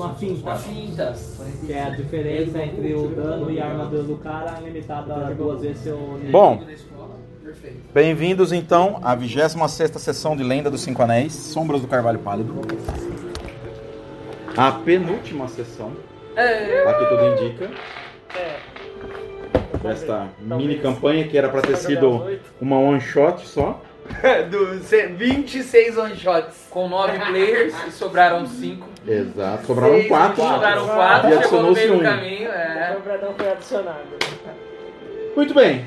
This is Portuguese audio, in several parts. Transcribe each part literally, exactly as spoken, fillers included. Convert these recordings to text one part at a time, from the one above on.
uma finta. Uma finta. Que é a diferença entre o dano e a armadura do cara limitada a duas vezes seu nível. Bom, bem-vindos então à vigésima sexta sessão de Lenda dos Cinco Anéis, Sombras do Carvalho Pálido. A penúltima sessão, aqui tudo indica, desta mini campanha que era para ter sido uma one shot só. Do vinte e seis one shots. Com nove players e sobraram cinco. Exato, sobraram quatro. Sobraram quatro, e chegou no adicionou-se meio do um. caminho. É. O Bradão foi adicionado. Muito bem.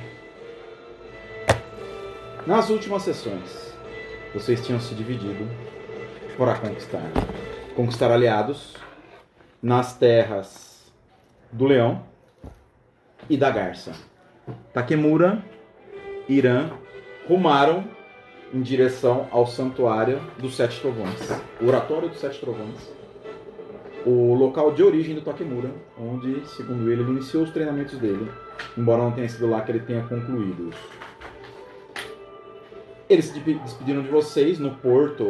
Nas últimas sessões, vocês tinham se dividido para conquistar, conquistar aliados nas terras do Leão e da Garça. Takemura e Irã rumaram em direção ao Santuário dos Sete Trovões, o Oratório dos Sete Trovões, o local de origem do Takemura, onde, segundo ele, ele iniciou os treinamentos dele, embora não tenha sido lá que ele tenha concluído. Eles se despediram de vocês no porto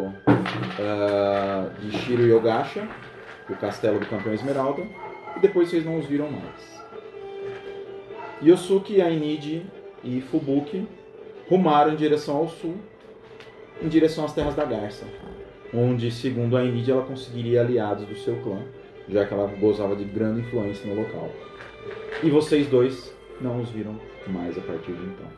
uh, de Shiro Yogasha, o castelo do Campeão Esmeralda, e depois vocês não os viram mais. Yosuke, Ainid e Fubuki rumaram em direção ao sul, em direção às Terras da Garça, onde, segundo a Ainid, ela conseguiria aliados do seu clã, já que ela gozava de grande influência no local. E vocês dois não os viram mais a partir de então.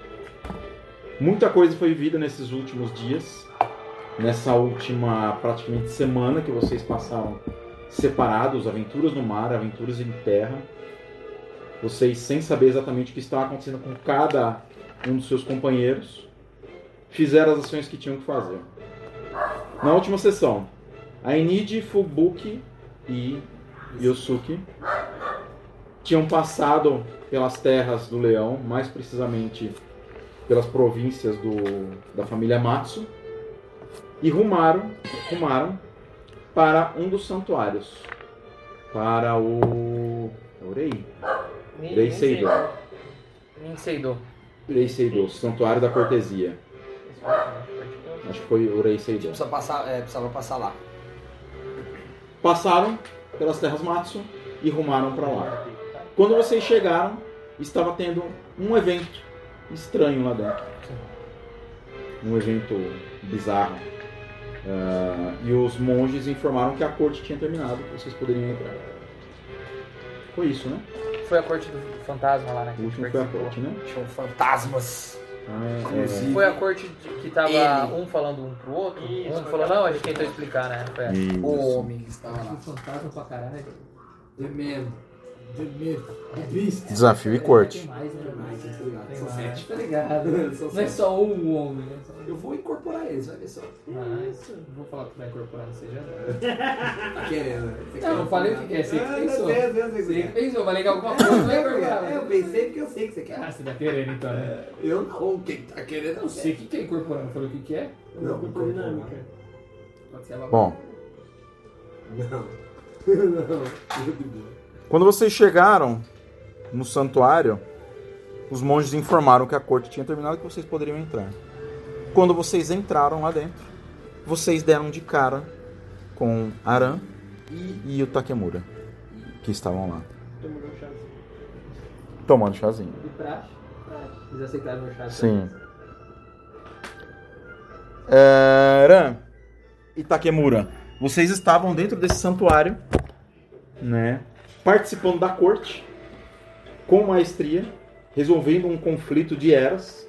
Muita coisa foi vivida nesses últimos dias, nessa última praticamente semana que vocês passaram separados, aventuras no mar, aventuras em terra. Vocês, sem saber exatamente o que estava acontecendo com cada um dos seus companheiros, fizeram as ações que tinham que fazer. Na última sessão, Ainid, Fubuki e Yosuke tinham passado pelas terras do Leão, mais precisamente pelas províncias do, da família Matsu, e rumaram, rumaram para um dos santuários, para o Urei. Urei Seidou. Ninseido. Urei Seidou, Santuário da Cortesia. Acho que foi Urei Seidou. Precisa passar, é, precisava passar lá. Passaram pelas terras Matsu e rumaram para lá. Quando vocês chegaram, estava tendo um evento estranho lá dentro. Um evento bizarro. Uh, e os monges informaram que a corte tinha terminado, que vocês poderiam entrar. Foi isso, né? Foi a corte do fantasma lá, né? O último foi a corte, né? Show fantasmas. Ah, é, é. Foi a corte de, que tava Ele. um falando um pro outro. Isso, um falou, não, a gente tentou explicar, né? Foi essa. Isso. O homem que estava Acho lá. que fantasma pra caralho. The Man. The Man. The Beast. Desafio e Tem corte. mais, né? Mais, tá ligado? Tem São mais, sete. tá ligado? São Não é sete. só um homem, né? Só um. Eu vou incorporar eles, vai ver só. Mas eu não vou falar que vai incorporar, não seja Tá querendo, né? Você não. Não, quer eu falei o incorporar? que é, você que Ah, pensou. eu sei, eu sei, eu sei. Você que pensou, falei que alguma coisa não vai incorporar. É, eu pensei porque eu sei que você quer. Ah, você tá querendo então, né? Eu não, quem tá querendo eu Eu sei. sei o que que é incorporar, não falei o que que é? Não, Dinâmica. Pode ser a Bom, Não. Não. quando vocês chegaram no santuário, os monges informaram que a corte tinha terminado e que vocês poderiam entrar. Quando vocês entraram lá dentro, vocês deram de cara com Aran e o Takemura, que estavam lá, Tomou um chazinho. tomando chazinho. De praxe. Eles aceitaram meu chá. Sim. É, Aran e Takemura, vocês estavam dentro desse santuário, né, participando da corte, com maestria, resolvendo um conflito de eras,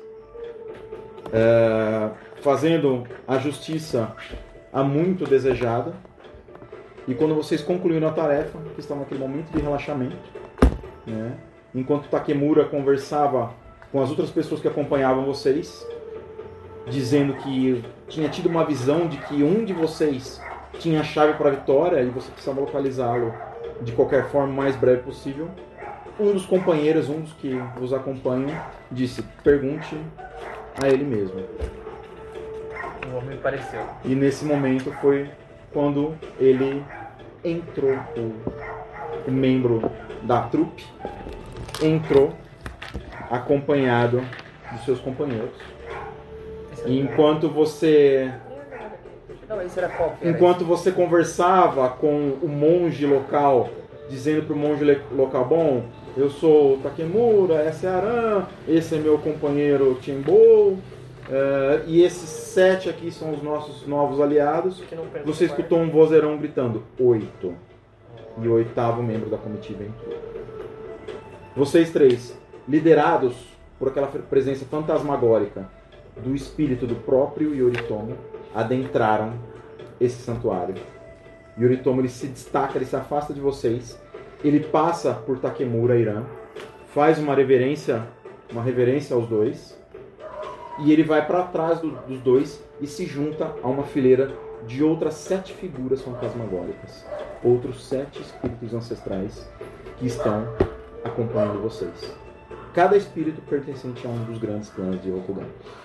é, fazendo a justiça há muito desejada. E quando vocês concluíram a tarefa, que estavam naquele momento de relaxamento, né, enquanto Takemura conversava com as outras pessoas que acompanhavam vocês, dizendo que tinha tido uma visão de que um de vocês tinha a chave para a vitória e você precisava localizá-lo de qualquer forma o mais breve possível, um dos companheiros, um dos que os acompanham, disse: pergunte a ele mesmo. O homem pareceu. E nesse momento foi quando ele entrou, o, o membro da trupe entrou acompanhado dos seus companheiros. E enquanto você Não, esse era qual? que era Enquanto você conversava com o monge local, dizendo pro monge le- local, bom, eu sou o Takemura, essa é a Aran, esse é meu companheiro Timbou, eh, e esses sete aqui são os nossos novos aliados. Que não pensa Você no escutou um vozeirão gritando, oito. E o oitavo membro da comitiva entrou. Vocês três, liderados por aquela presença fantasmagórica do espírito do próprio Yoritomo, adentraram esse santuário. Yoritomo ele se destaca, ele se afasta de vocês, ele passa por Takemura Irã, faz uma reverência, uma reverência aos dois, e ele vai para trás do, dos dois e se junta a uma fileira de outras sete figuras fantasmagóricas, outros sete espíritos ancestrais que estão acompanhando vocês. Cada espírito pertencente a um dos grandes clãs de Rokugan.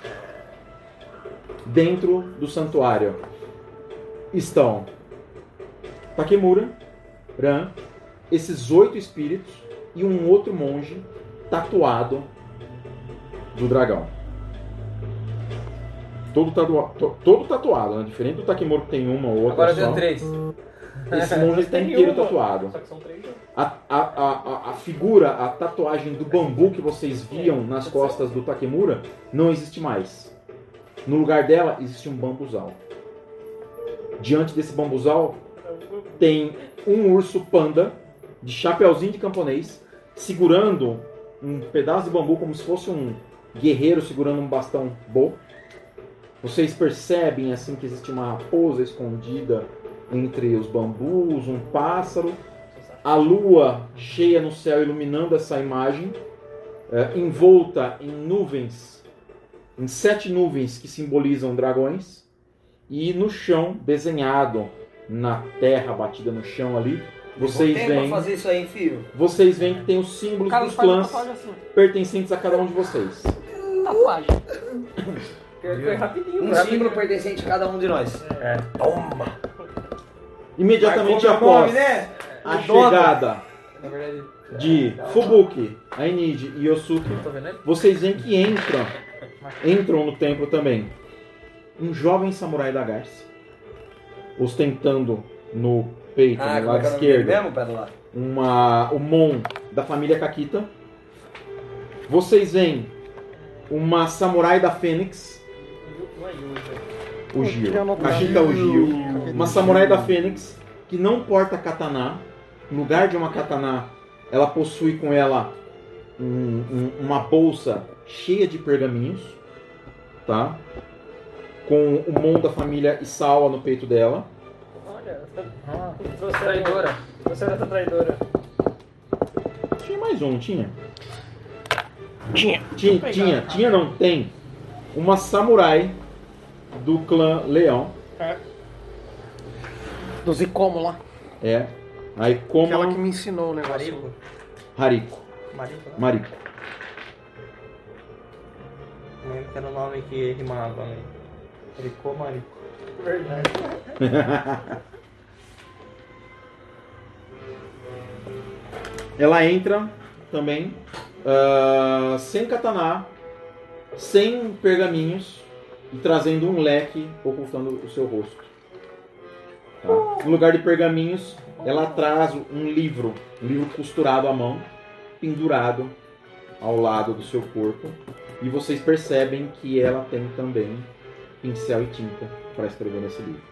Dentro do santuário estão Takemura, Ran, esses oito espíritos e um outro monge tatuado do dragão. Todo, tatua to, todo tatuado, né? Diferente do Takemura que tem uma ou outra. Agora só. deu três. Esse monge está Tem inteiro uma. tatuado. Só que são três jogos. A, a, a, a- a figura, a tatuagem do bambu que vocês viam nas costas do Takemura não existe mais. No lugar dela existe um bambuzal. Diante desse bambuzal tem um urso panda de chapeuzinho de camponês segurando um pedaço de bambu como se fosse um guerreiro segurando um bastão bo. Vocês percebem assim que existe uma raposa escondida entre os bambus, um pássaro, a lua cheia no céu iluminando essa imagem, é, envolta em nuvens, em sete nuvens que simbolizam dragões, e no chão, desenhado na terra batida no chão ali, vocês Tem pra veem, fazer isso aí, filho. vocês veem que tem os símbolos Carlos dos faz uma clãs tatuagem assim. pertencentes a cada um de vocês. Tatuagem. Foi rapidinho. Um símbolo pertencente a cada um de nós. É. Toma! Imediatamente Marcou meu após nome, né? a O dono. chegada Na verdade, de Fubuki, Ainid e Yosuke, tô vendo ele? vocês veem que entram, entram no templo também um jovem samurai da garça, ostentando no peito, Ah, no como é lado que é o nome dele esquerdo, mesmo, Pedro lá? uma, o Mon da família Kakita. Vocês veem uma samurai da Fênix, Não é Yuja. o Gil, Eu não Kakita o Gil, uma samurai da Fênix que não porta katana. No lugar de uma katana, ela possui com ela um- um- uma bolsa cheia de pergaminhos, tá? Com o Mon da família Isawa no peito dela. Olha, Ah, trouxe traidora. Você é essa traidora. Tinha mais um, não tinha? Tinha. Tinha, tinha, tinha não, tem. Uma samurai do clã Leão. Do Zicomo lá. É. Aí como Aquela que me ensinou o negócio. Marico. Hariko. Marico, né? Mariko. Eu lembro que era o nome que rimava, né? Tricô Marico. Verdade. Ela entra também ah, sem katana, sem pergaminhos e trazendo um leque ocultando o seu rosto. Tá? No lugar de pergaminhos, ela traz um livro, um livro costurado à mão, pendurado ao lado do seu corpo. E vocês percebem que ela tem também pincel e tinta para escrever nesse livro.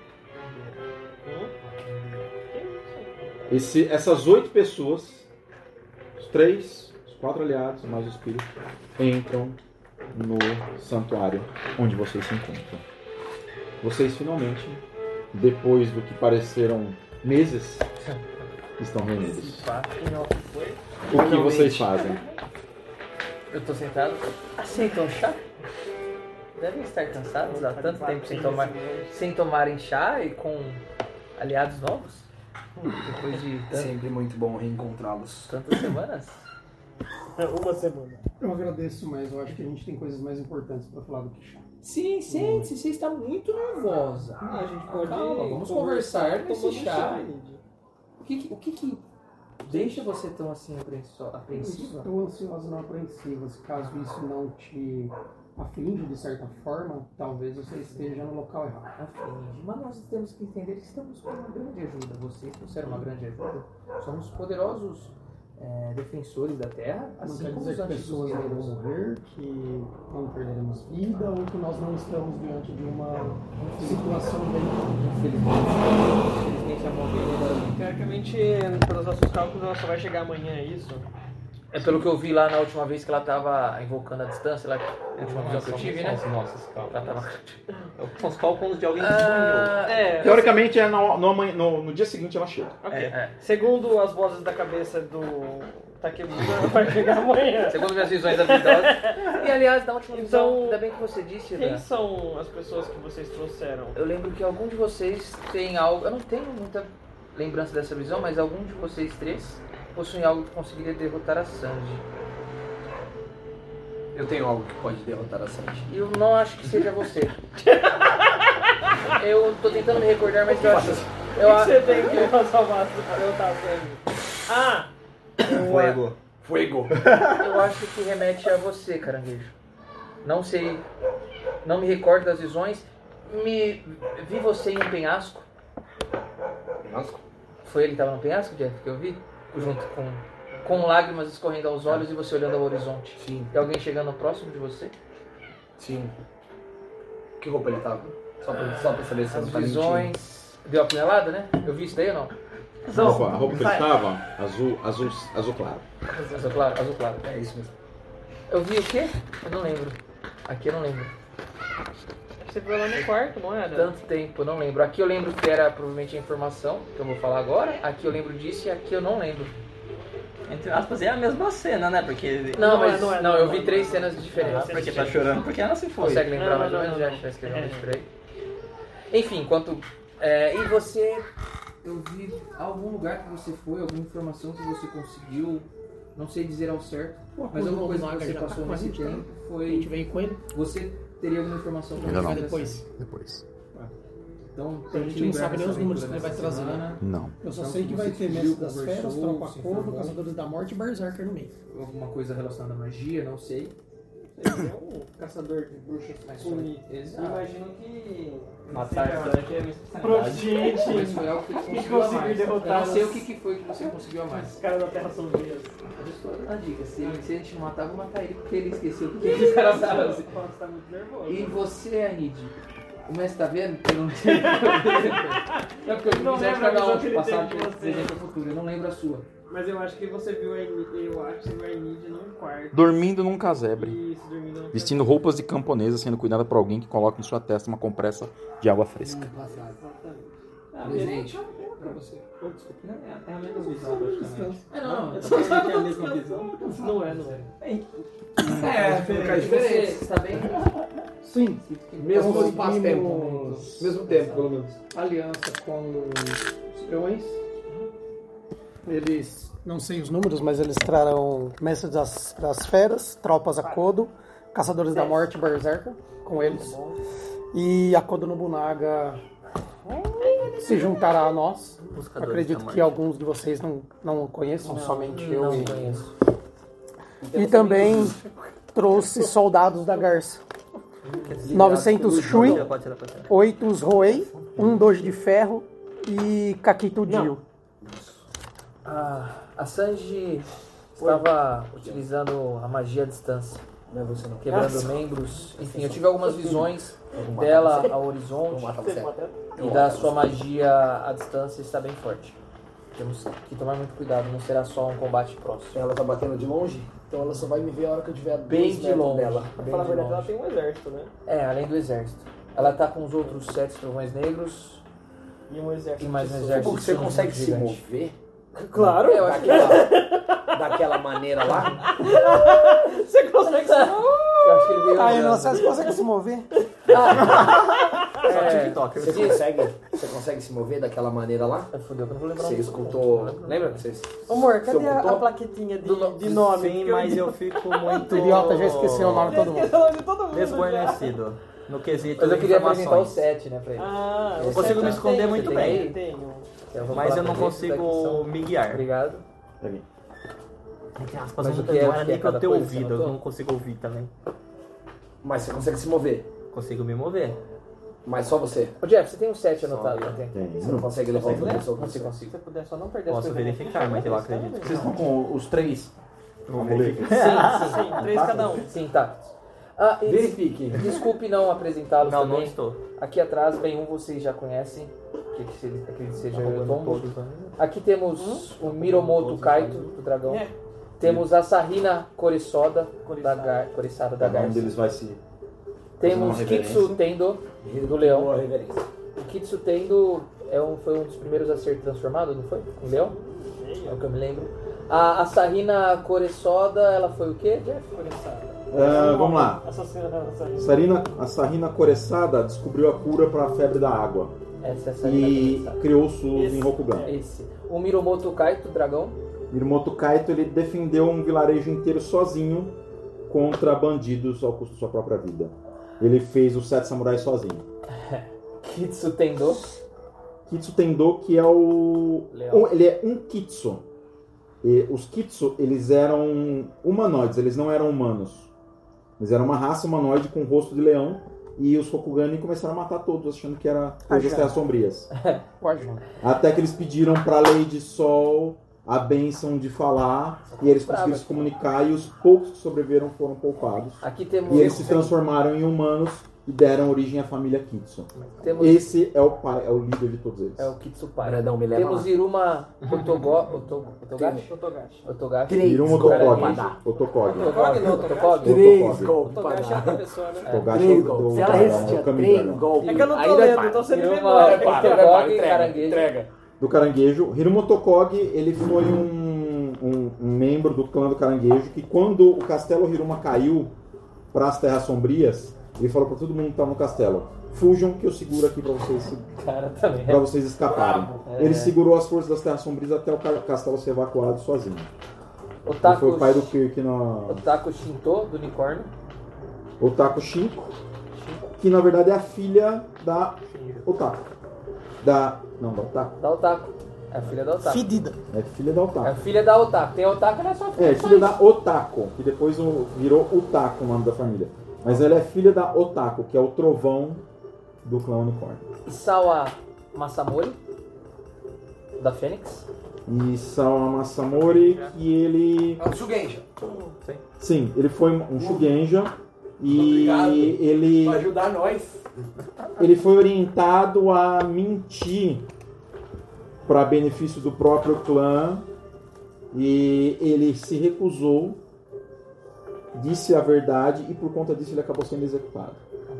Esse, essas oito pessoas, os três, os quatro aliados, mais o espírito, entram no santuário onde vocês se encontram. Vocês finalmente, depois do que pareceram meses, estão reunidos. O que vocês fazem? Eu tô sentado. Aceitam chá? Devem estar cansados há tanto tempo sem tomar, sem tomarem chá e com aliados novos? Depois de tan- Sempre muito bom reencontrá-los. tantas semanas? Uma semana. Eu agradeço, mas eu acho que a gente tem coisas mais importantes pra falar do que chá. Sim, sente-se, você está muito nervosa. A gente pode Calma, vamos conversar nesse tomando chá. Indy. O que, que- o que, que deixa você tão assim apreenso- apreensiva? Estou ansiosa, não apreensiva. Se caso isso não te afinge de certa forma, talvez você esteja no local errado. Afinge. Mas nós temos que entender que estamos com uma grande ajuda. Vocês trouxeram uma grande ajuda. Somos poderosos é, defensores da Terra, Não assim quer como dizer os que antigos pessoas não vão guerreiros. morrer, que não perderemos vida ou que nós não estamos diante de uma situação bem. Infelizmente, infelizmente a mão dele Teoricamente, pelos nossos cálculos, ela só vai chegar amanhã, é isso? é pelo que eu vi lá na última vez que ela tava invocando a distância, lá, na última visão que eu tive, né? São os nossos cálculos. Ela tava... São os cálculos de alguém que sonhou. Ah, É, Teoricamente, é no, no, amanhã- no- no dia seguinte ela chega. ok. é. Segundo as vozes da cabeça do Takemusa, ela vai chegar amanhã. Segundo minhas visões habilidosas. E aliás, na última visão, Então, ainda bem que você disse, Quem Dan, são as pessoas que vocês trouxeram? eu lembro que algum de vocês tem algo. Eu não tenho muita lembrança dessa visão, mas algum de vocês três possui algo que conseguiria derrotar a Sanji. Eu tenho algo que pode derrotar a Sanji. E eu não acho que seja você. Eu tô tentando me recordar, mas eu acho. O Eu, que a- você tem que salvar para derrotar a Sanji? Ah! Fuego. Fuego. eu acho que remete a você, caranguejo. Não sei. Não me recordo das visões. Me vi você em um penhasco. Penhasco? Foi ele que estava no penhasco, Jeff, que eu vi? Junto com, com lágrimas escorrendo aos olhos e você olhando ao horizonte. Sim. E alguém chegando próximo de você? Sim. Que roupa ele tava? Só pra, só pra saber se As não tá mentindo. visões. Deu a punhalada, né? Eu vi isso daí ou não? A roupa, a roupa que ele estava, azul, azul, azul claro. Azul claro, azul claro. É isso mesmo. Eu vi o quê? Eu não lembro. Aqui eu não lembro. Você viu lá no quarto, não era? Tanto tempo, eu não lembro. Aqui eu lembro que era provavelmente a informação que eu vou falar agora. Aqui eu lembro disso e aqui eu não lembro. Entre aspas, é a mesma cena, né? Porque. Não, Não mas é, não é, não, não eu é, vi não três é. cenas diferentes. Ah, porque tá chorando porque ela se foi. Consegue lembrar Não, mais não, ou menos? não, Já, não. já escreveu É. um por aí. Enfim, enquanto. É, e você. Eu vi algum lugar que você foi, alguma informação que você conseguiu. Não sei dizer ao certo, mas alguma coisa que você passou nesse tempo A gente foi. vem com ele, Você teria alguma informação pra Ainda me não. dar depois. Depois. Então, A gente não sabe nem os números que ele vai trazer. Não. Eu só Então, sei que vai você ter viu, Mestre das conversou, Feras, Tropa se Corvo, informou. Caçadores da Morte e Berserker no meio. alguma coisa relacionada à magia, não sei. Ele é um caçador de bruxas Mas bonito. foi. Eu Exato. imagino que. Matar seja bastante é a minha especialidade. Proficiente. Mas foi algo que ele E conseguiu a conseguir mais. derrotar Eu não sei os- o que, que foi que você conseguiu a mais. Os caras da Terra são vias. Eu estou dando a dica. Se, se a gente não matar, eu vou matar ele porque ele esqueceu o que, que os caras fazem. Você tá muito nervoso. E você, Anid? O mestre tá vendo? Que eu não sei. Não, porque eu Não quiser lembro a jogar visão um que ele passado, teve de você. presente ou futuro. Eu não lembro a sua. Mas eu acho que você viu a Enid, eu acho que você viu a Enid num quarto. Dormindo num casebre. Isso, dormindo num Vestindo roupas de camponesa, sendo cuidada por alguém que coloca em sua testa uma compressa de água fresca. Exatamente. Ah, Presente beleza. pra você. Oh, desculpa. Não, é- É a mesma visão, praticamente. É, não. Eu tô falando que é a mesma visão. Não é, não é. É, fica E você está bem? Sim, Mesmo nós espaço-tempo. conseguimos Mesmo tempo, pelo menos. aliança com os peões. Eles, não sei os números, mas eles trarão Mestres das, das Feras, Tropas Akodo, Caçadores da Morte e Berserker com eles. E Akodo Nobunaga se juntará a nós. Buscadores Acredito da que morte. alguns de vocês não, não o conheçam, somente eu. Não E, conheço. e também trouxe Soldados da Garça. novecentos Shui, Pode ser da próxima. oito Roei, um dois de ferro e Kakito Dio. Ah, a Sanji estava utilizando a magia à distância, Não é você não. quebrando membros. Enfim, eu tive algumas visões dela ao horizonte Vou matar você. e da sua magia à distância está bem forte. Temos que tomar muito cuidado, não será só um combate próximo. Ela tá batendo de longe, então ela só vai me ver a hora que eu tiver a Bem dois de metros longe. dela. Pra Bem falar a de verdade, ela longe. tem um exército, né? É, além do exército. Ela tá com os outros sete trovões negros E um exército. e mais um de pessoas. exército. Tipo, você de consegue se gigante. mover Claro! Eu acho que daquela, daquela maneira lá? Você consegue se Eu acho que ele veio Ah, andando. Inocência, você consegue se mover? É, TikTok. Você consegue, você consegue se mover daquela maneira lá? é, fudeu que eu não vou lembrar. Você o nome. escutou. Lembra que você. Amor, cadê Você a, ocultou? a plaquetinha de, Do no- de nome? Sim, Que mas eu fico muito. Idiota, já esqueci o nome de todo mundo. Esqueci o nome de todo mundo. já. desguarnecido no quesito Mas eu queria apresentar o informações. sete, né, pra ele. Ah, Eu você consigo tá- me esconder tem, muito tem, bem. Tenho. Eu vou Mas falar eu não pra eles, daqui consigo são- me guiar. Obrigado. Entre aspas, Mas eu o não que é- não o era que é nem pra eu cada ter coisa que você ouvido, eu anotou? não consigo ouvir também. Mas você consegue se mover. Consigo me mover. Mas só você. Ô Jeff, você tem um sete anotado, não tem? Tem. Você não consegue levar Consegue outra ler? pessoa com Não, se você. consigo. Se você puder só não perder Posso as coisas. verificar, mas eu acredito que Vocês estão com os três? Vamos verificar. Sim, sim. Sim, três cada um. Sim, tá. Ah, e Verifique. desculpe não apresentá-los Não, também. não estou. Aqui atrás, bem um vocês já conhecem. Que que seja, acredito que seja Tá o roubando Tombo. todos, né? Aqui temos o Miromoto Kaito, do dragão. É. Temos a Sarina Coriçoda, da Coriçada. gar... Coriçada da Cada um Garça. deles vai se... Temos uma Kitsu reverência. Tendo, do leão. Boa reverência. O Kitsu Tendo é um, foi um dos primeiros a ser transformado, não foi? Em leão? É o que eu me lembro. A, a Sarina Coriçoda, ela foi o quê, Jeff? Coriçada. Ah, vamos lá. Assassina da Sarina. Sarina, a Sarina Coriçada descobriu a cura para a febre da água Essa é a Sarina e Coriçada. criou o SUS Esse- em Rokugan. Esse. O Miromoto Kaito, dragão. Miromoto Kaito ele defendeu um vilarejo inteiro sozinho contra bandidos ao custo de sua própria vida. Ele fez os sete samurais sozinho. Kitsu Tendo. Kitsu Tendo, que é o... Leão. um- ele é um Kitsu. E os Kitsu, eles eram humanoides, eles não eram humanos. Eles eram uma raça humanoide com rosto de leão. E os Rokugani começaram a matar todos, achando que era coisa das Terras Sombrias. O Arjun. Até que eles pediram para a Lei de Sol a bênção de falar. E eles conseguiram se comunicar. E os poucos que sobreviveram foram poupados. Aqui temos. E eles se transformaram em humanos e deram origem à família Kitsu. temos Esse é o pai, é o líder de todos eles. é o Kitsu Pai. Brandão, me leva Temos lá. Iruma Otogo, Oto, Otogashi? Otogashi. Otogashi. Três Viram um golpes Otokogi. pra dar. Otokogi. Otogogi, não, Otogogi. Três golpes pra Otogashi é dar. outra pessoa, né? Otogashi é Três o do golpes. Se ela dragão, resistir o a Kami três Dragão. golpes, É que eu não aí tô nós lendo, para. então você me Iruma demora. Otogogi e Caranguejo. Do caranguejo. Hirumo Tokogi, ele foi um, um, um membro do clã do caranguejo que quando o castelo Hiruma caiu para as Terras Sombrias, ele falou para todo mundo que estava no castelo: fujam que eu seguro aqui para vocês, Cara, também. pra vocês escaparem. É. Ele segurou as forças das Terras Sombrias até o ca- castelo ser evacuado sozinho. Ele Otaku, foi o pai do Kirk na Otaku Shinto, do unicórnio. Otaku Shinko, que na verdade é a filha da Otaku. Da. Não, da Otaku. Da Otaku. É a filha da Otaku. Fedida. É filha da É a Otaku. filha da Otaku. Tem Otaku, não é só filha. É, só filha isso. da Otaku, que depois o- virou Utaku o nome da família. Mas ela é filha da Otaku, que é o trovão do clã Unicórnio. Isawa Masamori, da Fênix. E Sawa Masamori, que ele. É o Shugenja. Sim, ele foi um Shugenja. E Obrigado. ele, Pra ajudar nós. ele foi orientado a mentir para benefício do próprio clã. E ele se recusou, disse a verdade e por conta disso ele acabou sendo executado.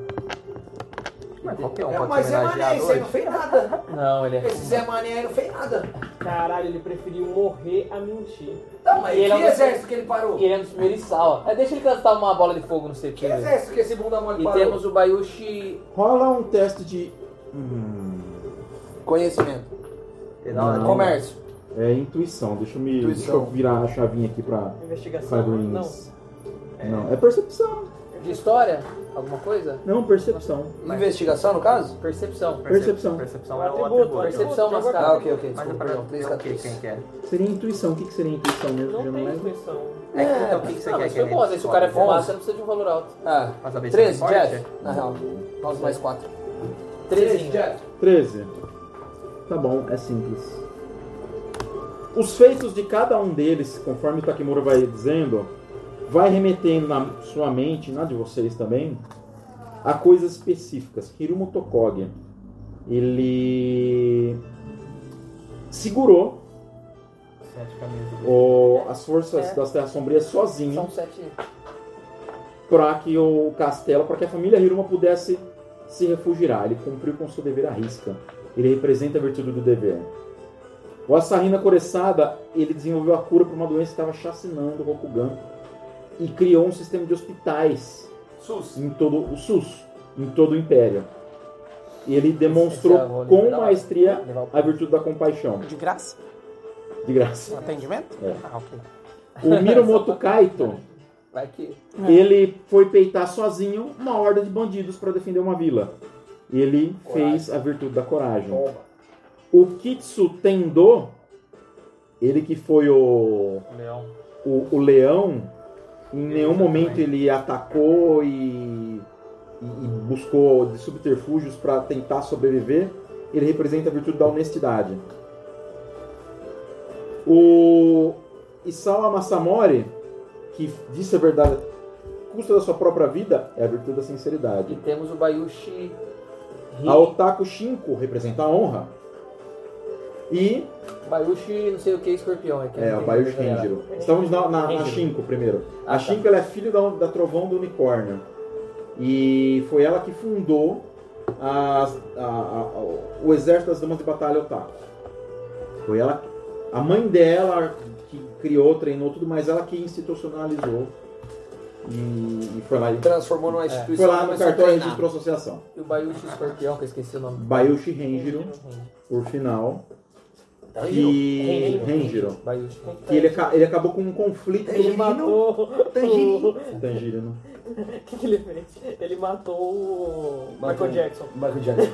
Mas qualquer um É, pode mas ser Zé Mané, homenageado esse aí não hoje. fez nada. Não, ele é. Esse Zé Mané aí não fez nada. Caralho, ele preferiu morrer a mentir. Não, mas E ele que é um- exército que ele parou? E ele é um dos primeiros Isawa. É, deixa ele cantar uma bola de fogo no C Que P. exército que esse bunda mole E parou? temos o Bayushi. Rola um teste de. Hum, Conhecimento. Não. Comércio. é intuição. Deixa eu, me, Intuição. deixa eu virar a chavinha aqui pra Investigação. Five Não. Rings. Não, é percepção. De história? Alguma coisa? Não, percepção. Investigação, no caso? Percepção. Percepção. Percepção é o Atributo, atributo. Percepção atributo, mascarada. Ah, ok, ok. Mas é Desculpa, pra perdão. ver três, o que quatorze. quem quer. Seria intuição. O que, que seria intuição mesmo? Não Já tem lembro. intuição. É, então, o que, que você Não, quer mas que foi ele bom. Se o cara é escolha? fumaça, não precisa de um valor alto. Ah, Pra saber se ele é treze, forte? Jeff. Na real. nove mais quatro. treze. treze. Tá bom, é simples. Os feitos de cada um deles, conforme o Takemura vai dizendo, vai remetendo na sua mente, na de vocês também, a coisas específicas. Hirumo Tokogi, ele segurou Sete camisas. o- as forças É. das Terras Sombrias sozinho São sete. para que o castelo, para que a família Hiruma pudesse se refugiar. Ele cumpriu com seu dever à risca. Ele representa a virtude do dever. O Asahina Koresada, ele desenvolveu a cura para uma doença que estava chacinando o Rokugan e criou um sistema de hospitais SUS. em todo o SUS, em todo o Império. E ele demonstrou Esse é o com livro da- maestria levar o- a virtude da compaixão. De graça? De graça. Um atendimento? É. Ah, ok. O Miromoto Kaito, Vai que. ele foi peitar sozinho uma horda de bandidos para defender uma vila. Ele Coragem. fez a virtude da coragem. Toma. O Kitsu Tendo, ele que foi o, Leão. o, o leão, em nenhum momento ele atacou e, e buscou de subterfúgios para tentar sobreviver. Ele representa a virtude da honestidade. O Isawa Masamori, que disse a verdade à custa da sua própria vida, é a virtude da sinceridade. E temos o Bayushi A Otaku Shinko representa a honra. E Bayushi, não sei o que, escorpião. É, que é, não o tem Bayushi como pegar. Renjiro. Estamos na, na, na Renjiro. Shinko primeiro. Ah, A tá. Shinko ela é filha da, da Trovão do Unicórnio. E foi ela que fundou as- a- a- o exército das Damas de Batalha Otaku. Foi ela, a mãe dela que criou, treinou tudo, mas ela que institucionalizou. E, e foi lá, e- Transformou numa foi instituição lá e no começou a cartório e treinar. registrou a associação. E o Bayushi escorpião, que eu esqueci o nome. Bayushi Renjiro, por final. E Renjiro. Bayushi. Que ele, aca- ele acabou com um conflito. Ele matou o... Tangerino. O que, que ele fez? Ele matou o Michael Jackson. Michael Jackson.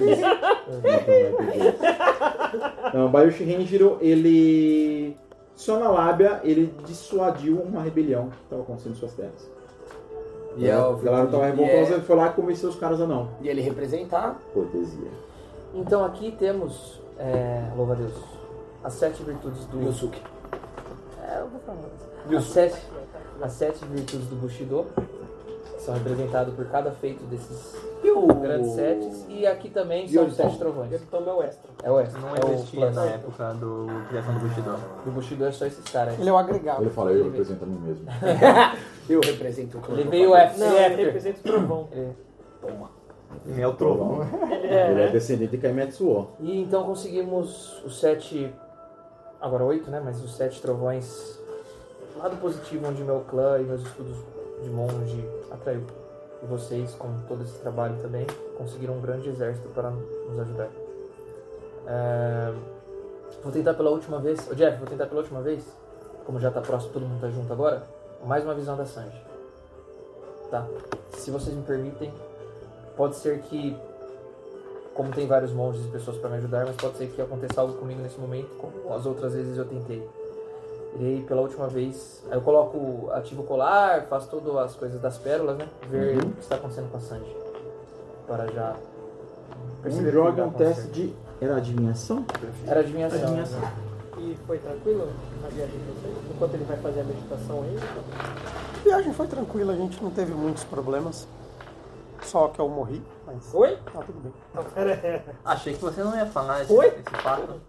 Não, Bayushi Renjiro, ele... Só na lábia, ele dissuadiu uma rebelião que estava acontecendo em suas terras. E, é, a o- galera estava e, revoltosa, é, ele foi lá e convenceu os caras a não. e ele representar. Cortesia. Então aqui temos, é, louva a Deus, as sete virtudes do... Yusuke. É, eu vou falar. As sete, as sete virtudes do Bushido, que são representadas por cada feito desses E o... grandes setes. E aqui também E são o os sete Tom? trovões. Ele toma o extra. É o extra. Não é o existia plus. na época do criação do Bushido. Do Bushido é só esses caras aí. Ele é o agregado. Ele fala, eu represento a mim mesmo. Eu represento o clã. Ele veio F, Não, ele ele after. representa o trovão. Ele- Ele é o trovão. Ele Ele é, é né? descendente de Kaimetsuo. E então conseguimos os sete, agora oito, né? Mas os sete trovões, lado positivo onde meu clã e meus estudos de monge atraiu. E vocês, com todo esse trabalho também, conseguiram um grande exército para nos ajudar. É, Vou tentar pela última vez, ô Jeff, vou tentar pela última vez, como já tá próximo, todo mundo tá junto agora, mais uma visão da Sanji. Tá? Se vocês me permitem, pode ser que, como tem vários monges e pessoas para me ajudar, mas pode ser que aconteça algo comigo nesse momento, como as outras vezes eu tentei. Irei pela última vez, aí eu coloco, ativo o colar, faço todas as coisas das pérolas, né? Ver Uhum. o que está acontecendo com a Sanji. Para já Um perceber o que joga vai um teste acontecer. de... Era adivinhação? Era adivinhação. Adivinhação. né? E foi tranquilo a viagem de vocês? Enquanto ele vai fazer a meditação aí? A viagem foi tranquila, a gente não teve muitos problemas. Só que eu morri, mas Oi? tá tudo bem. Achei que você não ia falar esse, Oi? esse fato.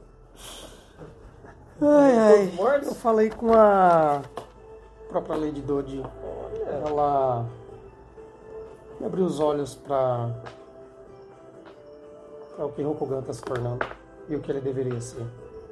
Ai, ai. Todos mortos? Eu falei com a própria Lady Dodge. Ela me abriu os olhos pra, pra o que Rokugan tá se tornando e o que ele deveria ser.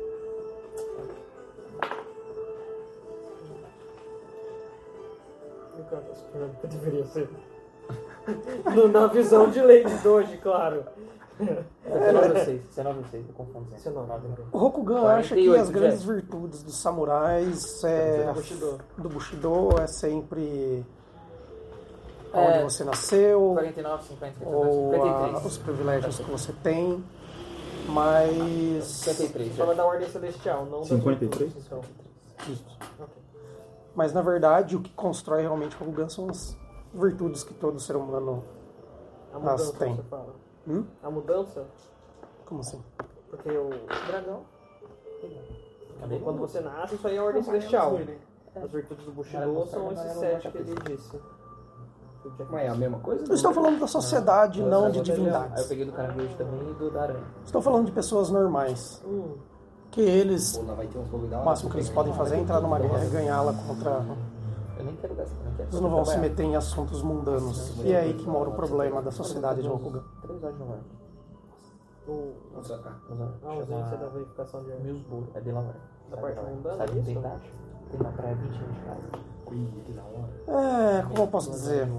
O que eu tô esperando que deveria ser. No- Na visão de Lady Doge, claro. dezenove ou seis, dezenove ou seis, eu confundo. dezenove. O Rokugan quarenta acha e que oito, as grandes Jeff. virtudes dos samurais é, Do Bushido. do Bushido é sempre É, onde você nasceu, quarenta e nove, cinquenta, ou cinquenta e a- três. os privilégios que você tem, mas cinquenta e três, Fala Jeff. da ordem celestial, não das cinquenta e três? virtudes, então. Isso. Ok. Mas na verdade o que constrói realmente o Rokugan são as virtudes que todo ser humano. A mudança, As tem. você fala. Hum? A mudança, Como assim? porque o dragão, Cadê? quando você nasce, isso aí é a ordem celestial. As virtudes do Bushido são esses sete que ele disse. Mas é a mesma coisa? Eu estou falando da sociedade, não de Aí eu divindades. peguei do caranguejo também e do da aranha. Estou falando de pessoas normais. Hum, Que eles, Pô, lá vai ter uns bagulho da o hora. máximo que eles podem fazer é entrar numa guerra e ganhá-la contra. Eu nem quero dessa, não quero. Eles não vão se meter em assuntos mundanos. E é aí que mora o problema da sociedade de Rokugan. Três horas de novembro. o, Vamos trocar. a ausência da verificação de Millsboro, é de Delaware. Da parte mundana, Sabe é tem isso? taxa? Tem uma praia vinte anos de casa. Ui, que da hora. É, como eu posso dizer?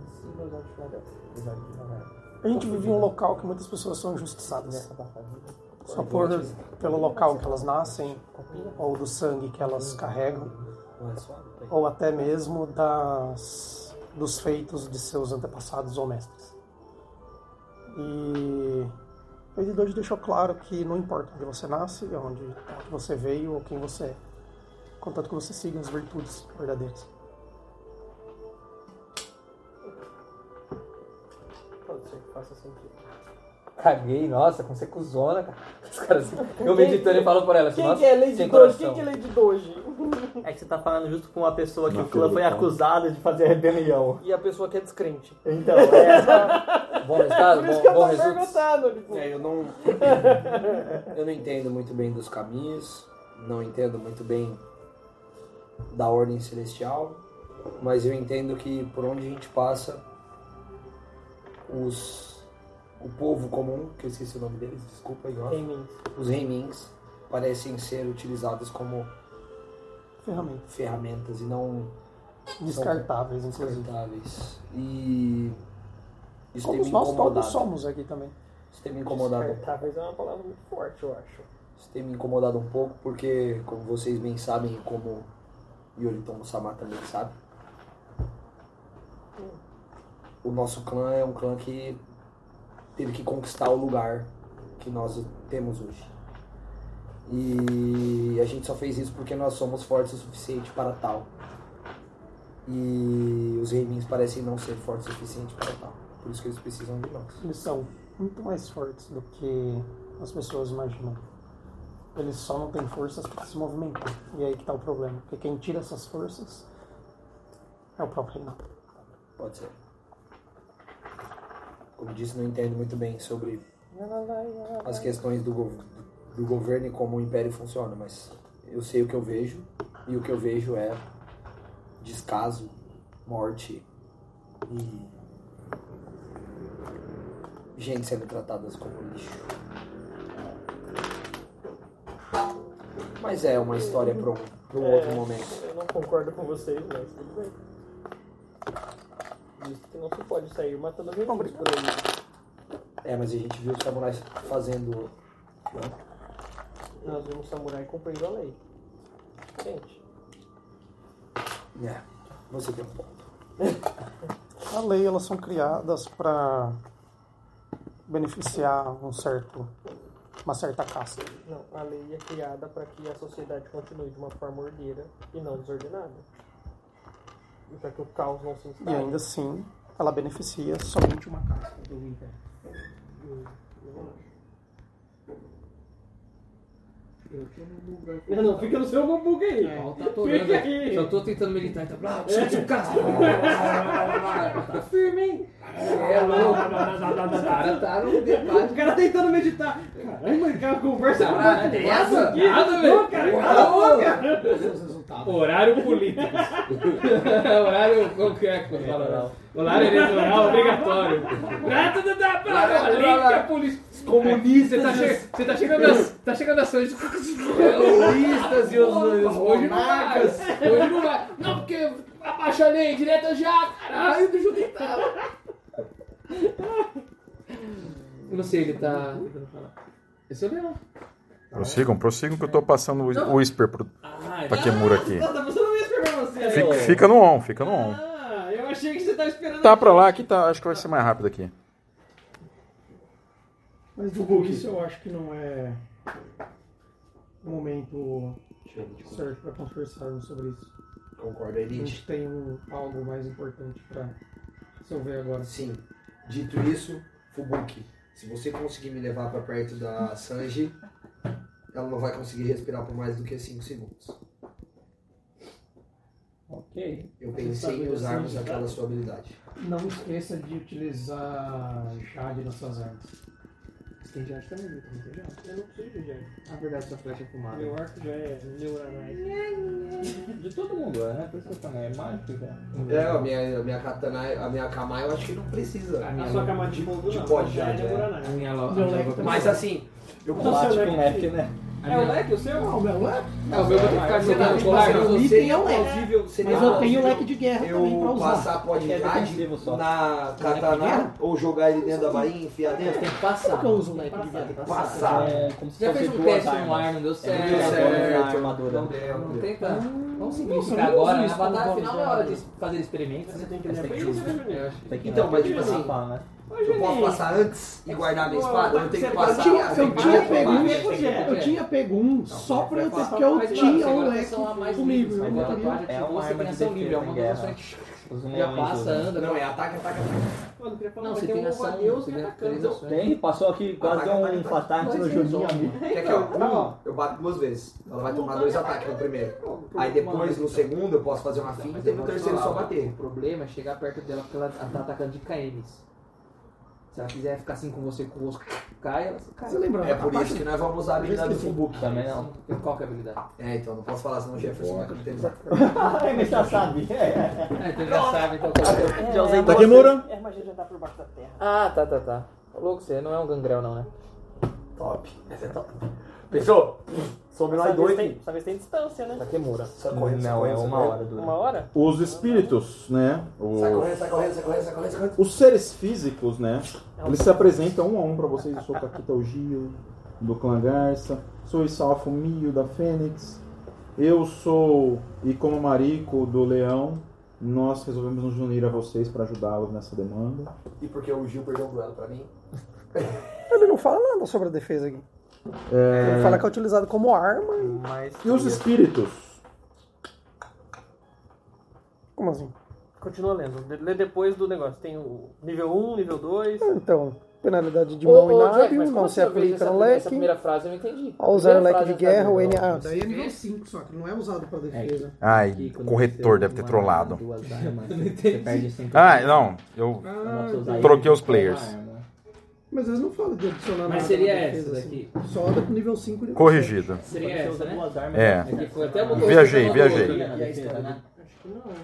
A gente vive em um local que muitas pessoas são injustiçadas. Só por, pelo local que elas nascem, ou do sangue que elas carregam, Não é suave? ou até mesmo das, dos feitos de seus antepassados ou mestres. E o Lady Doge deixou claro que não importa onde você nasce, onde, onde você veio ou quem você é, contanto que você siga as virtudes verdadeiras. Caguei, nossa, como você é cuzona, cara. Os caras, eu meditando e falo por ela assim, Quem nossa, que é Lady sem Doge? coração. Quem que é Lady Doge? É que você tá falando justo com uma pessoa que Não, o clã foi então. acusado de fazer rebelião. E a pessoa que é descrente. Então, é. Bom resultado, Por isso bom, que eu bom tô resultado. perguntando. Tipo, É, eu não. Eu não entendo muito bem dos caminhos, não entendo muito bem da ordem celestial, mas eu entendo que por onde a gente passa, os. O povo comum, que eu esqueci o nome deles, desculpa, Igor. Reimins. Os reimins parecem ser utilizados como Ferramenta. ferramentas e não Descartáveis, inclusive. descartáveis. E isso tem Como me nós todos incomodado. somos aqui também. Isso tem me incomodado. Descartáveis é uma palavra muito forte, eu acho. Isso tem me incomodado um pouco porque, como vocês bem sabem, e como Yoriton Sama também sabe, o nosso clã é um clã que teve que conquistar o lugar que nós temos hoje. E a gente só fez isso porque nós somos fortes o suficiente para tal. E os reimins parecem não ser fortes o suficiente para tal. Por isso que eles precisam de nós. Eles são muito mais fortes do que as pessoas imaginam. Eles só não têm forças para se movimentar. E aí que tá o problema. Porque quem tira essas forças é o próprio reinado. Pode ser. Como disse, não entendo muito bem sobre as questões do, gov- do governo e como o império funciona, mas eu sei o que eu vejo, e o que eu vejo é descaso, morte e gente sendo tratadas como lixo. Mas é uma história para um, pra um É, outro momento. Eu não concordo com vocês, mas tudo bem. Visto que não se pode sair matando reimins por aí. É, mas a gente viu os samurais fazendo... Nós vimos samurai cumprindo a lei. Gente, É, você tem um ponto. A lei, elas são criadas para beneficiar um certo, uma certa casta. não, a lei é criada para que a sociedade continue de uma forma ordeira e não desordenada. E para que o caos não se E instale. ainda assim, ela beneficia somente uma casta do império. Não, não, fica no seu bambuca aí. Ó, tá atorando. Fica aí. Só tô tentando meditar. Tá bravo. Chute o cara. Tá firme, hein? É louco. O cara tá no debate. O cara tentando meditar. Caramba, o cara conversa com Nada, o nada, nada, velho. Pô, cara, cala a boca. Os resultados. Horário político. Horário qualquer coisa. Eleitoral. Horário eleitoral obrigatório. Prato do da Política, polícia. Comunista. Você tá, che você tá chegando às tá chegando às coisas. Comunistas e os, os hoje não vai. Hoje não vai. Não, porque abaixa a lei, direta já. Caralho, deixa eu tentar. Eu não sei, ele tá. Esse é o Leão. Prossigam, prossigam que eu tô passando o whisper pro Ah, Takemura aqui. Tá passando isso pra você, Fica, né? fica no on, fica no on. Ah, eu achei que você tava esperando. Tá pra lá que tá, acho que vai ser mais rápido aqui. Mas do isso eu acho que não é o momento certo para conversarmos sobre isso. Concordo, A Elite. gente tem um, algo mais importante para resolver agora. Sim. Dito isso, Fubuki, se você conseguir me levar pra perto da Sanji, ela não vai conseguir respirar por mais do que cinco segundos. Ok. Eu pensei em usarmos aquela sua habilidade. Não esqueça de utilizar Jade nas suas armas. Tem gente também, não tem gente. Eu não preciso de gente. Na verdade, essa flecha é fumada. Meu arco já é neuronais. De todo mundo, é, né? Por isso que eu falei, é mágico já. É, a minha, a minha katana, a minha kama eu acho que não precisa. A minha A sua cama de fogo de não. pó já Jade, é é. neuronais. A minha lo- Meu a minha leque lo- Mas assim, eu Então, bate seu com leque- leque, né? É o leque o seu? Não, meu leque. É, o meu vai ter que ficar jogando Tipo colar. assim, não. não seria plausível, seria Mas eu tenho plausível leque de guerra também pra eu usar. passar pó de É Jade defensivo só. na katana ou jogar ele dentro da bainha e enfiar dentro. Tem que passar. Por que eu uso leque de guerra? Passar. É, como se Já fosse fez um duas teste no armas. ar, não deu É certo. muito certo. a armadura. Não deu, não tenta. Vamos Nossa, simplificar eu não uso agora. isso Na batalha como final bônus é hora de de fazer experimentos. Você tem que Mas olhar tem pra que isso, usar. né, Juninho? Tem que Então, mas tipo assim, Rapar, né? eu posso passar antes e guardar a minha espada? Eu tenho que passar. Eu tinha, eu sem tinha mais pego um, combate? eu tinha pego um só pra eu ter, porque Mas, eu Mas, tinha mano, um você leque são a mais comigo. livres, Eu mas não a queria. tatuagem, É tipo, uma você arma tem de ação livre, é defesa uma em guerra. ação que Os já leões passa, usam. anda. Não, é ataque, ataque, ataque. Eu não queria falar, Não, mas você tem tem um ação, louva-a-Deus você me tem atacando. três ações. Tem, passou aqui, quase deu um fatality no Juninho ali. Quer que eu, um, eu bato duas vezes. Ela vai tomar dois ataques no primeiro. Aí depois, no segundo, eu posso fazer uma finta e no terceiro só bater. O problema é chegar perto dela porque ela tá atacando de K Ms. Se ela quiser ficar assim com você com o rosto cai, ela se cai. Você lembra? É por isso que nós vamos usar a habilidade do Fubuki. Também não. Qual que é a habilidade? É, então não posso falar, senão o Jefferson vai cometer. Ele já sabe. É, então já sabe qual que é. Já usei Takemura? É magia de andar por baixo da terra. Ah, tá, tá, tá. Ô, louco, você não é um gangrel não, né? Top. Essa é top. Pensou? Some lá Dessa dois. vez tem- dessa vez tem distância, né? Takemura. Sai correndo, sai Não, é correndo, uma sai hora do. Uma hora? Os espíritos, né? Os, Sai correndo, sai correndo, sai correndo, sai correndo, sai correndo. os seres físicos, né? Eles se apresentam um a um pra vocês. Eu sou o Kakita Ugio, do clã Garça. Sou Isalfo Mio, da Fênix. Eu sou Ikoma Mariko, do Leão. Nós resolvemos nos unir a vocês pra ajudá-los nessa demanda. E porque o Gil perdeu um duelo pra mim? Ele não fala nada sobre a defesa aqui. Ele fala que é utilizado como arma. e- Mas... E os espíritos? Como assim? Continua lendo. Lê depois do negócio. Tem o nível um, nível dois. Então, penalidade de Ô, mão ô, Jack, inábil, mas não como se você fez aplica essa, no essa leque. primeira frase eu não entendi. Ao usar o Primeira leque de frase guerra, o N tá A. vendo? Daí é nível cinco só, que não é usado pra defesa. Ai, Aqui, quando corretor você deve ter uma trollado. arma, duas armas, você perde cinco Ah, pontos. não, eu Pra você usar troquei ele os com players. uma arma. Mas eles não falam de adicionar nada Mas seria na essa defesa, daqui. assim. Só da nível cinco e nível corrigido. Seria Quando você essa, usa né? duas armas, É. é Aqui foi até o motorista Viajei, que viajei. falou, na né? defesa, né? Acho que não.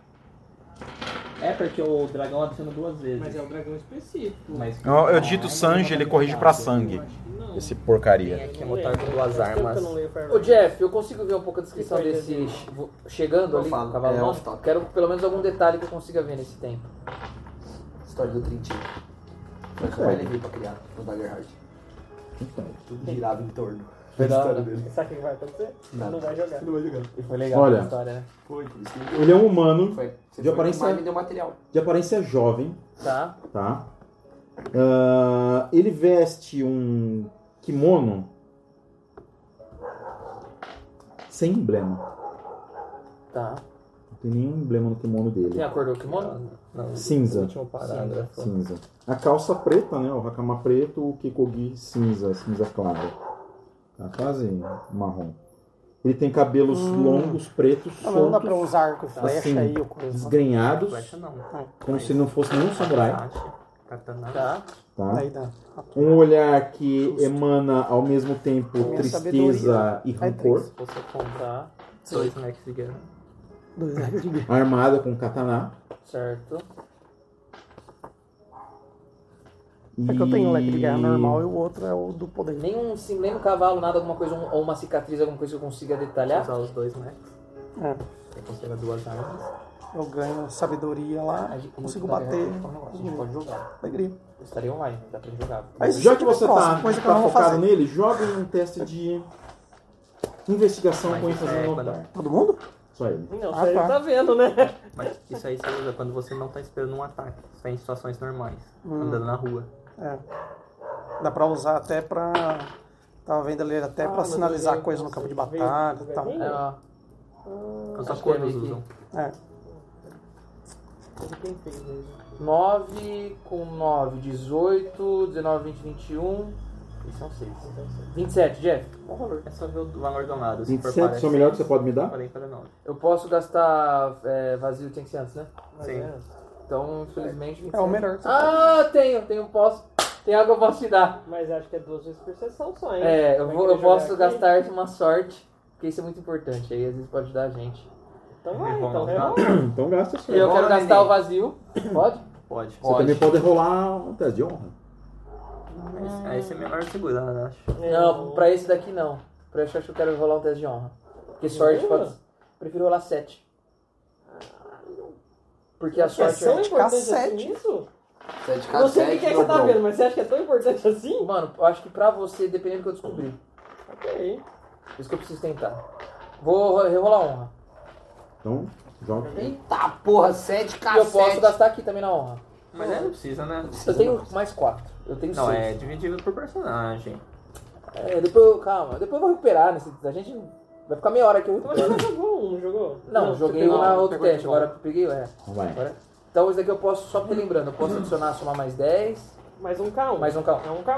É porque o dragão adiciona duas vezes. Mas é o dragão específico. Mas- Eu, eu digito Sanji, ele corrige pra sangue. Não. Esse porcaria. Aqui é motor com duas Faz tempo que armas. eu não leio Fire Ô Jeff, eu consigo ver um pouco a descrição Isso aí, desse Desenho. che- chegando Eu ali, falo, com o cavalo é novo? off-top. Quero pelo menos algum detalhe que eu consiga ver nesse tempo. História do Trintinho. Foi o que eu mais levei pra criar, no Daggerheart. Tudo girava em torno. Foi da hora. história dele. Sabe o que vai acontecer? Nada. Não vai jogar. Não vai jogar. E foi legal Olha. a história, né? Foi, por isso que me Ele é um humano Foi. Você De foi aparência- mais, me deu material. de aparência jovem, Tá. tá? Ah, ele veste um kimono sem emblema. Tá. Não tem nenhum emblema no kimono dele. Tem a cor do kimono? Não. Cinza. Último parágrafo. Cinza. A calça preta, né? O hakama preto, o kikogi cinza, cinza clara. Tá quase marrom. Ele tem cabelos longos, pretos, Não, mas não dá soltos, pra usar arco e flecha assim, aí ou coisa. desgrenhados, Flecha não. como se não fosse nenhum samurai. Katana. Tá. Tá? Daí dá. Um olhar que emana ao mesmo tempo Minha tristeza sabedoria. e Aí rancor. três. Você comprar dois necks de guerra. Dois arcos de guerra. Armada com katana. Certo. É que eu tenho um leque de guerra E- normal e o outro é o do poder. Nenhum, sim, nem no cavalo, nada, alguma coisa, um- ou uma cicatriz, alguma coisa que eu consiga detalhar. Usar os dois Max. É. Você consiga duas armas. Eu ganho sabedoria lá, A gente- consigo a bater. gente pode jogar. Alegria. Eu estaria online, dá pra jogar. Aí isso Já aqui que vai você próximo, tá, coisa que eu tá não vou focado fazer. nele, joga um teste de investigação com ênfase é, no quando- notar. Todo mundo? Só ele. Não, Ah, você tá. tá vendo, né? Mas isso aí você usa quando você não tá esperando um ataque. Só em situações normais. Hum. Andando na rua. É. Dá pra usar até pra. Tava vendo ali até Ah, pra mas sinalizar veio- coisa no campo de veio- batalha e tal. veio- É, ó. Os acho que é acordos meio que- usam. É. Quem fez mesmo? nove com nove, dezoito, dezenove, vinte, vinte e um. Esse é um seis. vinte e sete, Jeff. Bom valor. É só ver o valor do lado. Se for vinte e sete, para seu melhor que você pode me dar? Falei para nove. Eu posso gastar é, vazio, tem que ser antes, né? Sim. Então, infelizmente, vinte e sete. É o melhor. que você Ah, tenho, tenho, posso. Tem algo que eu posso te dar. Mas acho que é duas vezes por sessão só, hein? É, eu, Vai vou, querer eu posso jogar aqui? gastar uma sorte, porque isso é muito importante. Aí às vezes pode ajudar a gente. Então vai, Rerola então os rerola. Então gasta só. E eu quero Rola, gastar neném. o vazio. Pode? Pode. Você Pode. também pode rolar um teste de honra. Mas aí você é melhor segurar, eu acho. Não, pra esse daqui não. Pra esse acho que eu quero rolar um teste de honra. Porque sorte Jura? pode. Prefiro rolar sete. Porque a É sorte tão é. importante sete. assim isso? sete Não sei o que, sete, que é que meu você tá bro. vendo, mas você acha que é tão importante assim? Mano, eu acho que pra você, dependendo do que eu descobrir. Ok. Por isso que eu preciso tentar. Vou rerolar honra. Então, joga. Eita porra, sete E eu posso cacete. gastar aqui também na honra. Mas aí não precisa, né? Eu tenho mais quatro. Eu tenho Não, seis. é dividido por personagem. É, depois eu, calma, depois eu vou recuperar. Nesse, a gente vai ficar meia hora aqui. Eu Mas você recupero. não jogou um, não jogou? Não, você joguei pegou um na um, outro pegou teste. de Agora eu peguei, é. Então vai. Agora, Então isso daqui eu posso, só me lembrando, eu posso adicionar, somar mais dez, Mais um K um. mais um K um. É um K um.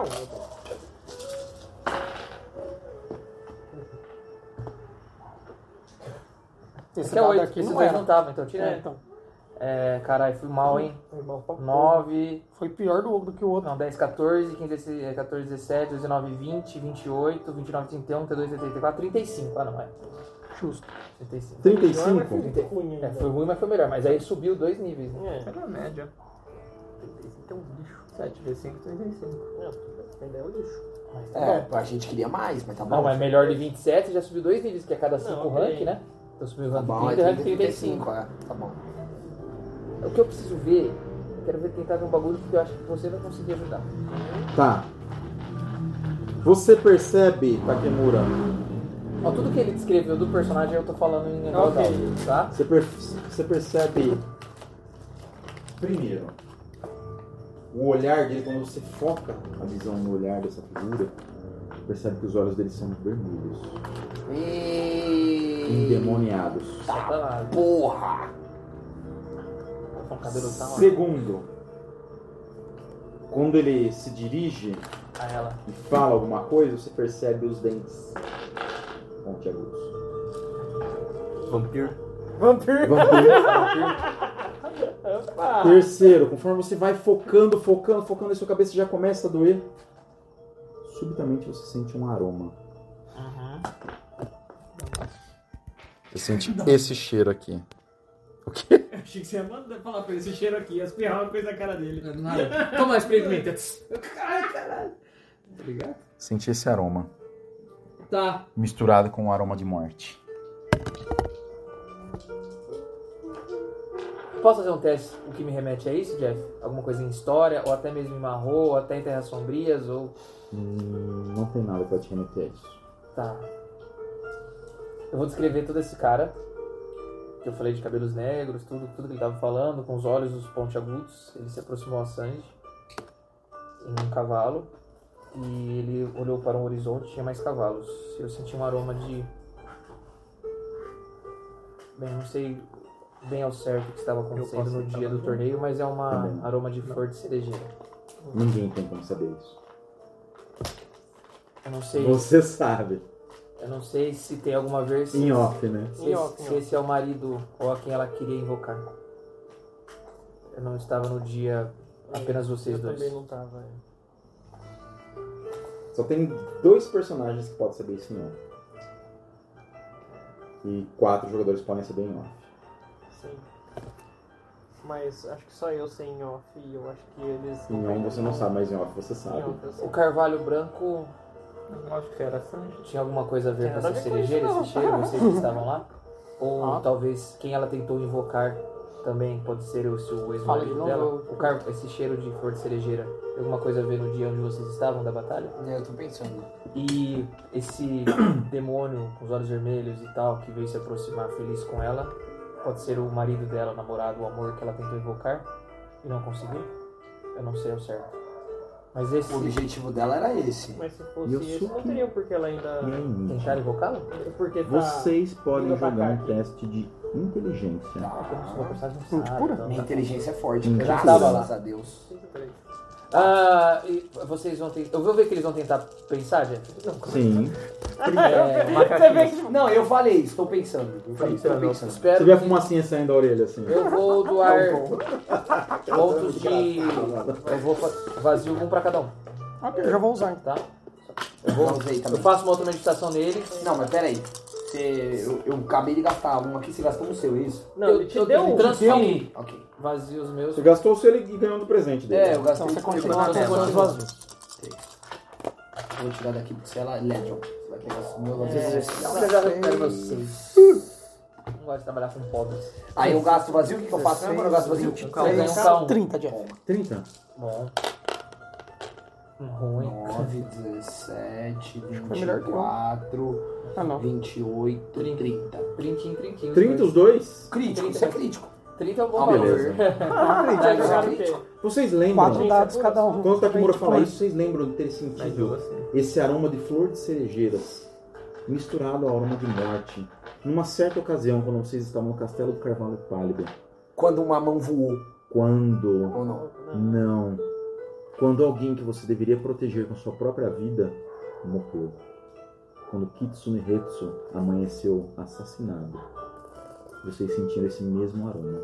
Esse Esse é dado oito, aqui esses não dois era. não estavam, então eu tirei. É, então. É, caralho, fui mal, hein? Foi mal pra porra. nove, Foi pior do, do que o outro. não, dez, quatorze, quinze, dezesseis, quatorze, dezessete, dezenove, vinte, vinte e oito, vinte e nove, trinta e um, trinta e dois, trinta e quatro, trinta e cinco. Ah, não, é. Justo. trinta e cinco. trinta e Pior, mas cinco? foi ruim ainda. É, foi ruim, mas foi melhor. Mas aí ele subiu dois níveis, né? É. É na média. Tem um lixo. sete vezes cinco, trinta e cinco. Não, ainda é o lixo. Mas tá É, bom. a gente queria mais, mas tá bom. Não, mas melhor de vinte e sete já subiu dois níveis, que é cada cinco Não, ok. rank, né? Então subiu o Tá rank bom, é trinta e rank trinta, trinta e cinco. trinta e cinco, é. Tá bom. O que eu preciso ver, eu quero ver tentar ver um bagulho porque eu acho que você vai conseguir ajudar. Tá. Você percebe, Takemura, Ó, tudo que ele descreveu do personagem eu tô falando em voz Ok. alta, tá? você, per- você percebe primeiro o olhar dele, quando você foca a visão no olhar dessa figura, percebe que os olhos dele são vermelhos, E... endemoniados. Satanás. Porra! Com o cabelo tá ó, Segundo, quando ele se dirige a ela. e fala alguma coisa, você percebe os dentes pontiagudos. Vampiro. Vampiro. Opa. Terceiro, conforme você vai focando, focando, focando, a sua cabeça já começa a doer. Subitamente você sente um aroma. Você sente esse cheiro aqui. O quê? Eu achei que você ia mandar falar pra ele esse cheiro aqui, ia espirrar uma coisa na cara dele. Toma, experimenta. Ai, caralho. Obrigado. Senti esse aroma. Tá. Misturado com o aroma de morte. Posso fazer um teste, o que me remete a isso, Jeff? Alguma coisa em história, ou até mesmo em Marro, ou até em Terras Sombrias, ou... Hum, não tem nada pra te remeter a isso. Tá. Eu vou descrever todo esse cara, que eu falei de cabelos negros, tudo, tudo que ele tava falando, com os olhos os pontiagudos. Ele se aproximou a Sanji em um cavalo e ele olhou para um horizonte e tinha mais cavalos. Eu senti um aroma de... Bem, não sei bem ao certo o que estava acontecendo no dia do torneio, mas é um Também. aroma de flor de cerejeira. Ninguém tem como saber isso. Eu não sei, Você sabe. eu não sei se tem alguma versão... Em off, né? Se, Em off, em se off. esse é o marido ou a quem ela queria invocar. Eu não estava no dia, apenas vocês eu dois. também não tava. é. Só tem dois personagens que podem saber isso em off. E quatro jogadores podem saber em off. Sim. Mas acho que só eu sei em off e eu acho que eles. Em on você não sabe, mas em off você Em sabe. off eu sei. O carvalho branco Eu acho que era Sanji. tinha alguma coisa a ver Tem com nada essa a ver com cerejeira, isso, esse cheiro, vocês que estavam lá? Ou Ah. talvez quem ela tentou invocar também pode ser o seu Fala de ex-marido novo, dela? eu- O car... Esse cheiro de flor de cerejeira tem alguma coisa a ver no dia onde vocês estavam da batalha? Eu tô pensando. E esse demônio com os olhos vermelhos e tal, que veio se aproximar feliz com ela, pode ser o marido dela, o namorado, o amor que ela tentou invocar e não conseguiu? Eu não sei ao certo. Mas esse... O objetivo dela era esse. Mas se fosse E o esse, não Suki? teria porque ela ainda. E aí, Nietzsche? Tentar invocá-lo? Porque tá. Vocês podem indo pra jogar cá um aqui. teste de inteligência. É que eu não sou uma personagem Pura? sábia, então Minha tá. inteligência é forte, Eu já graças estava lá. a Deus. Ah, e vocês vão tentar... Eu vou ver que eles vão tentar pensar, Jeff? Sim. É, Não, eu falei, estou pensando. Eu falei, estou Pensando. pensando. Espero Você vê a que- fumacinha saindo da orelha assim. Eu vou doar pontos de... Eu vou fa- vazio um pra cada um, Ok, eu já vou usar então. tá? Eu, vou... Eu usei eu também. faço uma outra meditação nele. Não, mas peraí. Você, eu, eu acabei de gastar um aqui, você gastou um seu, é isso? Não, eu, ele te eu, deu eu um. transferi Ok. vazio os meus. Você gastou o seu e ganhou do presente dele. É, eu gastei Então você um continua Então, com você os olhos continua. vazios. Eu vou tirar daqui porque você é Legend. Você vai pegar o meu vazio. É, Não, eu já recupero meus seis. Não gosto de trabalhar com pobres. Aí eu gasto vazio, o que, que eu faço mesmo quando eu gasto vazio? Eu ganho um K um. trinta, Jeff. trinta. Bom. Ruim. nove, dezessete, foi melhor que eu. vinte e quatro, Ah, não. vinte e oito, trinta. Trinquinho, trinquinho. trinta os dois? Crítico, isso é crítico. trinta é um bom Ah, valor. beleza. Não acredito. Vai Tá, jogar tá. no quê? Vocês lembram? Quatro dados cada um. Quando o Takemura Vinte fala pontos. isso, vocês lembram de ter sentido esse aroma de flor de cerejeiras misturado ao aroma de morte. Numa certa ocasião, quando vocês estavam no Castelo do Carvalho Pálido. Quando uma mão voou. quando... Ou não? Não. Quando alguém que você deveria proteger com sua própria vida morreu. Quando Kitsune Hetsu amanheceu assassinado, vocês sentiram esse mesmo aroma.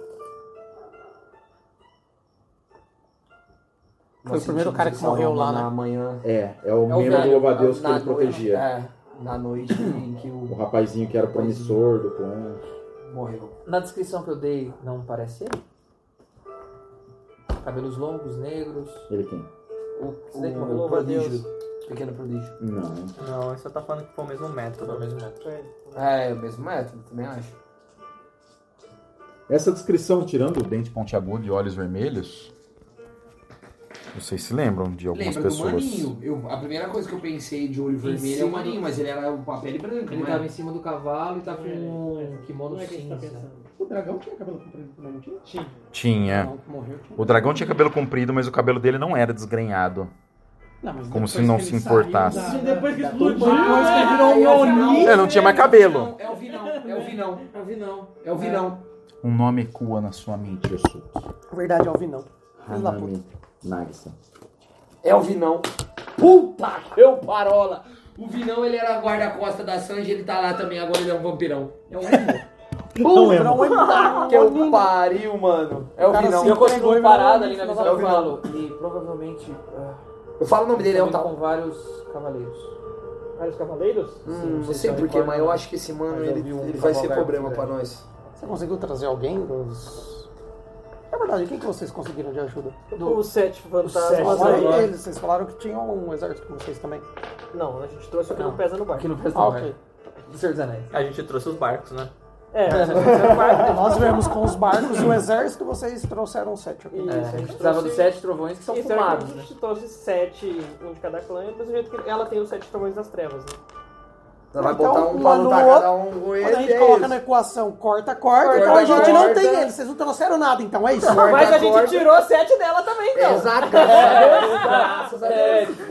Foi o primeiro Nós cara que sentimos morreu esse lá, aroma né? Na manhã. É, é o É o membro velho, do louva-a-Deus que na ele noite, protegia. É, na noite em que O o rapazinho que era promissor do clã. morreu. Na descrição que eu dei, não parece ele? Cabelos longos, negros. Ele quem? O, esse daí que morreu. O Louva-a-Deus. prodígio. Pequeno prodígio. Não. Não, isso tá falando que foi o mesmo método. Foi o mesmo método. É, o mesmo método, também acho. Essa descrição, tirando o dente Dente pontiagudo e olhos vermelhos. Vocês se lembram de algumas Lembra do pessoas? maninho. Eu, a primeira coisa que eu pensei de olho vermelho é o cima maninho, mas ele era com a pele branca, Ele não tava é? em cima do cavalo e tava com um Não kimono é que a gente tá cinza. pensando. O dragão tinha cabelo comprido também, não tinha? Tinha. Tinha. Não, que morreu tinha. O dragão tinha cabelo comprido, mas o cabelo dele não era desgrenhado. Não, mas Como depois se não que se ele saiu importasse. da- Depois que da- explodiu, Depois que ele virou É, é o um final. Oni. É, não tinha mais cabelo. É o vinão, é o vinão. Eu vi não. É o vinão. Um nome ecoa na sua mente, Yosuke. Verdade, é o Vinão. Filho da puta. Hanami Nagisa. É o Vinão. Puta que eu parola! O vinão, ele era guarda-costa da Sanji, ele tá lá também, agora ele é um vampirão. É o vinão. Não virou um Oni. Que eu pariu, mano. É o Cara, Vinão. assim, Eu continuo pegou e parado virou ali na um visão É o eu vilão. falo. E provavelmente. ah, Eu falo o nome dele, é tá um tal. com vários cavaleiros. Vários cavaleiros? Hum, não vocês sei estão porquê, mas eu recordando. acho que esse mano, Mas eu ele, vi um ele vai ser cavalgar problema aqui, pra velho. nós. Você conseguiu trazer alguém dos... É verdade, quem que vocês conseguiram de ajuda? Os sete fantasmas. Mas aí, aí eles, vocês falaram que tinham um exército com vocês também. Não, a gente trouxe o que não Não. pesa no barco. Aqui no Presto Ah, Mar. ok. Do Senhor dos Anéis. A gente trouxe os barcos, né? É, a gente trouxe o barco. Nós viemos com os barcos e o exército, vocês trouxeram sete. ok? Isso, É, a a gente gente precisava trouxe- dos sete trovões que são Isso, fumados, a né? gente trouxe sete, um de cada clã, mas do jeito que ela tem os sete trovões das trevas, né? Ela vai Então, botar um um pra no lutar outro, cada um com Quando ele. a gente é coloca isso. na equação corta, corta, Corta, então a gente não corta. tem eles. Vocês não trouxeram nada, então é isso? Corta, Mas a gente corta. tirou sete dela também, então. Exato, graças a Deus. É, tipo,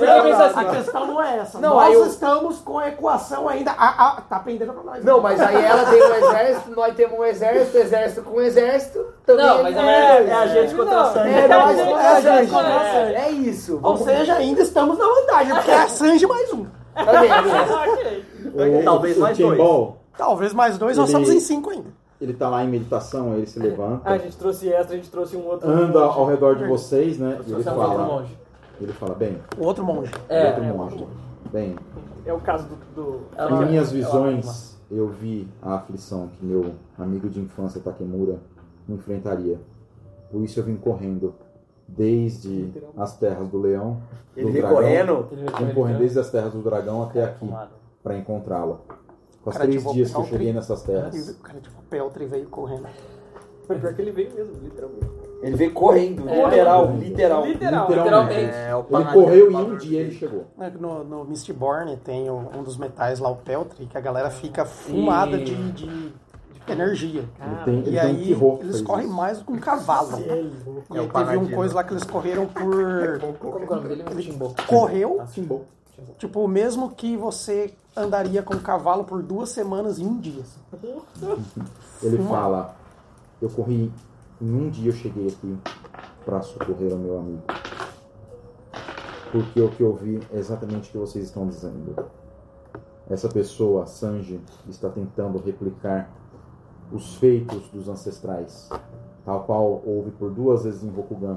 A questão não é essa. Não, Nós aí eu- estamos com a equação ainda. A, a, tá pendendo pra nós. Não, mas aí ela tem um exército, nós temos um exército, exército com exército. Também Não, mas é, É, é a gente contra a Sanji. É, nós É, contra a a gente Sanji. contra a Sanji. É isso. Ou Vamos seja, ainda estamos na vantagem, porque é a Sanji mais um. tá vendo? Ok. O, Talvez o, mais o Timbal, Talvez mais dois, nós Ele- estamos em cinco ainda. ele tá lá em meditação, aí ele se levanta, Ah, a gente trouxe essa, a gente trouxe um outro. anda ao redor de vocês, né? E ele Trouxemos outro fala, monge. ele fala, bem, O outro monge. É, outro é, monge, bem, É o caso do. do... Ela- em minhas ela- visões, eu vi a aflição que meu amigo de infância, Takemura, enfrentaria. Por isso eu vim correndo desde as terras do leão, do Ele vem dragão. correndo. Vim correndo desde as terras do dragão até aqui, para encontrá-la. Faz Cara, três tipo, dias que eu Peltri- cheguei nessas terras. O cara tipo Peltri veio correndo. Foi pior que ele veio mesmo, literalmente. Ele vem correndo, É. literal, literal. Literal. Literalmente. É, o Ele Panadinho correu e do em um Valor dia ele Fake. chegou. No, no Mistborn tem o- um dos metais lá, o Peltri, que a galera fica fumada E- de, de energia. Ele tem, ele E tem um aí Kihou que eles fez correm isso. mais do que um cavalo. E É aí o teve um Panadinho. coisa lá que eles correram por. Como que é o nome dele? Timbo. Correu, Timbal. tipo, o mesmo que você andaria com um cavalo por duas semanas em um dia. Ele Fuma. fala, eu corri, em um dia eu cheguei aqui para socorrer o meu amigo. Porque o que eu vi é exatamente o que vocês estão dizendo. Essa pessoa, Sanji, está tentando replicar os feitos dos ancestrais, tal qual houve por duas vezes em Rokugan.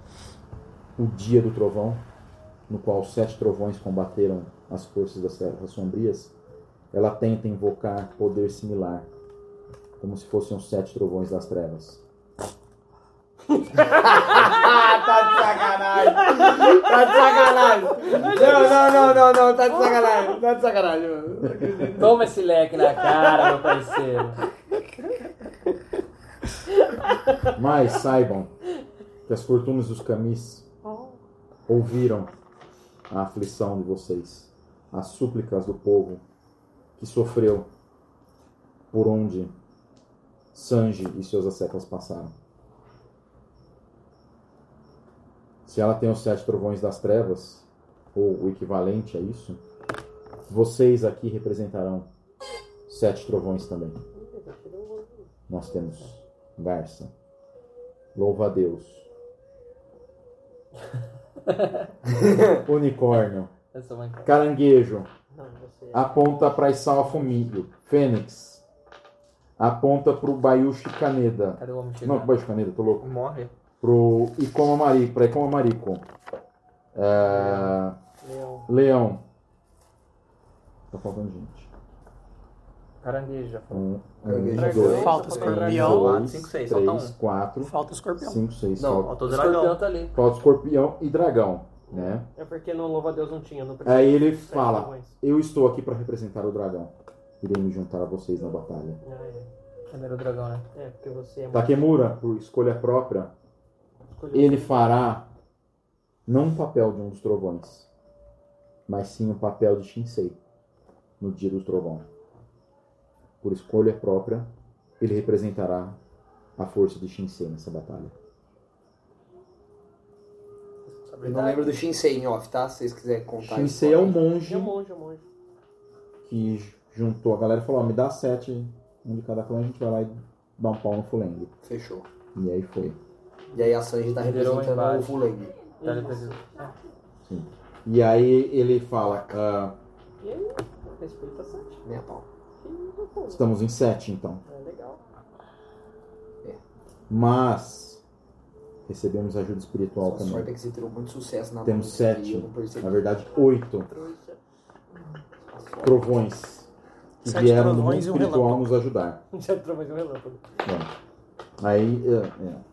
O Dia do Trovão, no qual os sete trovões combateram as forças das terras sombrias. Ela tenta invocar poder similar, como se fossem os sete trovões das trevas. Ah, tá de sacanagem. Tá de sacanagem. Não, não, não, não, não, tá de sacanagem. Tá de sacanagem, mano. Toma esse leque na cara, meu parceiro. Mas saibam que as fortunas dos camis ouviram a aflição de vocês, as súplicas do povo que sofreu por onde Sanji e seus asseclas passaram. Se ela tem os sete trovões das trevas, ou o equivalente a isso, vocês aqui representarão sete trovões também. Nós temos Garça, Louva a Deus. Unicórnio. Essa vai Caranguejo. Não, você... Aponta para Isalfumilho. Fênix. Aponta pro Bayushi Kaneda. Cadê o homem Não, chegando? pro Bayushi Kaneda, tô louco. Morre. Pro Ikoma Mariko. Pra Ikoma Mariko. É... Leão. Leão. Tá faltando gente. Caranguejo já falou. Um, um, Caranguejo. dois, Falta três, escorpião. dois, cinco, seis, falta três, um. quatro, Falta escorpião. cinco, seis. Não, Falta, Faltou O o escorpião dragão. tá ali. falta escorpião e dragão, né? É porque no Louva a Deus não tinha. Não precisa Aí ele de sete fala, dragões. eu estou aqui para representar o dragão. Irei me juntar a vocês na batalha. Ah, é. Primeiro dragão, né? É, porque você é Takemura, por escolha própria, escolhido. ele fará não um papel de um dos trovões, mas sim o papel de Shinsei no dia do trovão. Por escolha própria, ele representará a força de Shinsei nessa batalha. Eu não lembro do Shinsei em off, tá? Se vocês quiserem contar Shinsei isso. é o monge É um monge, é um monge. que juntou a galera e falou, ó, me dá sete, um de cada clã, a gente vai lá e dá um pau no Fulengue. Fechou. E aí foi. E aí a Sanji tá Liderou representando o embaixo. Fulang. Tá ali pra dizer. Sim. E aí ele fala, ah, E aí, respeita a sete. Meia pau. estamos em sete então. É legal. Mas recebemos ajuda espiritual Sua sorte também. é que você terou muito sucesso na Temos música e sete, eu não percebi. na verdade oito Trouxa. trovões que Sete vieram do mundo trovões e um espiritual relâmpago. nos ajudar. Já trovões um relâmpago. Bom, aí, é, é.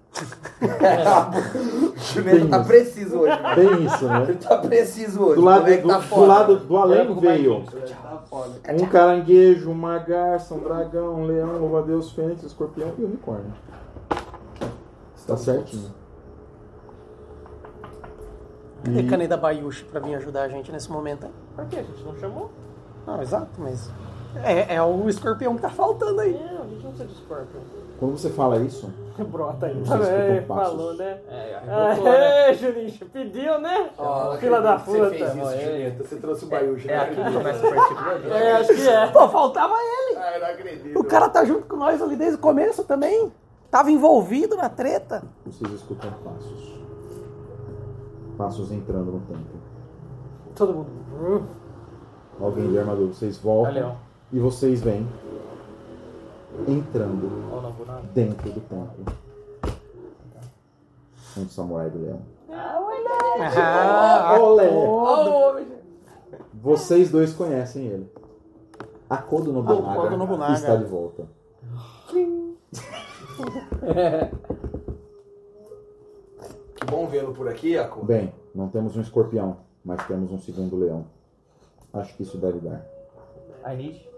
O Jumento tá preciso hoje, mano. Bem isso, né? Ele tá preciso hoje. Do lado, O moleque do, tá do foda. lado do além veio Tá foda. um caranguejo, uma garça, um dragão, um leão, louva-a-Deus, fênix, escorpião e unicórnio. Está certinho. Cadê Kaneda Bayushi pra vir ajudar a gente nesse momento? Hein? Por que? A gente não chamou? Não, exato, mas... É, é o escorpião que tá faltando aí. É, a gente não precisa de Scorpion. Quando você fala isso, Brota aí. Vocês também, escutam passos. falou, né? É, Ah, arrebentou, né? é, Juninho, pediu, né? Ó, Fila da você puta. fez isso, Julieta. Você trouxe o Bayushi. É aqui que começa a partir do dragão. É, acho que é. Pô, faltava ele. Ah, eu não acredito. O cara tá junto com nós ali desde o começo também. Tava envolvido na treta. vocês escutam passos. Passos entrando no templo. Todo mundo. Hum. Alguém de armadura, vocês Ah, voltam leão. e vocês vêm entrando Ó, não vou nada. dentro do templo. Um samurai do leão. Ah, Olé! Ó, homem. Vocês dois conhecem ele. Akodo Nobunaga, Akodo Nobunaga. está de volta. Que bom vê-lo por aqui, Ako. Bem, não temos um escorpião, mas temos um segundo leão. Acho que isso deve dar. I need.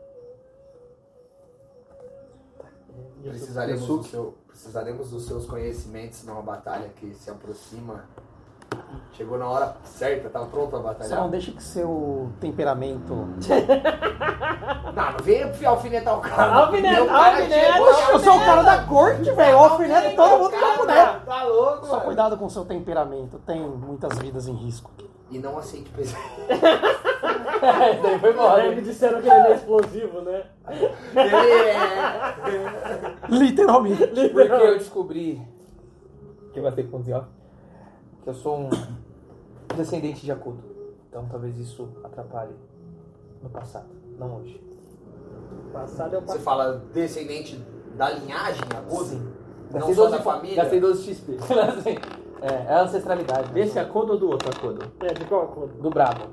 Precisaremos, do seu, precisaremos dos seus conhecimentos numa batalha que se aproxima. Chegou na hora certa, tava pronto a Só batalhar. não deixa que seu temperamento... Não, não vem alfinetar o cara. Alfineta, Meu cara alfineta, chegou, Poxa, eu sou o cara da corte, velho. Alfinete todo mundo que eu puder. Tá, tá louco, Só mano. cuidado com seu temperamento. Tem muitas vidas em risco aqui. E não aceite presente. Esse daí foi embora. Aí me disseram que ele é explosivo, né? Ele é... Literalmente. Porque eu descobri que eu bati com o Zio, que eu sou um descendente de Akudo. Então talvez isso atrapalhe no passado, não hoje. Passado é o Você passado. fala descendente da linhagem, Ako? Sim. Não Gastei só doze da família? Gastei doze X P. Assim, é, é a ancestralidade. né? Desse Akodo ou do outro Akodo? É, de qual acordo? Do brabo.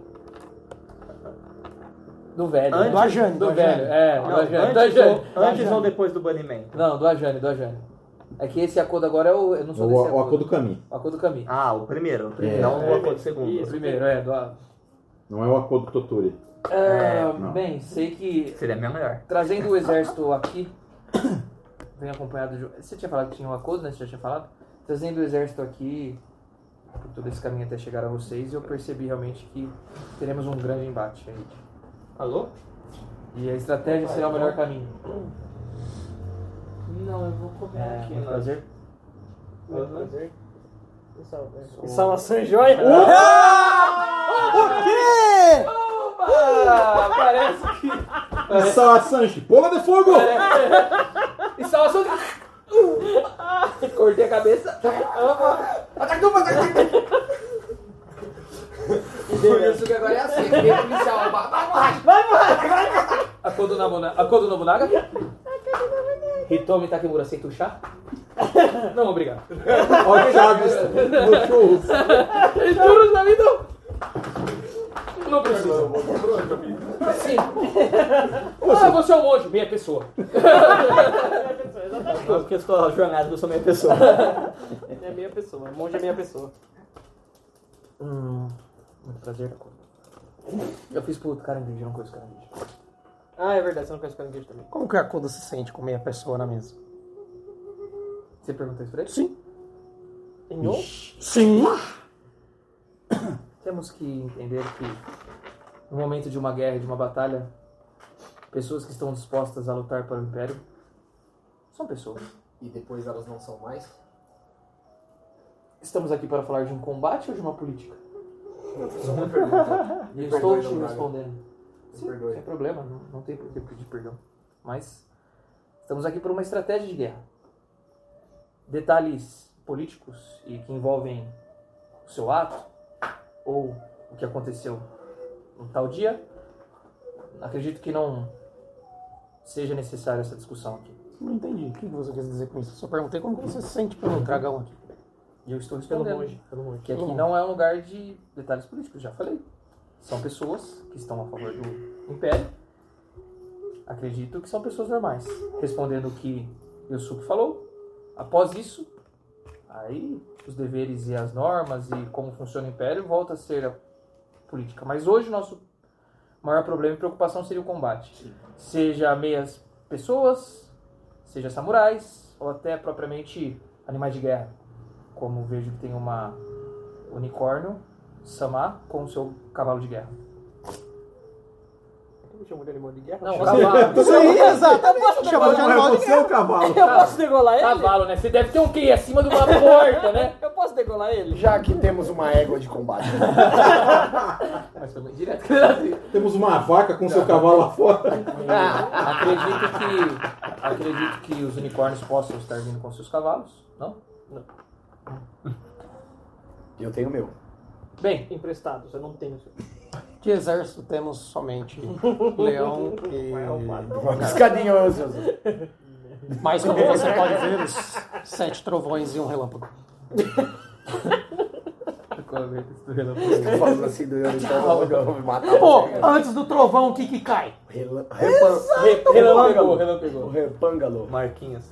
Do velho. Antes- Do Ajane, Do do velho, Ajane. é. Não, do Ajane. Do antes, Ajane. ou, Do antes Ajane. ou depois do banimento? Não, do Ajane, do Ajane. É que esse Akodo agora é o. Eu não sou O, desse o Akodo. Akodo Kami. O Akodo Kami. Ah, o primeiro. O primeiro, É. não o Akodo segundo. O primeiro, é. Do, Não é o Akodo Toturi. é, não. bem, sei que Seria a minha melhor. trazendo o exército aqui, vem acompanhado de. Você tinha falado que tinha um Akodo, né? Você já tinha falado? Trazendo o exército aqui, por todo esse caminho até chegar a vocês, eu percebi realmente que teremos um grande embate aí. Alô? E a estratégia será o melhor caminho. Não, eu vou comer É, aqui. muito prazer. Muito prazer. E salvação joia? O quê? Ah, parece que. E Sawa Sanji, bola de fogo! E salvação de. cortei a cabeça. Por isso que agora é assim, que vem policial. Vai, vai, Vai, Akodo Nabuna- Akodo Nobunaga. Hitomi Takemura, aceita o chá? Não, obrigado. Olha Chaves no churros. Juros na vida. Não precisa. Sim. Ah, você é um monge, minha pessoa. Exatamente. Porque eu sou jornada, eu sou minha pessoa. É minha pessoa. Monge é minha pessoa. Hum, muito prazer, Akodo. Eu fiz pro outro caranguejo, eu não conheço caranguejo. Ah, é verdade, você não conhece caranguejo também. Como que a Koda se sente com meia pessoa na mesa? Você perguntou isso pra ele? Sim. Em um? Sim. Temos que entender que no momento de uma guerra, de uma batalha, pessoas que estão dispostas a lutar para o Império são pessoas. E depois elas não são mais? Estamos aqui para falar de um combate ou de uma política? Só uma pergunta. E eu Me estou perdoe, te Nobunaga. respondendo. Me Sim, perdoe. sem problema, não, não tem por que pedir perdão. Mas estamos aqui por uma estratégia de guerra. Detalhes políticos e que envolvem o seu ato ou o que aconteceu no tal dia, acredito que não seja necessária essa discussão aqui. Não entendi. O que você quis dizer com isso? Eu só perguntei como que você se sente pelo dragão aqui. E eu estou Pelo respondendo. monge. Pelo monge. Que aqui não é um lugar de detalhes políticos, já falei. São pessoas que estão a favor do Império. Acredito que são pessoas normais. Respondendo o que Yosuke falou. Após isso, aí os deveres e as normas e como funciona o Império volta a ser a política. Mas hoje o nosso maior problema e preocupação seria o combate. Seja meias pessoas, seja samurais, ou até propriamente animais de guerra. Como vejo que tem uma unicórnio, Sama, com o seu cavalo de guerra. Eu chamo de animal de guerra. Não, Posso- cavalo. Sim, exatamente. Chamou de animal de Você é o cavalo. Eu posso degolar ele? Cavalo, né? Você deve ter um quê? Acima de uma porta, né? Eu posso degolar ele? Já que temos uma égua de combate. Mas foi muito direto. Temos uma vaca com seu cavalo lá fora. acredito que acredito que os unicórnios possam estar vindo com seus cavalos, não? Eu tenho o meu. Bem, Emprestados, eu não tenho. De exército temos somente leão e... Uma piscadinha, ô Zeus. Mas como você pode ver, os sete trovões e um relâmpago. Falando assim do eu, então eu vou me matar. Pô, você. antes do trovão, o que que cai? Rela- repan- relâmpago, relâmpago. O repângalo. Marquinhos.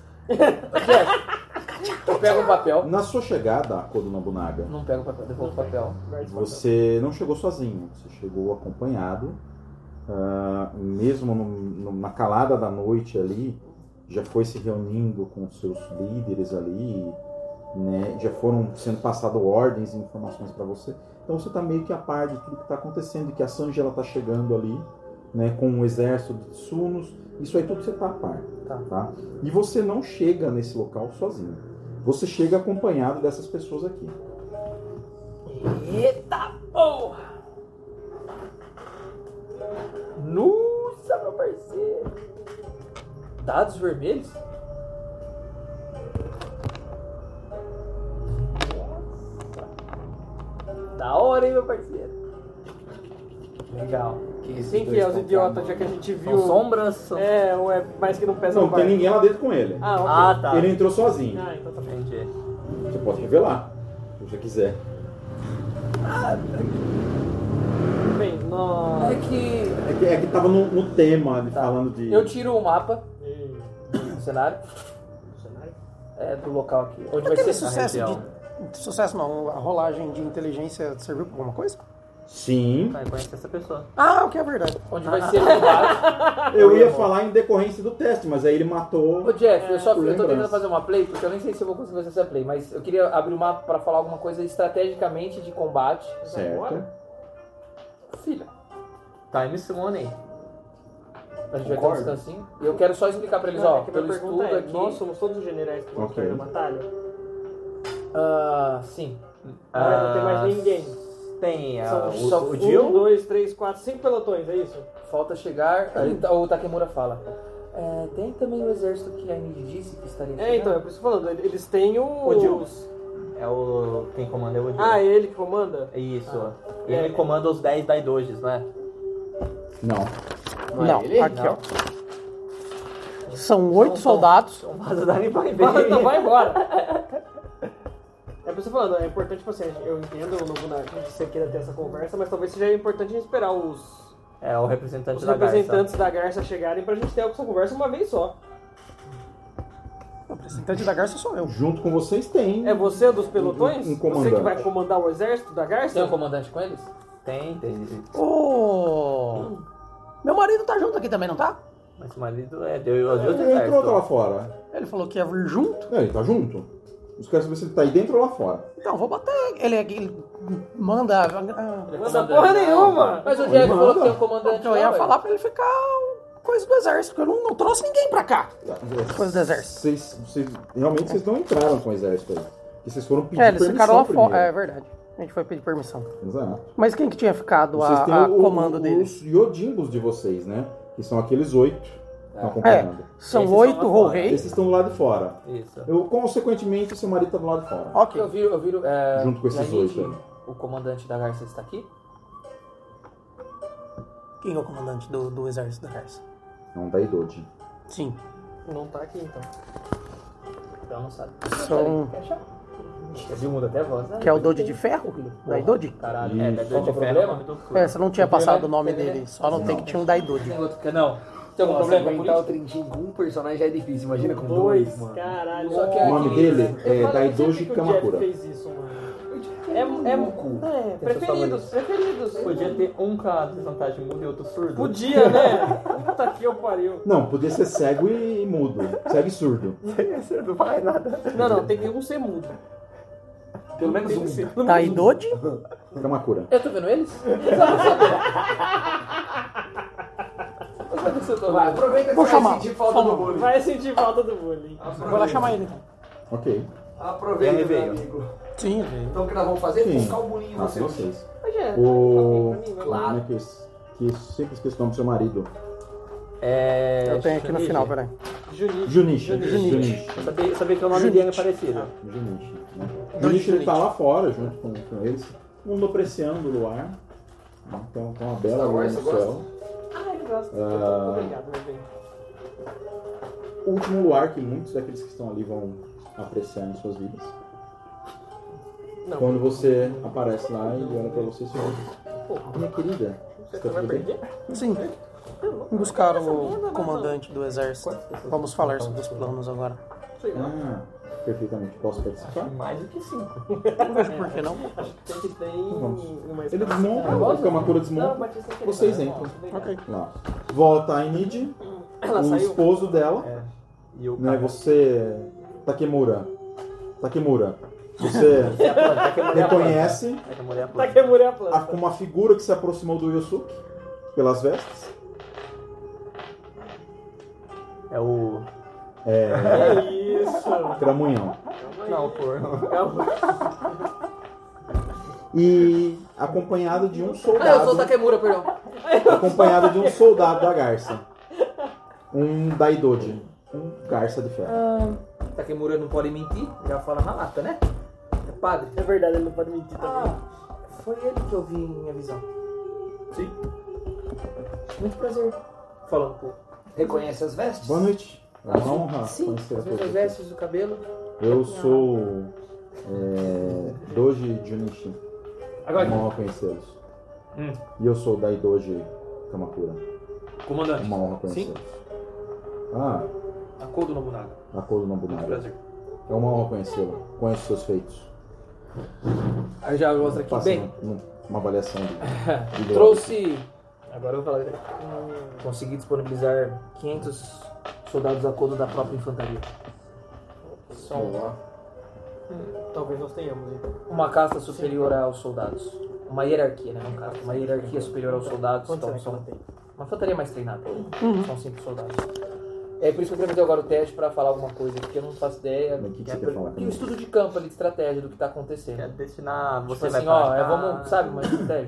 Eu pego um papel. Na sua chegada a Kodo Nobunaga, Não pego o papel, devolvo o papel. você não chegou sozinho, você chegou acompanhado. Ah, mesmo no- no- na calada da noite ali, já foi se reunindo com os seus líderes ali, né? Já foram sendo passadas ordens e informações para você. Então você está meio que a par de tudo que está acontecendo, que a Sanji ela está chegando ali, né? Com um exército de Tsunos. Isso aí tudo você está a par. Tá. Tá? E você não chega nesse local sozinho. Você chega acompanhado dessas pessoas aqui. Eita porra! Nossa, meu parceiro! Dados vermelhos? Nossa! Da hora, hein, meu parceiro? Legal. Quem que é os idiotas, já que a gente viu? São sombras? São... É, ou é mais que não pesa Não no tem barco? ninguém lá dentro com ele. Ah, ok. Ah, tá. Ele entrou sozinho. Ah, então tá bem. Entendi. Você pode revelar, se você quiser. Bem, nós... É que É que, é que tava no, no tema, ele Tá. falando de... eu tiro o mapa E- do cenário, cenário? é, do local aqui. Onde vai Aquele ser sucesso região. de... Sucesso não, a rolagem de inteligência serviu pra alguma coisa? Sim. Vai conhecer essa pessoa. Ah, o que é verdade. Onde vai ser o combate. Eu ia falar em decorrência do teste, mas aí ele matou... Ô Jeff, eu só por eu tô tentando lembrança. fazer uma play, porque eu nem sei se eu vou conseguir fazer essa play, mas eu queria abrir o mapa pra falar alguma coisa estrategicamente de combate. Certo. Filha, Times One aí. a gente vai ter um Concordo. distancinho. E eu quero só explicar pra eles, Não, ó, é que minha pelo pergunta estudo é, aqui... nós somos todos os generais que vão Ok. estar na batalha? Ah, sim. Ah, não tem mais Ah, ninguém. Tem a, São o, só o um, Jill. dois, três, quatro, cinco pelotões, é isso? Falta chegar... Aí tá- o Takemura fala. É, tem também o exército que a Indy disse que estaria É, então, é por isso que eu tô falando. Eles têm os... Odil. É o... Quem comanda é o Odil. Ah, ele que comanda? Isso. Ah. Ele É. comanda os dez Daidojis, não é? Não. Não, é Não, ele? aqui, Não. ó. São oito soldados. O vaso da Nipa Vai, não, vai embora. É por isso que eu tô falando, é importante, tipo assim, eu entendo o Nobunaga que você queira ter essa conversa, mas talvez seja importante a gente esperar os, É o representante os da representantes da Garça chegarem pra gente ter essa conversa uma vez só. O representante da Garça sou eu. Junto com vocês tem. É você dos pelotões? Um- um você que comandante. vai comandar o exército da Garça? Tem um comandante com eles? Garça. Tem, tem. Ô. Meu marido tá junto aqui também, não tá? Mas o marido é... Deu os dois Ele entrou tá lá exércitos. fora. Ele falou que ia vir junto. Não, ele tá junto. Os caras saber se ele tá aí dentro ou lá fora. Então, vou bater. Ele, ele manda. ah, Manda porra nenhuma! Mas o Diego Manda. falou que tem um comandante Então, eu ia lá, ué. falar pra ele ficar coisa do exército, porque eu não, não trouxe ninguém pra cá. Coisa do exército. Vocês, vocês, realmente vocês não entraram com o exército aí. Porque vocês foram pedir É, eles permissão ficaram lá primeiro. fora. É verdade. A gente foi pedir permissão. Exato. Mas quem que tinha ficado Vocês a, têm a o- comando o- deles? os Yodimbos de vocês, né? Que são aqueles oito que estão É, acompanhando. são Esses oito estão lá fora. Rol-Reis. Esses estão do lado de fora. Isso. Eu, consequentemente, seu marido tá do lado de fora. Ok. Eu viro, eu viro, é, Junto com esses Yanid, oito aí. o comandante da Garça está aqui? Quem é o comandante do, do exército da Garça? É um Daidoji. Sim. Não tá aqui então. Então não sabe. São. Ele muda até a voz, né? Que é o Dodi de Ferro? Daidodi? Caralho. É, Isso. Daidoj Qual que é de o Ferro é o problema? nome do furo. É, você não tinha passado o nome Tem, né? dele, só notei que tinha um Daidodi. Tem outro que não. Tem algum Nossa, problema com aguentar o isso? Trintinho com um personagem já é difícil, imagina com Dois, dois, mano. caralho. Só que O nome aquele- dele Eu é falo, eu não sei Daidoji por que o Jeff Kamakura. fez isso, mano. É, é, é preferidos, preferidos. Podia ter um com a desvantagem muda e outro surdo. Podia, né? Puta que eu pariu. Não, podia ser cego e, e mudo. Cego e surdo. Não faz nada. Não, não, tem que um ser mudo. Pelo menos Tem que um. ser. Daidodi? Kamakura. Eu tô vendo eles? Vai, aproveita que Vou você vai chamar. sentir falta do bullying. Vai sentir falta do bullying. Vou lá chamar ele então. Ok. Aproveita, Ele meu veio. amigo. Sim, velho. Então o que nós vamos fazer é Sim. focar o bullying em Ah, você. são vocês. Mas é, O. pra mim, vai Como lá. é que, es- que sempre esqueço o nome do seu marido. É... Eu tenho aqui no Shunichi. final, peraí. Junichi. Junichi. Junichi. Junichi. Eu sabia, eu sabia que o nome dele é parecido. Junichi. Né? Dois Junichi ele tá Junichi. lá fora junto com, com eles. Um mundo apreciando o luar. Então tem uma bela Star lua Wars, no você céu. Ah, ele gosta. Ah. Obrigado, meu bem. O último luar que muitos daqueles que estão ali vão apreciar em suas vidas. Não. Quando você aparece lá e olha pra você e sorri. Pô, Minha querida, você está vai tudo bem? perder? Sim. Buscar o comandante do exército. Vamos falar sobre os planos agora. Sei lá. Ah, perfeitamente. Posso participar? Mais do que cinco. Não vejo por que não. Tem que ter uma Ele desmonta, o Kamakura desmonta. Vocês entram. Ok. Lá. Volta a Enid, Ela o saiu. esposo dela, É. E o né? cara- Você, Takemura, Takemura, você É a planta, Takemura é a planta. reconhece Takemura é a Tá planta. que morrer a a, planta. uma figura que se aproximou do Yosuke pelas vestes. É o... É, É isso. Cramunhão. Não, por... É o- E acompanhado de um Ah, eu sou o soldado, Takemura, perdão. acompanhado de um soldado da Garça. Um Daidoji, um Garça de ferro. Ah, Takemura não pode mentir, já fala na lata, né? É padre. É verdade, ele não pode mentir também. Ah, foi ele que eu vi em minha visão. Sim. Muito prazer. Falando um pouco. Reconhece as vestes? Boa noite. É uma honra Sim, conhecer a as minhas todos. vestes, o cabelo. Eu sou é, Doji Junichi. É Agora uma aqui. honra conhecê-los. Hum. E eu sou Daidoji Kamakura. Comandante. Uma honra conhecê-los. Ah, Acordo Nobunaga. Akodo Muito Nobunaga. prazer. É uma honra conhecê-lo. Conheço seus feitos. Aí já mostra aqui. Faça Bem, uma, uma avaliação de, de trouxe. Agora eu vou falar. Consegui disponibilizar quinhentos soldados Acordo da própria infantaria. São Talvez nós tenhamos, então. uma casta superior aos soldados. Uma hierarquia, né? Não casta. Uma hierarquia superior aos soldados. Quanto Então, será que ela são tem? uma infantaria mais treinada. São cinco soldados. É por isso que eu queria fazer agora o teste pra falar alguma coisa, porque eu não faço ideia. Mas o que que é você quer falar um comigo? estudo de campo ali, de estratégia do que tá acontecendo. Quer destinar... Tipo Você assim, vai ó, pra é, cá. vamos, sabe, uma estratégia.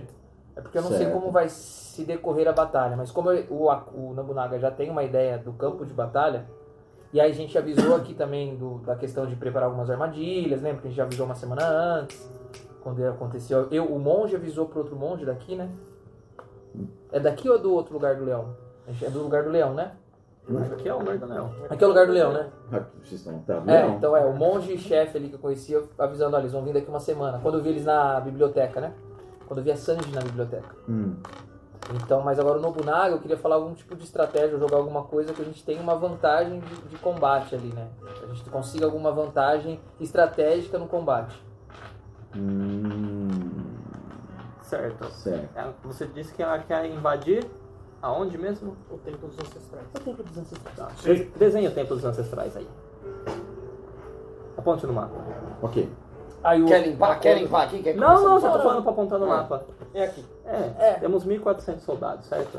É porque eu não sei Certo. como vai se decorrer a batalha, mas como eu- o, o Nobunaga já tem uma ideia do campo de batalha, e aí a gente avisou aqui também do, da questão de preparar algumas armadilhas, lembra que a gente já avisou uma semana antes, quando aconteceu. Eu, o monge avisou pro outro monge daqui, né? É daqui ou é do outro lugar do leão? É do lugar do leão, né? Aqui é o lugar do leão. Aqui é o lugar do leão, né? Ah, vocês estão tá, É, não. então é, o monge chefe ali que eu conhecia avisando, olha, eles vão vir daqui uma semana. Quando eu vi eles na biblioteca, né? Quando eu vi a Sanji na biblioteca. Hum. Então, mas agora o Nobunaga, eu queria falar algum tipo de estratégia, jogar alguma coisa que a gente tenha uma vantagem de, de combate ali, né? A gente consiga alguma vantagem estratégica no combate. Hum. Certo. Certo. É, Você disse que ela quer invadir aonde mesmo? O Templo dos Ancestrais. O Templo dos Ancestrais. De- Desenha o Templo dos Ancestrais aí. Aponte no mapa. Ok. Aí o... Quer limpar? Quer limpar aqui? Quer Não, não, começar? só tô falando pra apontar no mapa. É aqui. É, É. temos mil e quatrocentos soldados, certo?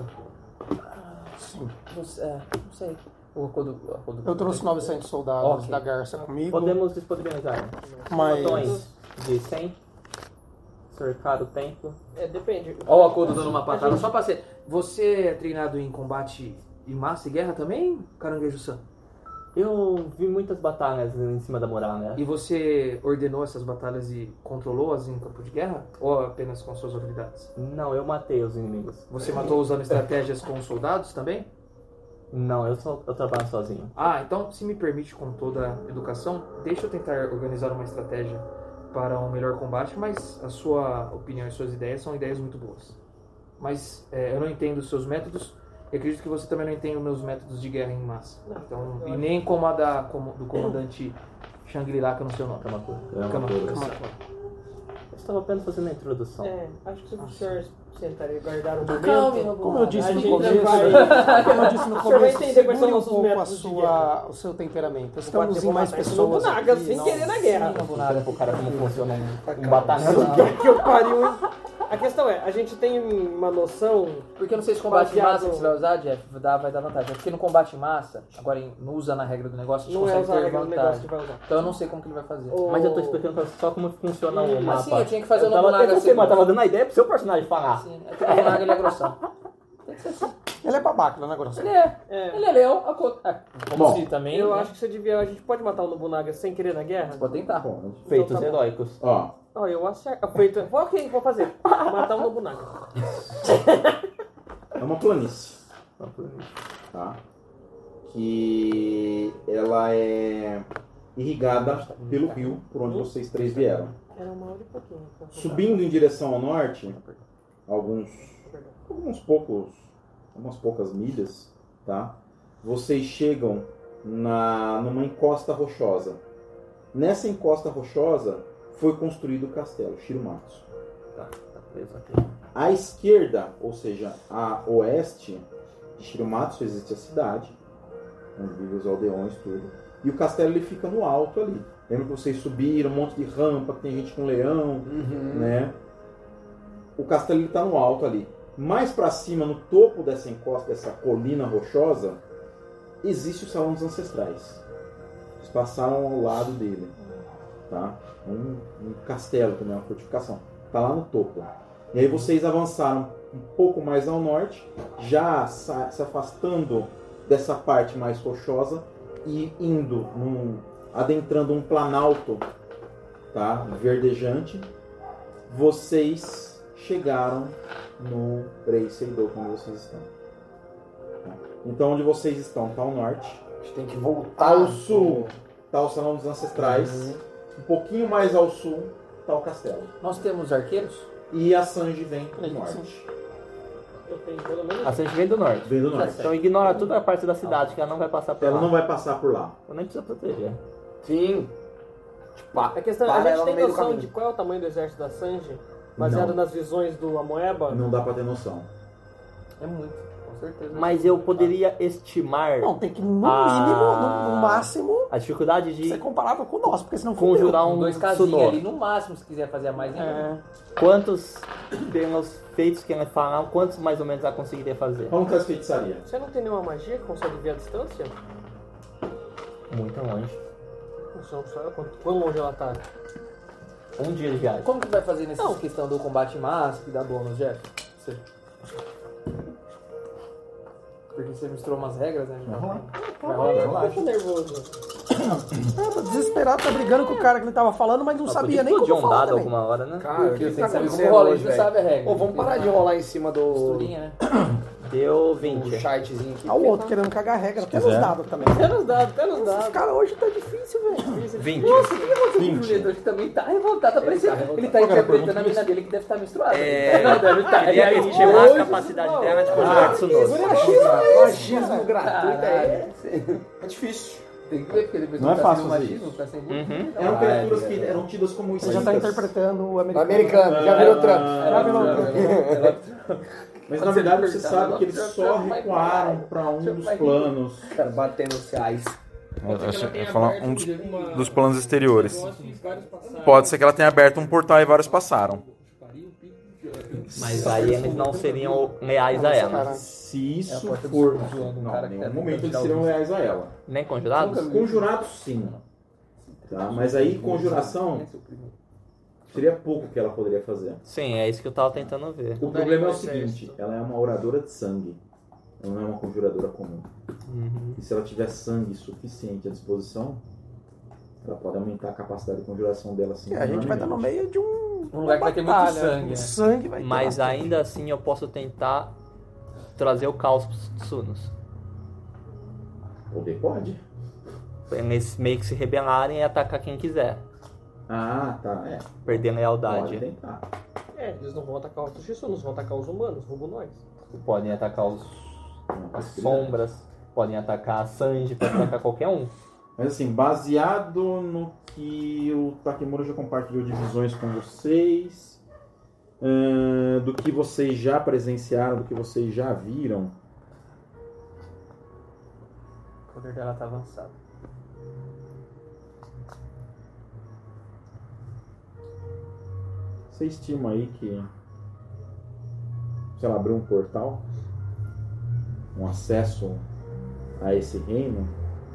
Não sei, é, não sei. O Akodo- o Akodo- Eu trouxe novecentos soldados Ok. da Garça comigo, Podemos disponibilizar mas botões de cem, cercar o templo. É, depende. Ó o Akodo dando uma patada, só pra ser... Você é treinado em combate em massa e guerra também, Caranguejo-san? Eu vi muitas batalhas em cima da muralha. E você ordenou essas batalhas e controlou-as em campo de guerra? Ou apenas com suas habilidades? Não, eu matei os inimigos. Você matou usando estratégias com os soldados também? Não, eu, só, eu trabalho sozinho. Ah, então, se me permite, com toda a educação, deixa eu tentar organizar uma estratégia para um melhor combate, mas a sua opinião e suas ideias são ideias muito boas. Mas é, eu não entendo os seus métodos, e acredito que você também não entende os meus métodos de guerra em massa. Então, e nem como a da, como, do comandante Shangri-La, que eu não sei o nome. Kamakura. Kamakura. Eu estava apenas fazendo a introdução. É, acho que se o senhor sentar e guardar um momento... Calme, como eu disse a no gente começo, vai- como eu disse no O senhor vai começo, entender quais são segure um nossos pouco a métodos de sua, o seu temperamento. Estamos bater em mais por baixo, pessoas não naga, aqui, sem não- querer na guerra. Olha pro cara como funciona um, um Puta batalhão. que eu pariu, hein? A questão é, a gente tem uma noção... Porque eu não sei se combate em Baseado- massa que você vai usar, Jeff, vai dar, vai dar vantagem. É porque no combate em massa, agora em- não usa na regra do negócio, a gente Não é consegue usar a ter regra do negócio vantagem. que vai usar. Então eu não sei como que ele vai fazer. O- Mas eu tô explicando pra você só como funciona o mapa. Assim, eu tinha que fazer o tava, Nobunaga eu sei, mas assim. tava dando a ideia pro seu personagem falar. Sim, é que o Nobunaga ele é grossão. Tem que ser assim. Ele é babaca, né, negócio? Ele é. É, Ele é leão, a co... é, como Bom, se também. eu né? acho que você devia... A gente pode matar o Nobunaga sem querer na guerra? Pode tentar. Bom, Feitos Então tá bom. heróicos. ó, Ó, eu acerto. Feito. Ok, vou fazer. Matar o Nobunaga. é uma planície, tá? Que ela é irrigada pelo rio por onde vocês três vieram. Era uma hora e pouquinho. então, Subindo em direção ao norte, alguns, alguns poucos, algumas poucas milhas, tá? Vocês chegam na numa encosta rochosa. Nessa encosta rochosa foi construído o castelo Shiromatsu. Tá, tá preso aqui. À esquerda, ou seja, a oeste de Shiromatsu existe a cidade, onde vivem os aldeões, tudo. E o castelo ele fica no alto ali. Lembra que vocês subiram, um monte de rampa, que tem gente com leão, né? O castelo está no alto ali. Mais para cima, no topo dessa encosta, dessa colina rochosa, existe o Salão dos Ancestrais. Vocês passaram ao lado dele, tá? Um, um castelo também, uma fortificação. Está lá no topo. E aí vocês avançaram um pouco mais ao norte, já sa- se afastando dessa parte mais rochosa e indo, num, adentrando um planalto, tá? Verdejante. Vocês chegaram no Rei Seidou, onde vocês estão. Tá? Então, onde vocês estão está ao norte. A gente tem que voltar. Ao sul está o Salão dos Ancestrais. Um pouquinho mais ao sul está o castelo. Nós temos arqueiros? E a Sanji vem do Aí, norte. Eu tenho pelo menos... A gente vem do norte. Vem do norte. Então ignora toda a parte da cidade, que ela não vai passar por Ela lá. não vai passar por lá. Eu nem precisa proteger. Sim. Tipo, A questão é, para a gente ela tem no meio do noção caminho. de qual é o tamanho do exército da Sanji? Baseado Não. nas visões do Amoeba? Não dá pra ter noção. É muito, com certeza. Mas eu poderia estimar Não, tem que, no Ah. mínimo, no, no máximo, a dificuldade de ser comparável com o nosso, porque senão conjurar Com um dois casinhos Tsunô. ali, no máximo, se quiser fazer a mais ainda. É, Quantos pelos feitos que ela falaram, quantos mais ou menos ela conseguiria fazer? Vamos com as feitiçaria. Você não tem nenhuma magia que consegue ver a distância? Muito longe. Não sei, não sei quão- quão longe ela tá. Um dia de viagem. Como que vai fazer nessa questão do combate em massa que dá bônus, Jeff? Você... Porque você misturou umas regras, né? Vai rolar. Vai rolar, vai rolar. Eu tô nervoso. Ah, tá desesperado, tá brigando com o cara que ele tava falando, mas não sabia nem Podia como um falar dado também. alguma hora, né? Cara, o Porque que você tá sabe como acontecendo rola, a hoje, gente não velho? sabe a regra. Ô, vamos parar de rolar em cima do, Misturinha, né? Deu do vinte. chartzinho aqui. Ah, o outro querendo cagar regra, até nos quiser. dados também. Até nos dados, até nos Os dados. caras hoje tá difícil, velho. vinte. Nossa, o que aconteceu com o vinte. Julieta hoje que também tá revoltado? Tá parecendo. revoltado. Ele tá Qual que era a interpretando a pergunta mina dele que deve estar menstruada. É, Não, deve estar. Ele ia estimar a capacidade dela de conjurar Tsunoda. Machismo gratuito é é difícil. Tem que ver, porque depois Não é tá fácil sendo fazer machismo, isso. tá sem Uhum. Eram criaturas que eram tidas como Você já tá islentas. interpretando o americano. Americano, já virou Trump. Já virou Trump. Mas na verdade você sabe que eles só recuaram para um dos planos. Cara, batendo os reais. Eu achei- eu ia falar um dos, dos planos exteriores. Pode ser que ela tenha aberto um portal e vários passaram. Mas aí eles não seriam leais a ela. Se isso É a porta do for. sul, zoando um Não, cara em que nenhum tá momento eles tentando seriam tirar o leais a ela. Nem conjurados? Conjurados sim. Tá? Mas aí conjuração seria pouco que ela poderia fazer. Sim, é isso que eu tava tentando ver. O problema é o seguinte, ela é uma oradora de sangue. Ela não é uma conjuradora comum. Uhum. E se ela tiver sangue suficiente à disposição, ela pode aumentar a capacidade de conjuração dela sim. É, a gente vai estar no meio de um. Um lugar que vai ter muito batalha. sangue, O né? sangue vai ter Mas lá. ainda assim eu posso tentar trazer o caos pros Tsunos. Poder pode. Eles meio que se rebelarem e atacar quem quiser. Ah, tá. É. Perder Pode lealdade. tentar. É, eles não vão atacar os Shizunos, vão atacar os humanos, Rubunois. Podem atacar os, Não, as possibilidade. sombras. Podem atacar a Sanji, podem atacar qualquer um. Mas assim, baseado no que o Takemura já compartilhou de visões com vocês, ahn, do que vocês já presenciaram, do que vocês já viram, O poder dela tá avançado. você estima aí que, se ela abrir um portal, um acesso a esse reino,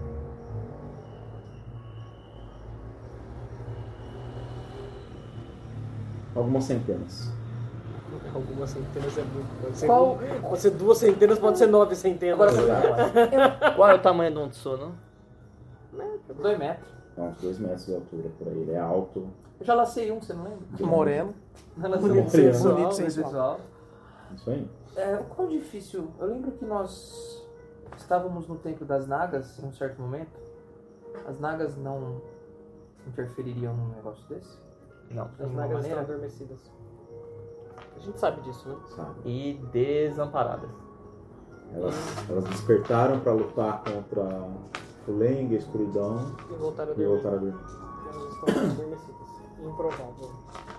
algumas centenas. Algumas centenas é muito. Pode ser, Qual- pode ser duas centenas, pode ser nove centenas. Agora, Qual é o tamanho do um Tsuno? dois metros. É uns dois metros de altura por aí. Ele é alto. Eu já lacei um, você não lembra? Moreno. Já lacei Bonito, um. sensual, bonito, sensual. sensual. Isso aí. É, qual difícil? Eu lembro que nós estávamos no templo das Nagas em um certo momento. As Nagas não interfeririam num negócio desse? Não. De As nenhuma nagas estão maneira? adormecidas. A gente sabe disso, né? Sabe? E desamparadas. Elas, elas despertaram para lutar contra o Lenga, a escuridão, E voltaram a e dormir. voltaram a dormir. Elas estão adormecidas. Improvável.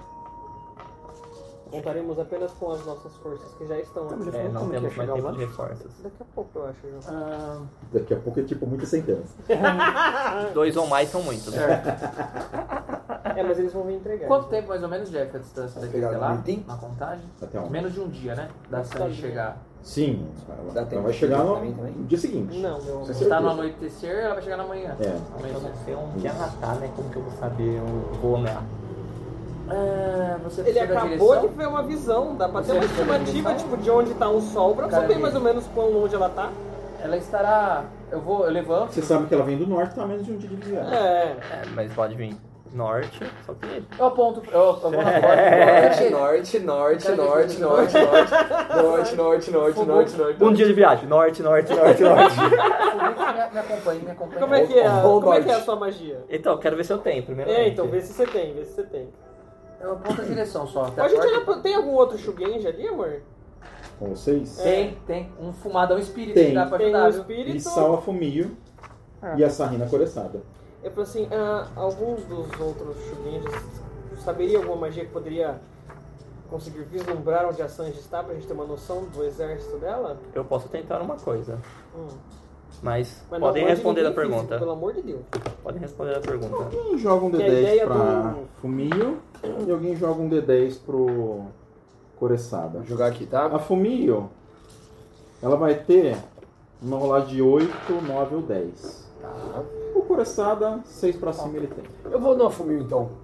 Contaremos apenas com as nossas forças que já estão aqui. É, não Como que temos ia mais chegar tempo lá? de reforços. Daqui a pouco eu acho. Já. Ah, Daqui a pouco é tipo muitas centenas. Dois ou mais são muitos. É, mas eles vão vir entregar. quanto tempo mais ou menos, Jeff, a distância daqui Pegar até no lá? item? Na contagem? Até onde? Menos de um dia, né? Da Nossa, Sanji tá chegar. Sim, Dá ela tempo vai de chegar chegar no, também, também? no dia seguinte. Não, meu Sem amor. Se tá no certeza. anoitecer, ela vai chegar na manhã. É. Eu não sei onde ela tá, né? Como que eu vou saber? Eu vou olhar. É, você Ele precisa da acabou direção? de ver uma visão, dá pra ter Você uma precisa da estimativa direção? tipo, de onde tá o sol pra Cara, saber ele- mais ou menos quão longe ela tá. Ela estará... Eu vou, eu levanto. Você sabe que ela vem do norte, tá a menos de um dia de viagem. É. É, mas pode vir norte, só que... Eu aponto, eu, eu vou na porta. Norte, norte, norte, norte, norte, norte, norte, norte, norte, norte, norte. Um dia de viagem. Norte, norte, norte, norte. Me, me acompanhe, me acompanhe. Como é que é, a- Ou como é, que é a norte. sua magia? Então, eu quero ver se eu tenho, primeiro. É, então, vê se você tem, vê se você tem. Eu aponto a direção só. Até A a gente porta. olha, tem algum outro Shugenji ali, amor? Com vocês? Tem, tem. Um fumadão espírita Tem. que dá pra Tem ajudar, um viu? espírito. Issawa Fumio e a Sarrina Coreçada. Eu falei assim, ah, alguns dos outros Shugenjis saberia alguma magia que poderia conseguir vislumbrar onde a Sanji está pra gente ter uma noção do exército dela? Eu posso tentar uma coisa, Hum. mas, Mas não podem mande responder a ninguém físico, pergunta. pelo amor de Deus. Podem responder a pergunta. Alguém joga um Que a D dez ideia pra do- Fumio e alguém joga um D dez pro Coreçada. Vou jogar aqui, tá? A Fumio, ela vai ter uma rolagem de oito, nove ou dez. O Coreçada, seis pra cima ele tem. Eu vou no Afumil então.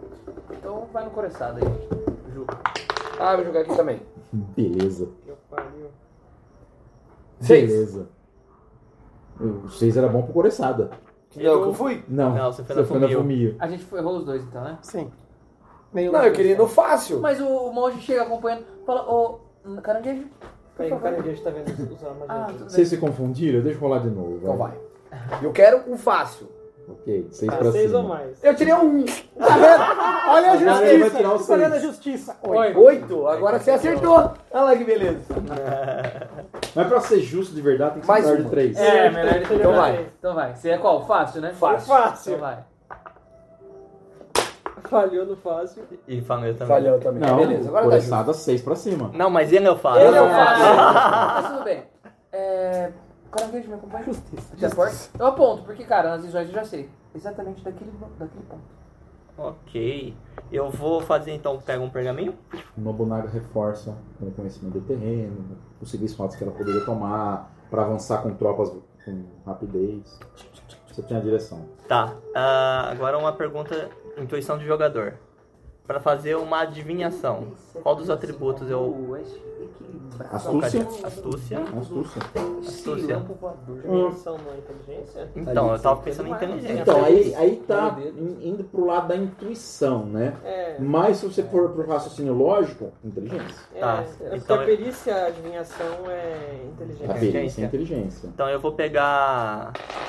Então vai no coreçado aí. Ju. Ah, eu vou jogar aqui também. Beleza. Eu pariu. Seis. Beleza. O seis era bom pro coreçada. Não, que eu fui? Não, Não, você foi na foi na Fumio. Fumio. A gente foi- errou os dois então, né? Sim. Meio Não, eu queria ir no fácil. Mas o, o monge chega acompanhando, fala, ô, caranguejo. Peraí, o caranguejo tá vendo usar a magia. Ah, aqui. tudo bem. Vocês se confundiram? Deixa eu rolar de novo. Então vai. Eu quero o fácil. Ok, seis Ah, pra seis cima. ou mais. Eu tirei um. Tá vendo? Olha a Agora ele vai tirar o justiça. Olha a seis. justiça. Oi. Oito. Agora você acertou. Olha lá que beleza. Mas pra ser justo de verdade, tem que ser Mais maior de uma. três. É, melhor ele Então então vai. vai. Então vai. Você é qual? Fácil, né? Fácil. Fácil. Então vai. Falhou no fácil. E falhou também. Falhou também. Não, Beleza, agora tá justo. coreçada seis pra cima. Não, mas ele eu falo. Ele é o Ah, Mas tudo bem. É... Caranguejo, me acompanha. Justiça. Você aporta? Eu aponto, porque, cara, nas visões eu já sei. Exatamente daquele, daquele ponto. Ok. Eu vou fazer então, pega um pergaminho. Nobunaga reforça com o conhecimento do terreno, possíveis fatos que ela poderia tomar para avançar com tropas com rapidez. Você tem a direção. Tá. ah, agora uma pergunta, intuição de jogador. Para fazer uma adivinhação, qual dos atributos eu... Astúcia? Astúcia. Astúcia. Astúcia. Dimensão não é inteligência? Então, eu tava pensando em inteligência. Então, aí, aí tá in- indo pro lado da intuição, né? É. Mas se você for pro raciocínio lógico, inteligência. É, Tá, é porque então a eu- perícia, a adivinhação é A inteligência. perícia é inteligência. Então eu vou pegar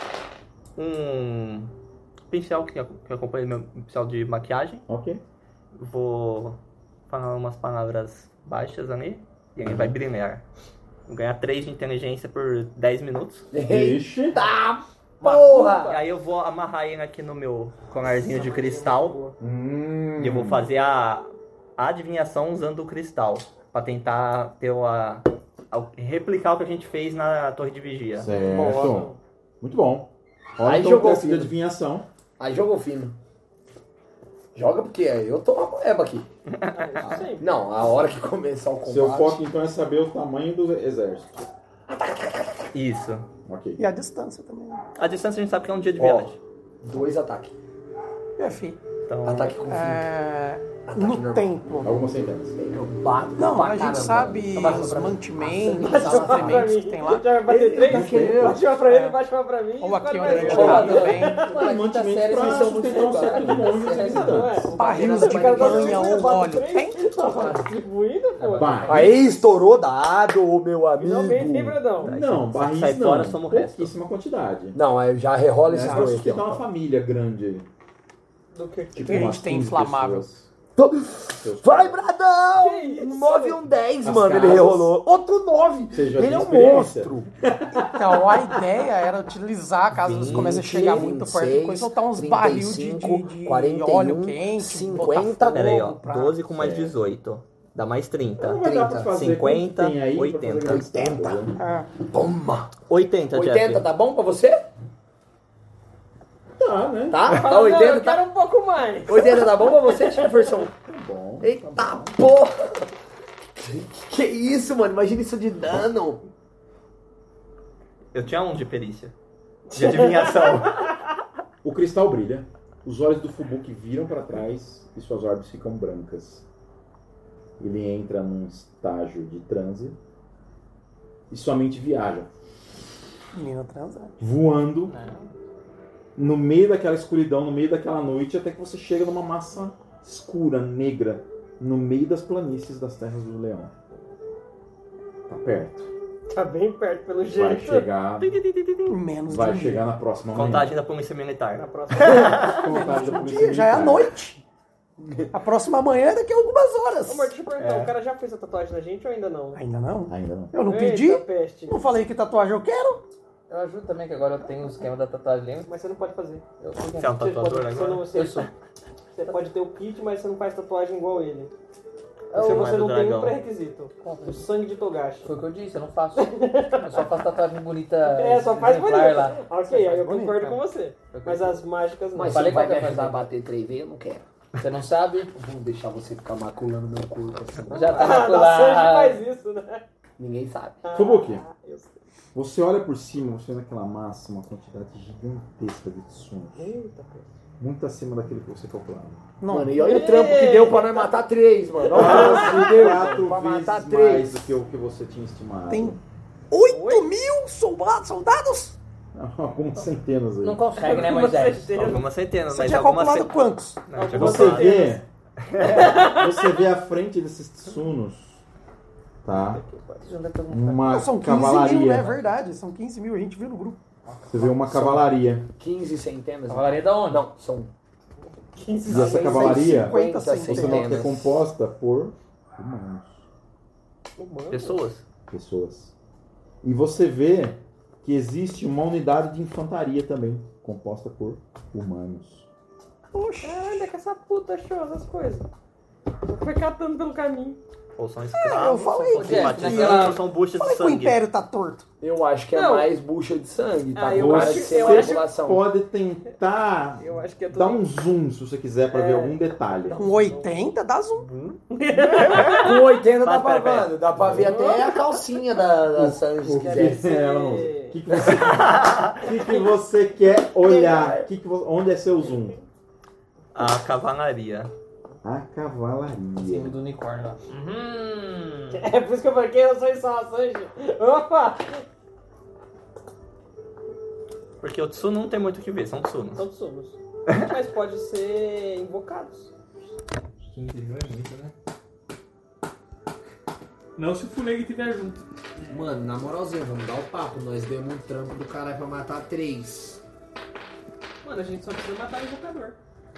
um pincel que, que acompanha meu pincel de maquiagem. Ok. Vou falar umas palavras baixas ali e ele vai brilhar. Vou ganhar três de inteligência por dez minutos. Ixi. Porra! E aí eu vou amarrar ele aqui no meu colarzinho de cristal Hum. e eu vou fazer a, a adivinhação usando o cristal. Pra tentar ter a, a- replicar o que a gente fez na torre de vigia. Certo. Muito bom. Olha Aí então jogou o teste de fino. adivinhação. Aí jogou fino. Joga porque eu tô uma moeba aqui. Ah, isso sempre. Não, a hora que começar o combate. Seu foco então é saber o tamanho do exército. Isso. Ok. E a distância também. A distância a gente sabe que é um dia de Ó, viagem. dois ataques. É, filho. Então, Ataque com fino. É, Ataque no normal. templo. Algumas sentenças. Eu bato Não, pra a gente caramba. sabe Abaixa os pra mim. mantimentos, Bate os uma pra suprimentos mim. que tem lá. Já vai bater três? Bate uma pra ele, bate uma pra mim. Ou aqui e onde a vai gente mais tá um. também. Mano, a quinta mantimentos série pra vocês são muito sustentar um certo folgados. monge de É, visitantes. Não, Barris é. de O cara tá banha distribuindo, ou bate óleo. três. Tem? Tá distribuindo, pô. Barris. Aí, estourou dado, meu amigo. Finalmente, hein, Bradão? Não, barris sai não. fora, soma o resto. Pouquíssima quantidade. Não, aí já rerola esses É, dois pra aqui, sustentar ó. uma família grande aí. Do que? Tipo, que a gente umas tem quinze inflamável? pessoas. Tô- Vai, Bradão! Que isso? nove e um dez, As mano, ele casas- rerolou. Outro nove! Você já Ele tem é um experiência? monstro. Então, a ideia era utilizar, caso eles comecem a chegar muito perto, vinte e coisa, soltar uns seis, barril de, de, trinta e cinco, de quarenta e um, óleo quente, cinquenta, botar Pera aí, ó. fogo pra- doze com mais Certo. dezoito. Dá mais trinta. Não vai dar pra trinta, fazer. cinquenta, Quanto tem aí pra oitenta. fazer oitenta. É. Toma! oitenta, oitenta, Jeff. tá bom pra você? Tá, né? Tá? Tá Fala, não, oitenta? eu Tá... quero um pouco mais. oitenta tá bom pra você, Jefferson? Tá bom. Eita porra! Que isso, mano? Imagina isso de dano. Eu tinha um de perícia. De adivinhação. O cristal brilha, os olhos do Fubuki viram para trás e suas orbes ficam brancas. Ele entra num estágio de transe e sua mente viaja, Menina transante. voando no meio daquela escuridão, no meio daquela noite, até que você chega numa massa escura, negra, no meio das planícies das terras do leão. Tá perto. Tá bem perto, pelo Vai jeito. chegar, Menos vai de um chegar na próxima manhã. Contagem da polícia Na militar. próxima. Contagem da um polícia dia, já é a militar. noite. A próxima manhã é daqui a algumas horas. Ô, amor, deixa eu perguntar, o cara já fez a tatuagem na gente ou ainda não? Ainda não? Ainda não. Eu não Eita, pedi? peste. Não falei que tatuagem eu quero? Eu ajudo também, que agora eu tenho o esquema da tatuagem, lembra? Mas você não pode fazer. Eu, Você é um Você tatuador pode, você, agora? não, você, eu sou. você pode ter o kit, mas você não faz tatuagem igual ele. Eu- Se não você é do não tem um dragão. pré-requisito. O sangue de Togashi. Foi o que eu disse, eu não faço. Eu só faço tatuagem bonita. É, só faz exemplar bonito. lá. Ok, aí eu bonito, concordo né? com você. Foi o que Mas eu as mágicas não. Mas Falei você vai que eu me ia ajudar a fazer. bater três vezes? Eu não quero. Você não sabe? Vamos deixar você ficar maculando meu corpo assim. Já tá Ah, na Sanji maculado. faz isso, né? Ninguém sabe. Fubuki. Ah, eu sei. Você olha por cima, você vê naquela massa uma quantidade gigantesca de tsunos. Eita, peste. muito acima daquele que você calculava. Não. Mano, e olha o trampo que deu pra nós matar três, mano. Olha o trampo que deu Quatro pra vezes matar mais três. do que o que você tinha estimado. Tem oito mil soldados? soldados? Algumas centenas aí. Não consegue, né, Moisés? Algumas centenas, Você mas tinha algumas calculado ce- quantos? Não, tinha Você calculado. vê, você vê à frente desses Tsunos, tá? Uma Não, são quinze mil, cavalaria. né? É verdade. São quinze mil, a gente viu no grupo. Você vê uma cavalaria. quinze centenas. Cavalaria da onde? Não, são E essa cavalaria, cinquenta você nota que é centenas. composta por humanos, Pessoas. pessoas. E você vê que existe uma unidade de infantaria também, composta por humanos. Poxa. Olha que essa puta achou essas coisas. Foi catando pelo caminho. Ou são É, escravos, eu falei ou que são simpatizantes, naquela- ou são buchas de Falei que o sangue. Império tá torto. Eu acho que é Não. mais bucha de sangue, tá? Ah, eu Com acho- cara de ser eu Você acho- manipulação. pode tentar Eu acho que é tudo. dar um zoom, se você quiser, pra ver algum detalhe. Com oitenta dá zoom. Com oitenta dá Mas, pra, pera, pera. mano, dá pra ver até a calcinha da, da Sanji, se O que, quiser. é, não, o que, que você, o que que você quer olhar? O que que vo- onde é seu zoom? A cavalaria. A Em cavalaria. cima do unicórnio lá. Uhum. É por isso que eu falei que eu sou instalações. Opa! Porque o Tsuno não tem muito o que ver, são Tsunos. Todos somos. Mas pode ser invocados. quinze mil é muito, né? Não se o Funeg estiver junto. Mano, na moralzinha, vamos dar o papo. Nós demos um trampo do caralho pra matar três. Mano, a gente só precisa matar o invocador.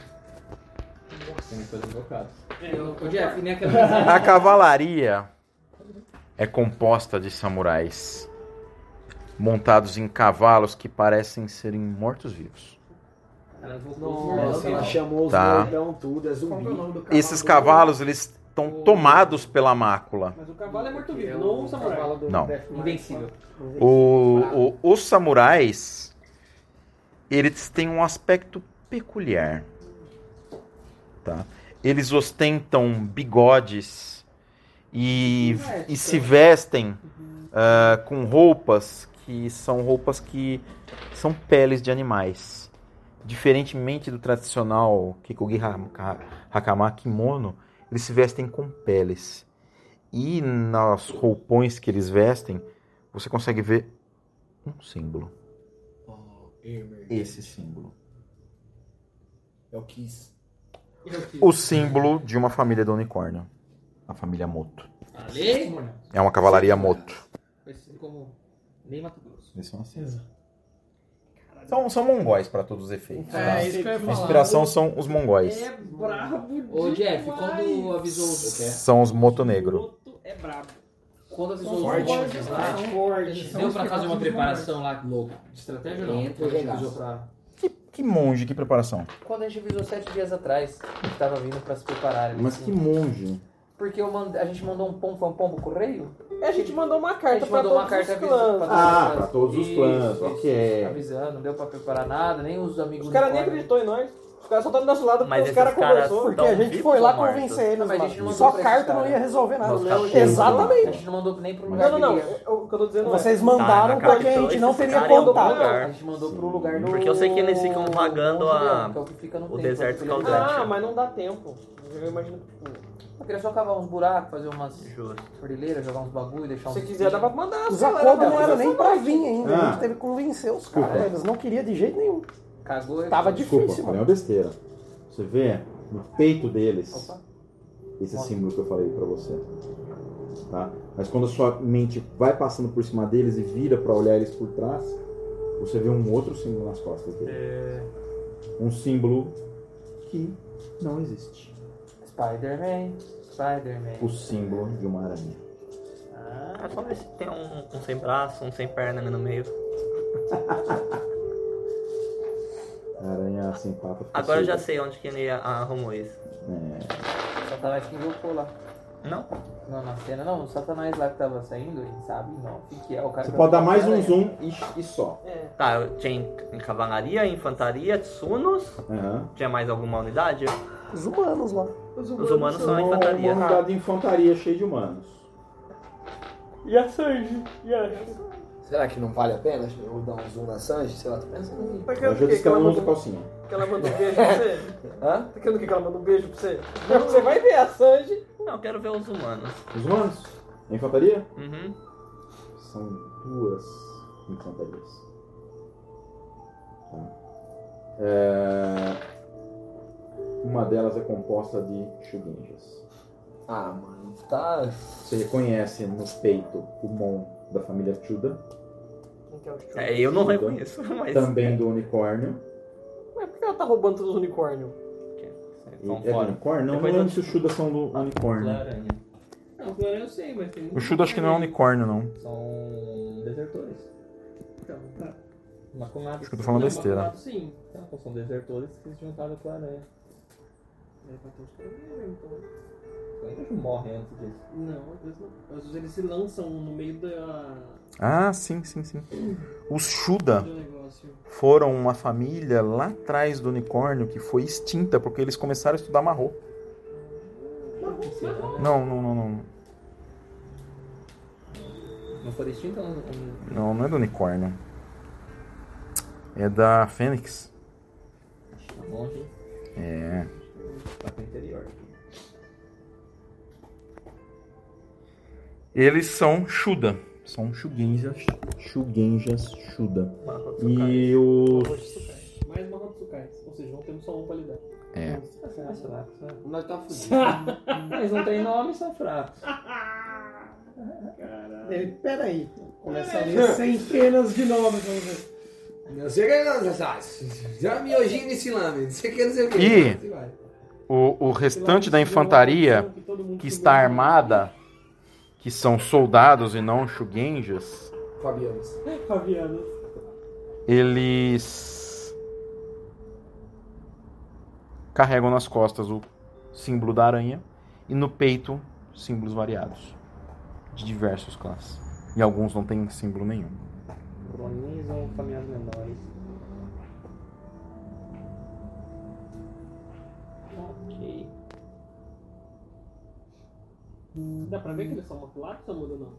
Tem muitos invocados. Ô, Jeff, nem aquela... A cavalaria é composta de samurais montados em cavalos que parecem serem mortos-vivos. Nossa, ela chamou os Tá. gordão tudo, é zumbi. Esses cavalos, eles estão tomados pela mácula. Mas o cavalo é morto-vivo, não o samurai. Não. Invencível. O, o- os samurais, eles têm um aspecto peculiar. Tá? Eles ostentam bigodes e, e se vestem ah, com roupas que são roupas que são peles de animais. Diferentemente do tradicional Kikugi ha- Hakama kimono, eles se vestem com peles. E nos roupões que eles vestem, você consegue ver um símbolo. Esse símbolo. É o Kiss. O símbolo de uma família do unicórnio. A família Moto. Ali? É uma cavalaria Moto. Conhecido como nem Mato Grosso. Eles são assim. São, são mongóis para todos os efeitos. É, tá? isso que eu ia A falar. inspiração são os mongóis. É brabo Ô, Jeff, demais. quando avisou os... São os Moto Negro. Outro É brabo. Quando avisou os Forte, monges lá, Forte. deu pra fazer uma preparação lá Louco. de estratégia ou não? Entra Quando a e gente avisou regaça. pra... Que, que monge, que preparação. Quando a gente avisou sete dias atrás, que tava vindo pra se preparar. Mas que monge. Porque eu mand... a gente mandou um pombo, foi um pombo correio? A gente mandou uma A carta gente pra mandou todos uma carta os avisando clãs. Ah, pra todos os Isso, planos, isso, ok. Avisando, não deu pra preparar nada, nem os amigos Os caras do nem Corner. acreditou em nós. Os caras só estão do nosso lado porque Mas os caras esses caras- conversou. Porque Tão a gente vivos foi lá ou mortos? convencer eles, Não, mas a mano. gente não mandou Só pra carta esses não caras. ia resolver nada. Nossa, Não, cachorro. A Exatamente. gente não mandou nem pro lugar Não, não, não. que ele ia. Eu- O que eu tô dizendo Vocês é... mandaram Tá, porque a captou gente não esses teria caras em algum contato. lugar. A gente mandou pro lugar no... Porque eu sei que eles ficam no vagando Monte a- Leão, que é o que fica no o templo, deserto aquele lugar. escaldante. Ah, mas não dá tempo. Eu imagino que, tipo, Eu queria só cavar uns buracos, fazer umas Justo. cordilheiras, jogar uns bagulho, deixar se uns... você quiser dá pra mandar. Os sei lá, acordos dá não pra era fazer nem pra essa vir ainda. A Ah. gente teve que convencer os Desculpa. caras. Eles não queriam de jeito nenhum. Cagou e... Tava Desculpa, difícil, falei mano. uma besteira. Você vê no peito deles Opa. esse símbolo que eu falei pra você. Tá? Mas quando a sua mente vai passando por cima deles e vira pra olhar eles por trás, você vê um outro símbolo nas costas deles. É... Um símbolo que não existe. Spider-Man, Spider-Man. O símbolo de uma aranha. Ah, só ver se tem um, um sem braço, um sem perna ali no meio. A aranha sem papo. fica Agora eu já surda. sei onde que ele arrumou isso. É, Satanás que invocou lá. Não? Não, na cena não, o Satanás lá que tava saindo, ele sabe não. O que que é o cara Você que pode dar vai mais um aranha. zoom e, e só. É. Tá, eu tinha em cavalaria, infantaria, tsunos. Aham. Tinha mais alguma unidade? Os humanos lá. Os humanos são a Uma infantaria. unidade de infantaria cheia de humanos. E a Sanji? E a... Será que não vale a pena eu dar um zoom na Sanji? Sei lá, tô pensando aqui. Tá Eu querendo já o quê? disse Que que ela ela não usa manda um- calcinha. que ela manda um beijo pra você? Hã? Tá querendo o quê? Que ela manda um beijo pra você? Não, você vai ver a Sanji. Não, eu quero ver os humanos. Os humanos? A infantaria? Uhum. São duas infantarias. Tá. É, Uma delas é composta de Shugenjas. Ah, mano, tá... Você reconhece no peito o Mon da família Chuda, Quem que é o Chuda? É, eu não reconheço, mas. também do unicórnio. Mas por que ela tá roubando todos os unicórnios? E- São é do fora. unicórnio? Não, não Depois lembro eu- se os Chudas são do Ah, unicórnio. Aranha. Não, claro, eu sei, mas tem muito. O Shuda acho que não é unicórnio, não. São desertores. Então, tá. Macunados. Acho que eu tô falando Não, besteira. Macunato, sim. Então, são desertores que se juntaram com a aranha. É, vai ter uns problemas, então. Eles morrem antes disso. Não, às vezes não. Às vezes eles se lançam no meio da, Ah, sim, sim, sim. Os Shuda do negócio. foram uma família lá atrás do unicórnio que foi extinta porque eles começaram a estudar marrom. Não, não, não, não. Não foi extinto? Um, um... Não, não é do unicórnio. É da Fênix. Tá longe, É. tá pro interior. Eles são Shuda. São Shugenjas. Shugenjas Shuda. E os. Mais marrom dos sucais. Ou seja, não temos só um pra lidar. É. Mais fracos, né? Nós tá fudido. Eles não têm nome, são fracos. Ele, peraí. Começaria centenas de nomes, vamos ver. Não sei o que não, já, já miojinho nesse lame. Não sei o que, não sei o que. E- Assim vai. O, o restante da infantaria que está armada, que são soldados e não Shugenjas, Fabianos. Fabiano. eles carregam nas costas o símbolo da aranha e no peito símbolos variados de diversos clãs. E alguns não têm símbolo nenhum. Colonizam famílias menores. Ok. Dá pra ver que eles são maculados ou muda não?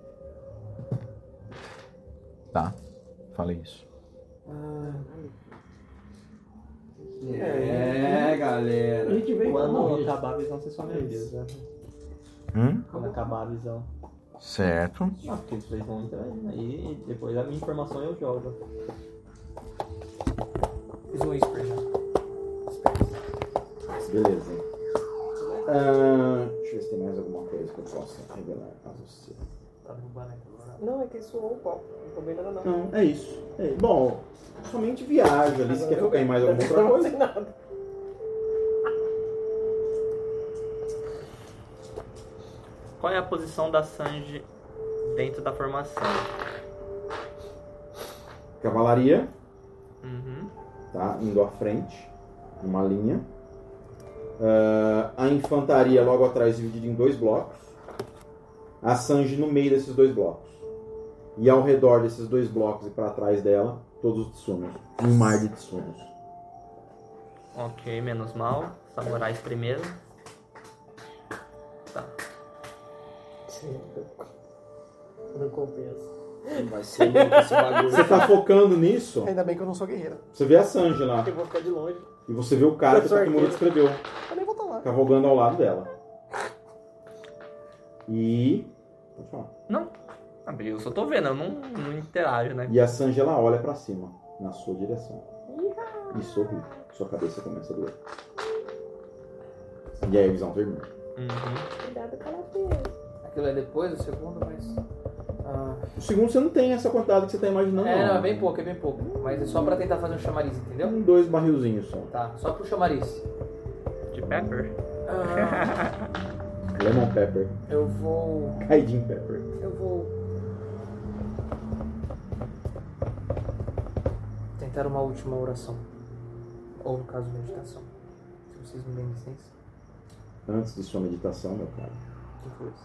Tá, falei isso. É, galera. A gente veio pra Quando morrer. acabar a visão, vocês falam eles, né? Hum? Quando acabar a visão. Certo. Ah, porque vocês vão entrar aí e depois a minha informação eu jogo. Fiz um whisper já. Beleza. Ah, deixa eu ver se tem mais alguma coisa que eu possa revelar a você. Tá derrubando aqui agora. Não, é que isso soou um pau. Não tô bem nada não. Não, é isso. É isso. Bom, somente viaja ali. Se quer focar em mais alguma outra Não coisa. sei nada. Qual é a posição da Sanji dentro da formação? Cavalaria, Uhum. tá? Indo à frente, numa linha. Ah, a infantaria logo atrás, dividida em dois blocos. A Sanji no meio desses dois blocos. E ao redor desses dois blocos e para trás dela, todos os Tsunos. Um mar de Tsunos. Ok, menos mal. Samurais primeiro. Tá. Não compensa. Vai ser muito esse bagulho. Você tá focando nisso? Ainda bem que eu não sou guerreira. Você vê a Sanji lá. Eu vou ficar de longe. E você vê o cara que o Takemura descreveu. Eu nem vou estar lá. Cavalgando ao lado dela. E... Pode falar. Não. Ah, eu só tô vendo, eu não, não interajo, né? E a Sanji, ela olha pra cima, na sua direção. E sorri. Sua cabeça começa a doer. E aí a visão termina. Uhum. Cuidado com a cabeça. Aquilo é depois do segundo, mas. Ah, O segundo você não tem essa quantidade que você tá imaginando, é, não, não. é bem pouco, é bem pouco. Mas é só pra tentar fazer um chamariz, entendeu? Um, dois barrilzinhos só. Tá, só pro chamariz. De Pepper? Ah, Lemon pepper. eu vou. Cajun pepper. Eu vou. Tentar uma última oração. Ou no caso, meditação. Se vocês me dêem licença. Antes de sua meditação, meu cara. O que foi isso?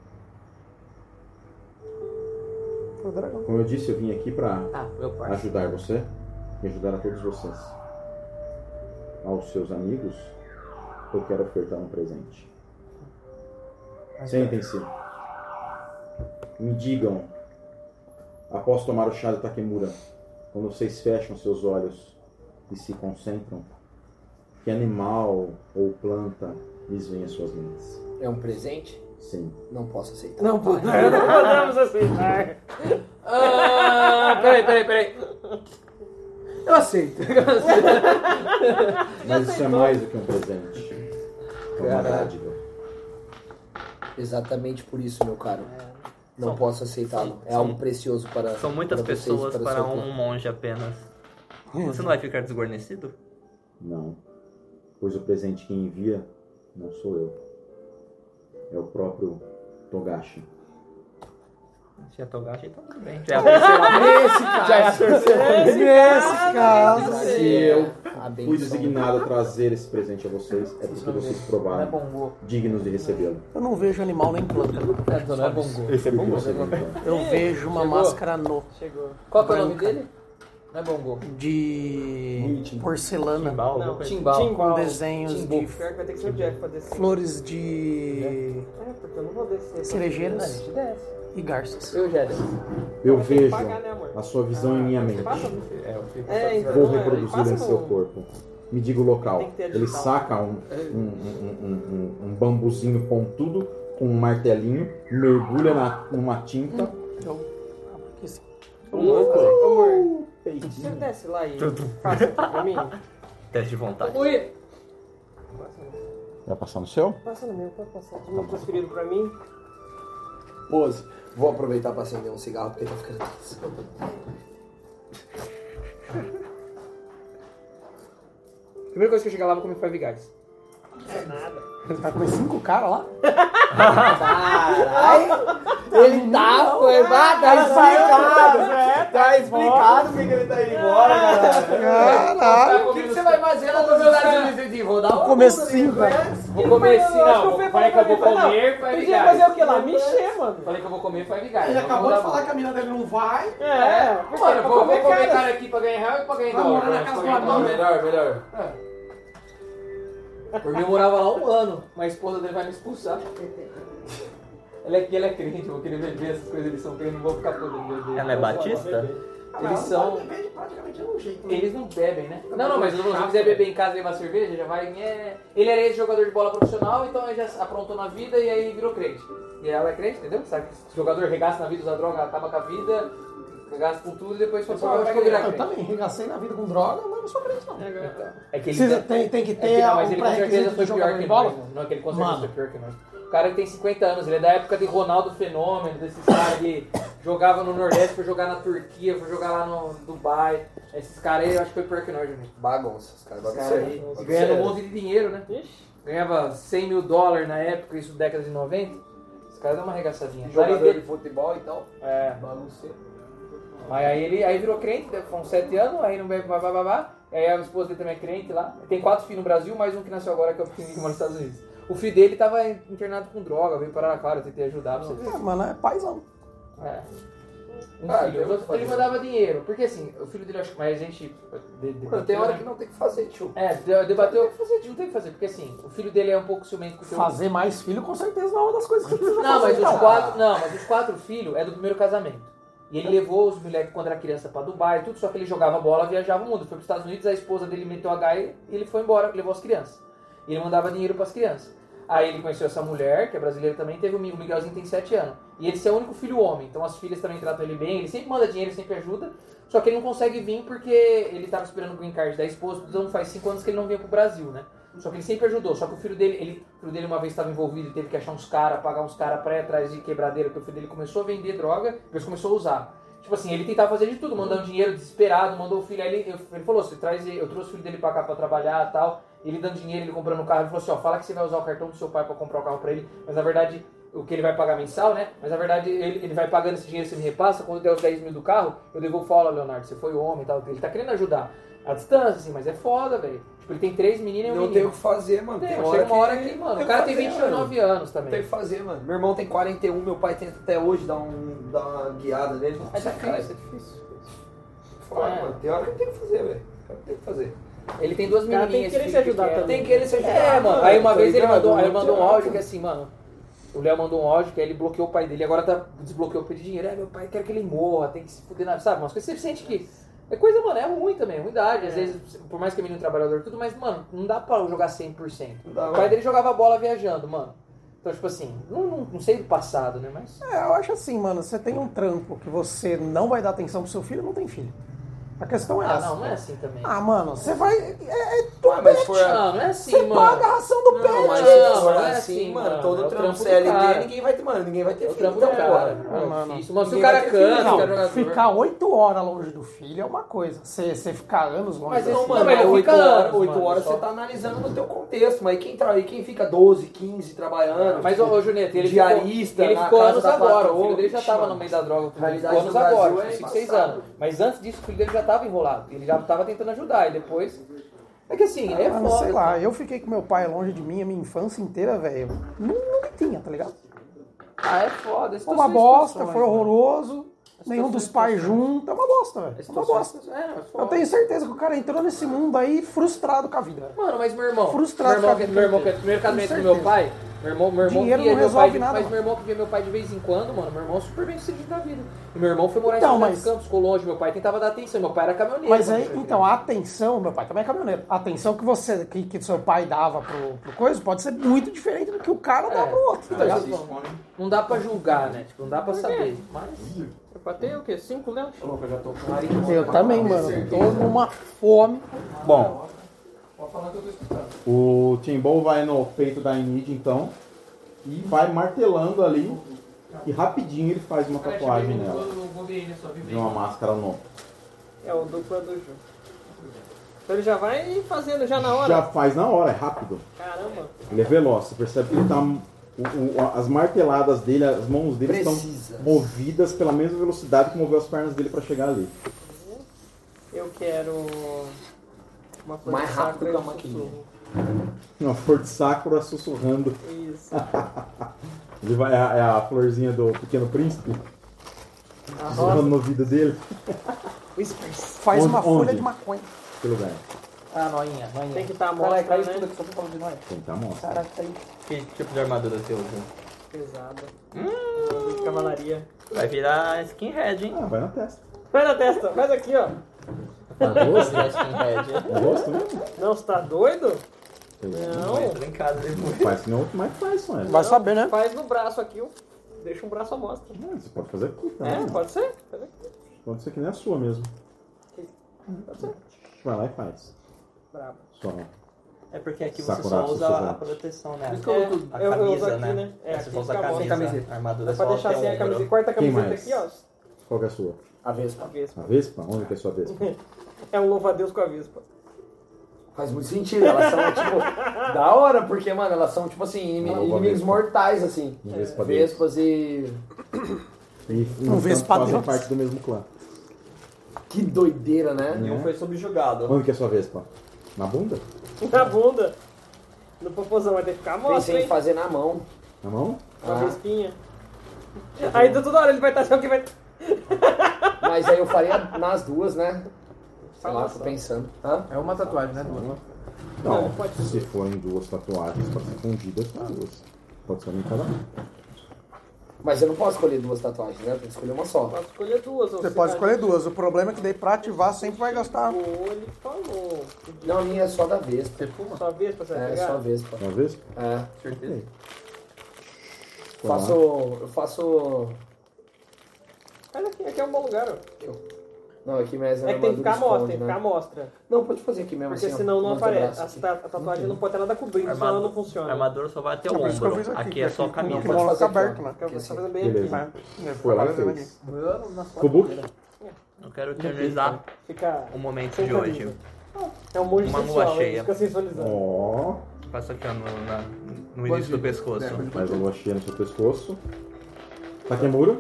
Foi o dragão. Como eu disse, eu vim aqui pra Ah, meu pai. ajudar você e ajudar a todos vocês. Aos seus amigos, eu quero ofertar um presente. Sentem-se. Me digam após tomar o chá de Takemura, quando vocês fecham seus olhos e se concentram, que animal ou planta lhes vem às suas mentes? É um presente? Sim. Não posso aceitar. Não podemos, não podemos aceitar. Ah, peraí, peraí, peraí. Eu aceito. Mas isso é mais do que um presente. É uma dádiva. Exatamente por isso, meu caro. Não São- posso aceitá-lo. É são- algo precioso para São muitas para vocês, pessoas para o para seu um clã. monge apenas. Você não vai ficar desguarnecido? Não. Pois o presente que envia não sou eu. É o próprio Togashi. Se é Togashi, então tudo bem. Já é a terceira vez. Nesse caso, Já é a terceira vez. Nesse caso. Se eu a benção. fui designado a trazer esse presente a vocês, é porque vocês Não é provaram bongo. dignos de recebê-lo. Eu não vejo animal nem planta. É, então não é bongo. Esse é bom você não. Eu vejo uma Chegou. máscara no Chegou. Qual que é o nome Branca. dele? Não é bongo. de porcelana Timbal, Não, alguma coisa. Timbal. com Timbal. desenhos Timbal. de Pior que vai ter que ser o Jack pra descer. flores de É, porque eu não vou descer. Não, a cerejeiras gente desce. e garças. Eu já desci. Eu Vai ter que vejo pagar, né, amor? a sua visão em minha mente. Passa. É, eu fico É, então. Vou é, reproduzi-la passa em seu no- corpo. Me diga o local. Tem que ter Ele digital. saca um, um, um, um, um, um bambuzinho pontudo com um martelinho, mergulha na, numa tinta. Eu aqui sim. Ô, amor, Peitinho. você desce lá e faça aqui pra mim? teste de vontade. Oi! Vai passar no seu? Passa no meu, pode passar. De meu transferido pra mim. Pose. Vou aproveitar para acender um cigarro porque tá ficando tenso. Primeira coisa que eu chegar lá, eu vou comer Five Guys. Ele tá com cinco caras lá? Caralho! Ele tá, foi, ah, tá explicado! Tá explicado porque ele tá indo embora, cara. Caralho! O que, que você vai fazer lá no meu lado? Vou dar um Comecinho, velho. Vou comer sim, Eu acho que não. eu fui Falei que eu vou pra mim, comer Five Podia Guys. fazer o que lá? Me encher, mano. Falei que eu vou comer Five Guys. Ele Não acabou vou de dar falar bom. que a mina dele não vai. É, porque Mano, eu pra vou, vou comer comer cara. cara aqui pra ganhar real e pra ganhar Vai dólar. morar na Pra casa ganhar do dólar. amigo. Melhor, melhor. Por mim eu morava lá um ano, mas a esposa dele vai me expulsar. Ele é, ele é crente, eu vou querer beber essas coisas, eles são crentes, não vou ficar podendo beber. Ela é batista? Eles são. Praticamente é um jeito. Eles não bebem, né? Não, não, mas se você quiser beber em casa e levar cerveja, já vai. É... Ele era ex-jogador de bola profissional, então ele já aprontou na vida e aí virou crente. E ela é crente, entendeu? Sabe que o jogador regaça na vida, usa droga, acaba com a vida, regaça com tudo e depois foi Eu, pra virar eu crente. também regacei na vida com droga, mas não sou crente, não. É que ele. Precisa, tem, tem que É ter que não, mas um ele com certeza pré-requisito foi de pior jogador que de nós. bola. Não, não, que ele com certeza Mano. foi pior que nós. O cara que tem cinquenta anos, ele é da época de Ronaldo Fenômeno, desses caras que jogava no Nordeste, foi jogar na Turquia, foi jogar lá no Dubai. Esses caras aí eu acho que foi pior que nós, Juninho. Bagunça, os caras Os caras aí bagunçam. ganhando um monte de dinheiro, né? Ixi. Ganhava cem mil dólares na época, isso década de noventa. Os caras dão uma arregaçadinha. Jogador Aí, de futebol e tal. é, Bagunceiro. Mas aí ele aí virou crente, foram sete anos, aí não bebe, babá, babá. Aí a esposa dele também é crente lá. Tem quatro filhos no Brasil, mais um que nasceu agora, que é o pequenininho que mora nos Estados Unidos. O filho dele tava internado com droga, veio parar, claro, eu tentei ajudar pra você ver. É, mano, é paizão. É. Um Ah, filho. eu vou fazer. Ele mandava dinheiro, porque assim, o filho dele, eu acho que mais a gente. De, de, Mano, tem hora que não tem que fazer, tio. É, de- debateu, não tem que fazer, porque assim, o filho dele é um pouco ciumento com o teu. Fazer mais filho, com certeza, não é uma das coisas que precisa Não, fazer, mas os cara. quatro. Não, mas os quatro filhos é do primeiro casamento. E ele levou os moleques quando era criança pra Dubai, tudo, só que ele jogava bola, viajava o mundo. Foi pros Estados Unidos, a esposa dele meteu a gaia e ele foi embora, levou as crianças. E ele mandava dinheiro pras crianças. Aí ele conheceu essa mulher, que é brasileira também, teve o Mi- o Miguelzinho tem sete anos. E ele é o único filho homem, então as filhas também tratam ele bem, ele sempre manda dinheiro, ele sempre ajuda. Só que ele não consegue vir porque ele tava esperando o green card da esposa, então faz cinco anos que ele não vinha pro Brasil, né? Só que ele sempre ajudou, só que o filho dele, ele, o filho dele uma vez estava envolvido, ele teve que achar uns caras, pagar uns caras pra ir atrás de quebradeira, porque o filho dele começou a vender droga, depois começou a usar. Tipo assim, ele tentava fazer de tudo, mandando dinheiro desesperado, mandou o filho, aí ele, eu- ele falou, você traz, eu trouxe o filho dele pra cá pra trabalhar e tal, ele dando dinheiro, ele comprando o carro, ele falou assim, ó, fala que você vai usar o cartão do seu pai pra comprar o carro pra ele, mas na verdade, o que ele vai pagar mensal, né, mas na verdade ele, ele vai pagando esse dinheiro, você me repassa, quando der os dez mil do carro, eu devolvo, fala, Leonardo, você foi o homem e tal, ele tá querendo ajudar, a distância, assim, mas é foda, velho, tipo, ele tem três meninas e um Não tem menino. o que fazer, mano. Tem, Tem chega hora uma hora que... que, mano, o tem cara que tem fazer, vinte e nove anos Tem também. que fazer, mano. Meu irmão tem quarenta e um, meu pai tenta até hoje dar, um, dar uma guiada nele. É Cara, difícil, é difícil. Foda, É. mano. Tem hora que tem que fazer, velho. Tem que fazer. Ele tem duas O cara tem menininhas. que querer filho se ajudar pequeno. também. Tem que ele se ajudar. É, mano. Aí uma tá vez ele ligado? mandou, aí ele Não mandou um adianta. áudio que assim, mano. O Léo mandou um áudio que aí ele bloqueou o pai dele. Agora tá, desbloqueou o pedir dinheiro. É, meu pai quer que ele morra, tem que se fuder na... Sabe, mas você sente que... É coisa, mano, é ruim também, é ruindade. Às vezes, por mais que é menino trabalhador e tudo, mas, mano, não dá pra jogar cem por cento. O pai dele jogava bola viajando, mano. Então, tipo assim, não, não, não sei do passado, né, mas... É, eu acho assim, mano, você tem um trampo que você não vai dar atenção pro seu filho, não tem filho. A questão é Ah, essa. não, não é assim também. Ah, mano, você vai... É, é tua mas pet. for a- Não, não é assim, Você mano. paga a ração do Não, pet. mas Não, se for não é assim, assim, mano, mano. todo É o trampo trampo do C L T, cara. ninguém vai ter, mano, ninguém vai ter É o filho, trampo do então, cara. porra. É mano. difícil. Mas se o Ninguém cara vai ter filho, canta, Não, que é jogador... ficar oito horas longe do filho é uma coisa. Você, você ficar anos longe Mas do esse- filho... Não, mas ele oito fica horas, anos, oito mano, horas só. você tá analisando no teu contexto, mas quem, tra... e quem fica doze, quinze trabalhando, Mas, ô, ô Juneta, ele diarista, ficou, ele na ficou casa anos da agora. quatro, O filho dele já vixe, tava mano. no meio da droga. Ele Realidade ficou anos do Brasil agora, é cinco, seis embaçado. anos. Mas antes disso, o filho dele já tava enrolado. Ele já tava tentando ajudar. E depois... É que assim, aí é Mano, foda. sei lá, eu fiquei com meu pai longe de mim a minha infância inteira, velho. Não, nunca tinha, tá ligado? Ah, é foda. Foi uma bosta, foi horroroso. Nenhum dos pais junto, é uma bosta, velho. É uma bosta. É, não, é foda. Eu tenho certeza que o cara entrou nesse mundo aí frustrado com a vida. Mano, mas meu irmão, Frustrado meu irmão, com a que- vida. meu irmão, que é o primeiro casamento Com do meu certeza. pai, meu irmão, meu irmão Dinheiro via não meu resolve pai, de- nada, mas mano. meu irmão que via meu pai de vez em quando, mano, meu irmão super bem sucedido na vida. E meu irmão foi morar Então, em São José mas- dos Campos, ficou longe, meu pai tentava dar atenção, meu pai era caminhoneiro. Mas quando aí, eu era então, a atenção, meu pai também é caminhoneiro. A atenção que você, que, que seu pai dava pro, pro coisa pode ser muito diferente do que o cara dá É. pro outro, tá ligado? criança. Não dá pra julgar, né? Tipo, não dá pra saber. Mas. Eu patei o quê? Cinco leões? eu já tô com o nariz. Eu também, mano. Tô numa fome. Bom, Pode falar que eu tô escutando. o Timbal vai no peito da Enid, então, e vai martelando ali, e rapidinho ele faz uma tatuagem nela, de uma máscara nova. É o dupla do Ju. Então ele já vai fazendo já na hora. Já faz na hora, é rápido. Caramba. Ele é veloz, você percebe que ele tá... o- o- as marteladas dele, as mãos dele estão Precisas. movidas pela mesma velocidade que moveu as pernas dele para chegar ali. Eu quero uma flor Mais de rápido sacra que a e um maquininha. sussurro. Uma flor de Sakura sussurrando. Isso. Ele vai, é a, é a florzinha do Pequeno Príncipe, A sussurrando rosa. no ouvido dele. Whispers. Faz Onde- uma folha onde? de maconha. Que lugar? Ah, noinha, noinha. Tem que estar a Caralho, mostra, caiu né? tudo aqui só pra falar de nós. Tem que tá mostra. Caraca, tá aí. Que tipo de armadura você usa? Pesada. Hum. De cavalaria. Vai virar skinhead, hein? Ah, vai na testa. Vai na testa, faz aqui, ó. Vai virar skinhead. No rosto mesmo? Não, você tá doido? Vou Não. entrar em casa depois. Faz que nem outro, mas faz, só é. Vai saber, né? Faz no braço aqui, ó. Deixa um braço à mostra. Ah, você pode fazer aqui também. É, pode ser? Faz aqui. Pode ser que nem a sua mesmo. Pode ser. Vai lá e faz. Brabo. Só. É porque aqui você Sakura, só usa sussurrando. a proteção, né? Por isso que eu uso A eu- eu camisa, uso aqui, né? né? É, É, aqui você só usa a fica bom. camisa. Sem camiseta. A armadura Dá só pra deixar tem assim a ombro. camiseta. Corta a Quem camiseta mais? aqui, ó. Qual que é a sua? A Vespa. A Vespa. A Vespa? Onde que é a sua Vespa? É um louva-a-Deus com a Vespa. Faz muito sentido, elas são, tipo, da hora, porque, mano, elas são, tipo assim, inimi- Uma nova inimigos Vespa. mortais, assim. Um Vespa Deus. Vespas e... E Um não Vespa fazem Deus. parte do mesmo clã. Que doideira, né? E um foi subjugado. Onde que é a sua Vespa? Na bunda? Na bunda. No popozão vai ter que ficar a mostra, Pensei em hein? fazer na mão. Na mão? Com a Ah. Vespinha. Aí toda hora ele vai estar achando que vai... Mas aí eu faria nas duas, né? Sei lá, Nossa. tô pensando. Hã? É uma tatuagem, né? Não, Não, pode se forem duas tatuagens para ser fundidas, são duas. Pode ser uma em cada um. Mas eu não posso escolher duas tatuagens, né? Eu tenho que escolher uma só. Pode escolher duas. ou Você se pode vai- escolher duas. O problema é que daí pra ativar sempre vai gastar. O ele falou. Não, a minha é só da Vespa. Você fuma? Só Vespa você vai É, pegar? só a Vespa. Uma Vespa? É. Certeza. Eu faço... Eu faço... Faz aqui, aqui é um bom lugar, ó. Não, aqui mais É que tem que ficar à mostra, tem que ficar à mostra. Não, pode fazer aqui mesmo Porque assim, ó, senão não no aparece. antebraço A, aqui. ta- a tatuagem não pode ter nada cobrindo, senão ela não funciona. A armadura só vai até o Por isso que eu ombro. fiz aqui, Aqui é só aqui, camisa. que Pode não fazer fica aqui, aberto, ó. né? Fica Aqui, você assim. fazendo bem Beleza. aqui. É, Foi lá e fazendo fez. Fubuki? Fubuki? Eu quero eternizar Fica o momento sem de camisa. hoje. É um monte Uma sensual, lua ele cheia. fica sensualizando. Ó, Faço aqui ó, no, na- no início do pescoço. mais uma lua cheia no seu pescoço. Takemura.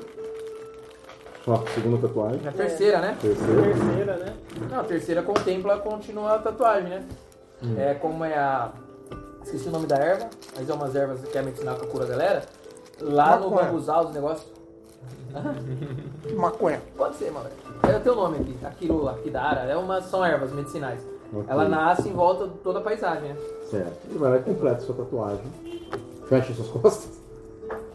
Sua segunda tatuagem. É a terceira, né? Terceira. Terceira, né? Não, a terceira contempla, continua a tatuagem, né? É como é a... Esqueci o nome da erva, mas é umas ervas que é medicinal que cura a galera. Lá no Maconha. bambuzal, os negócios... Maconha. Pode ser, mano. É o teu nome aqui, Aquilo, Akidara. É uma, são ervas medicinais. Ok. Ela nasce em volta de toda a paisagem, né? Certo. E vai lá e completa sua tatuagem. Fecha suas costas.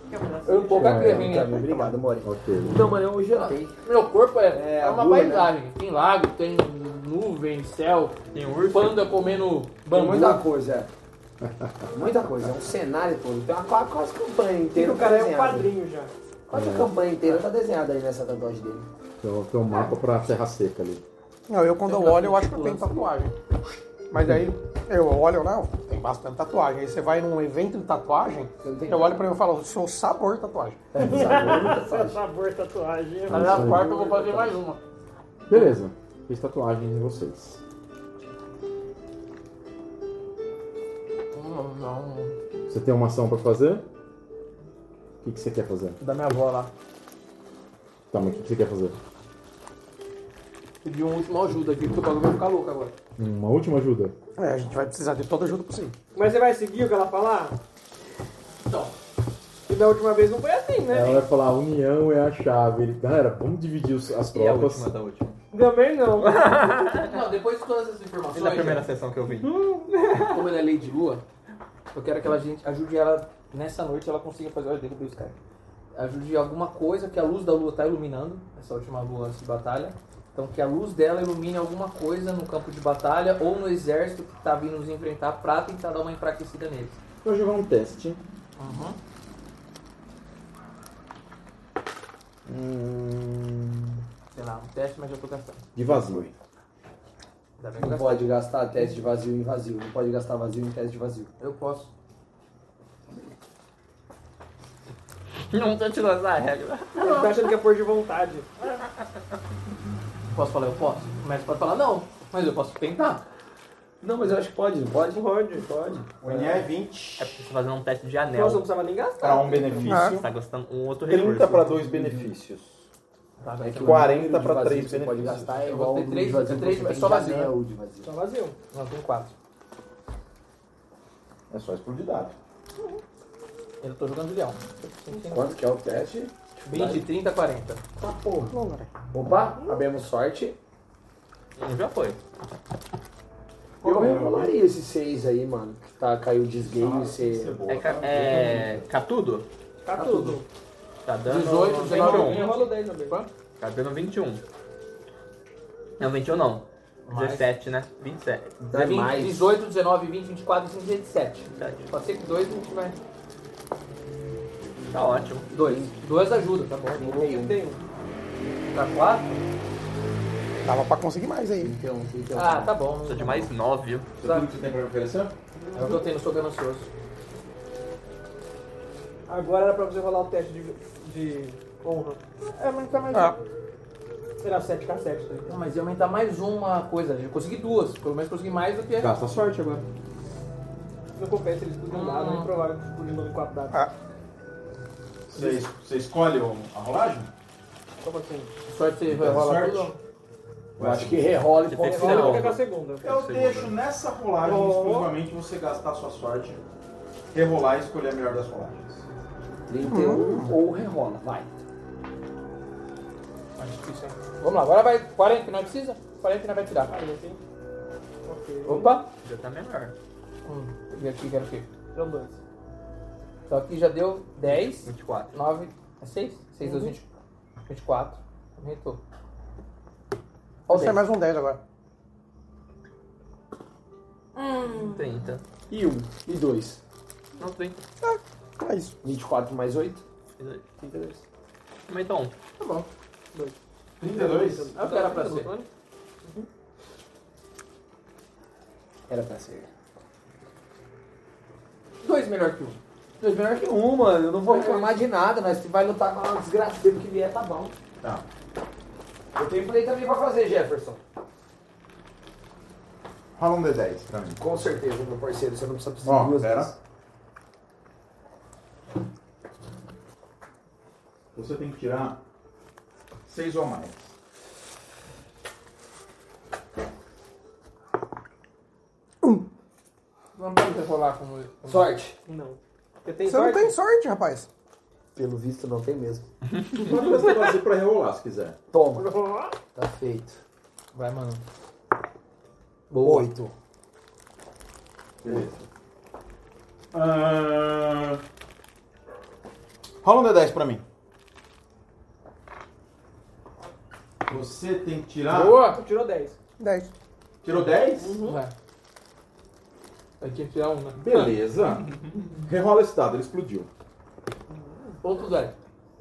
Eu pouco É, acredito em tá bem, obrigado, Mori. Ok. Não, mano, eu jantei. Meu corpo é, É, é a uma lua, paisagem. Tem lago, tem nuvem, céu, Tem um urso. panda comendo Tem bambu. muita coisa, é. Muita coisa, é um cenário todo. Tem uma quase, quase campanha Tem inteira o cara é um desenhada. quadrinho já. Quase a campanha inteira tá desenhada aí nessa tatuagem dele. Então tem um mapa pra Terra Seca ali. Não, eu quando eu olho, eu acho que eu tenho tatuagem. Mas aí eu olho, não, tem bastante tatuagem. Aí você vai num evento de tatuagem, eu olho pra ele e falo, eu sou sabor tatuagem. Seu sabor tatuagem. Na minha quarta eu vou fazer mais uma. Beleza. Fiz tatuagens em vocês. Não, não. Você tem uma ação pra fazer? O que, que você quer fazer? Da minha avó lá. Tá, mas o que, que você quer fazer? Pedi uma última ajuda aqui, porque o bagulho vai ficar louco agora. Uma última ajuda? É, a gente vai precisar de toda ajuda possível. Mas você vai seguir o que ela falar? Então, E da última vez não foi assim, né? Ela vai falar, a união é a chave. Ele, galera, vamos dividir os- as E a tropas. última da última. Também não. não, depois de todas essas E informações, da primeira sessão que eu vi. como ela é lei de lua, eu quero que ela gente ajude ela nessa noite, ela consiga fazer, olha, derrubei os caras. Ajude alguma coisa que a luz da lua está iluminando, essa última lua antes de batalha. Então que a luz dela ilumine alguma coisa no campo de batalha ou no exército que está vindo nos enfrentar pra tentar dar uma enfraquecida neles. Vou jogar um teste. Uhum. Hum, Sei lá, um teste, mas eu tô gastando. de vazio. Ainda bem que eu Não gastei. pode gastar teste de vazio em vazio. Não pode gastar vazio em teste de vazio. Eu posso. Não tô te lançando a regra. Ele tá achando que é por de vontade. Posso falar, eu posso? O mestre pode falar, não, mas eu posso tentar. Não, mas eu acho que pode, não pode? Pode. Pode. O N é vinte. É porque você fazendo um teste de anel. Nossa, não precisava nem gastar. Para um benefício. Ah. Você tá gastando um outro recurso. trinta para dois benefícios. Tá, É que o quarenta número de pra vazio três que você pode benefícios. gastar é Eu igual vou ter ao número três- de vazio que três- você é tem só de vazio. anel de vazio. Só vazio. Não, tem quatro. É só explodir dado. Eu tô jogando de leão. Quanto que é o teste? vinte, trinta, quarenta. Tá, porra. Não, cara. Opa, abemos sorte. Um já foi. Eu revelaria esse seis aí, mano. Que tá, caiu o desgame e você... É, ca- é Catudo? Tá tudo. Tá dando dezoito, dezenove, vinte e um. Eu rolo dez também. Tá dando vinte e um. Não, vinte e um não. Mais. dezessete, né? vinte e sete. Dá vinte, mais. dezoito, dezenove, vinte, vinte e quatro, vinte e cinco, vinte e sete. Sete. Pode ser que dois a gente vai. Tá ótimo. Dois. Duas ajuda, tá bom. trinta e um. Tá quatro? Dava pra conseguir mais aí. Então, então. Ah, tá bom. Precisa de mais nove, viu? Sabe? que você tem para me oferecer? É o que eu tenho, sou ganancioso. Agora era pra você rolar o teste de, de honra. É, mas tá mais Ah, Era sete K sete, tá ligado? Não, mas ia aumentar mais uma coisa. Eu consegui duas. Pelo menos consegui mais do que. Gasta sorte agora. Não compensa, ele explodiu um dado, Hum. é improvável que explodiu de novo em quatro dados. ah, Você, você escolhe o- a rolagem? Como assim? Sorte você Então, rola sorte. tudo. Eu acho que rerola e Você pode tem Rola Não. e fica com a segunda. Eu deixo nessa rolagem Oh. exclusivamente você gastar sua sorte, rerolar e escolher a melhor das rolagens. trinta e um ou rerola, vai. Mais difícil, hein? Vamos lá, agora vai quarenta, que não precisa? quarenta não vai tirar. Ah, já tem. Ok. Opa! Já tá melhor. Hum, e aqui quero o quê? São dois. Então aqui já deu dez, vinte e quatro. nove, é seis? seis, dois, vinte, vinte e quatro. Aumentou. Olha o você é dez. mais um dez agora. trinta. E um, e dois. Não, trinta. É isso. vinte e quatro mais oito. trinta e dois. Aumentou um. Tá bom. trinta e dois? É o que era pra ser. Era pra ser. Dois melhor que um. Dois melhor que um, mano. Eu não vou reclamar de nada. Nós vai lutar com uma desgraceira que vier, tá bom. Tá. Eu tenho play também pra fazer, Jefferson. Rola um D dez pra mim. Com certeza, meu parceiro. Você não precisa precisar Ó, de duas pera. vezes. Você tem que tirar seis ou mais. Não precisa rolar com o. Sorte. Não. Você tem Você sorte? não tem sorte, rapaz. Pelo visto, não tem mesmo. Pode você fazer pra rerolar se quiser. Toma. Tá feito. Vai, mano. Oito. Beleza. Ah, Rola um D dez pra mim. Você tem que tirar... Boa! Tu tirou dez. dez. Tirou dez? Vai. Aí tinha que tirar um, né? Beleza. Rerola esse dado, ele explodiu. Outro dez.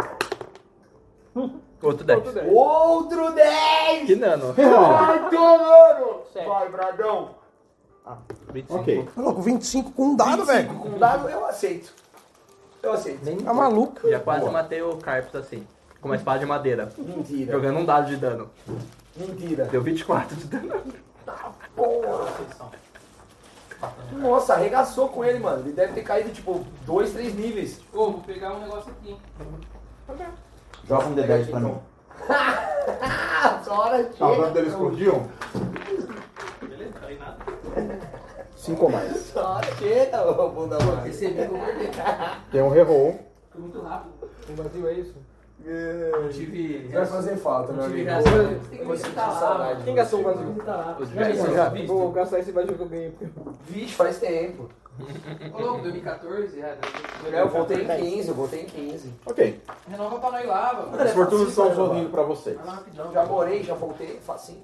Outro dez. Outro dez. Outro dez! Que nano. Rerola. Ai, tomando! Sete. Vai, Bradão. vinte e cinco. Ok. Tá louco, vinte e cinco com um dado, velho. Com um dado, eu aceito. Eu aceito. Tá maluco? Já quase matei o Carpus assim. Com uma espada de madeira. Mentira. Jogando um dado de dano. Mentira. Deu vinte e quatro de dano. Porra. Nossa, arregaçou com ele, mano. Ele deve ter caído, tipo, dois, três níveis. Ô, vou pegar um negócio aqui. Joga um D dez pra mim. Essa hora Tá, o dano dele explodiu? Beleza, tá aí nada. Cinco ou mais. Essa hora chega, ô bunda mano. Recebi que eu guardei. Tem um reroll. Foi muito rápido. Um vazio é isso? Eu tive. Vai fazer falta, meu Não tive amigo. reação. Eu Tem que vou visitar sentir lá. saudade. Quem gastou o vazio? Visitar lá. Os Já velhos. viu? Já, Visto? vou gastar esse vazio que eu ganhei. Vixe, faz tempo. Ô, louco, dois mil e quatorze, é. É, eu voltei em quinze, eu voltei em quinze. Ok. Renova pra nós lá, mano. As fortunas estão sorrindo pra vocês. Vai lá rapidão. Já morei, já voltei, facinho.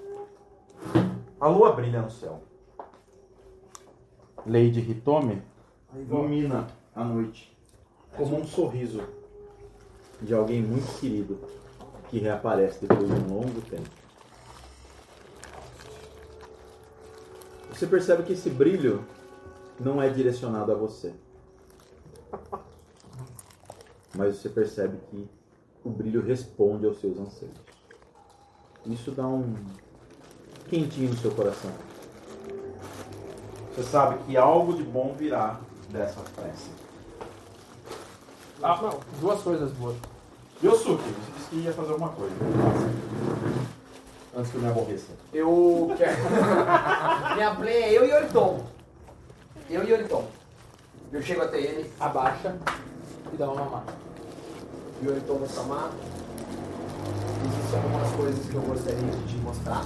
A lua brilha no céu. Lady Hitomi ilumina a noite como um sorriso de alguém muito querido que reaparece depois de um longo tempo. Você percebe que esse brilho não é direcionado a você. Mas você percebe que o brilho responde aos seus anseios. Isso dá um quentinho no seu coração. Você sabe que algo de bom virá dessa prece. Ah, não. Duas coisas boas. Yosuke, você disse que ia fazer alguma coisa. Antes que eu me aborreça. Eu quero. Minha play é eu e Oriton. Eu e Oriton. Eu chego até ele, Abaixa e dá uma mamada. e o Oriton vai chamar. Existem algumas coisas que eu gostaria de te mostrar.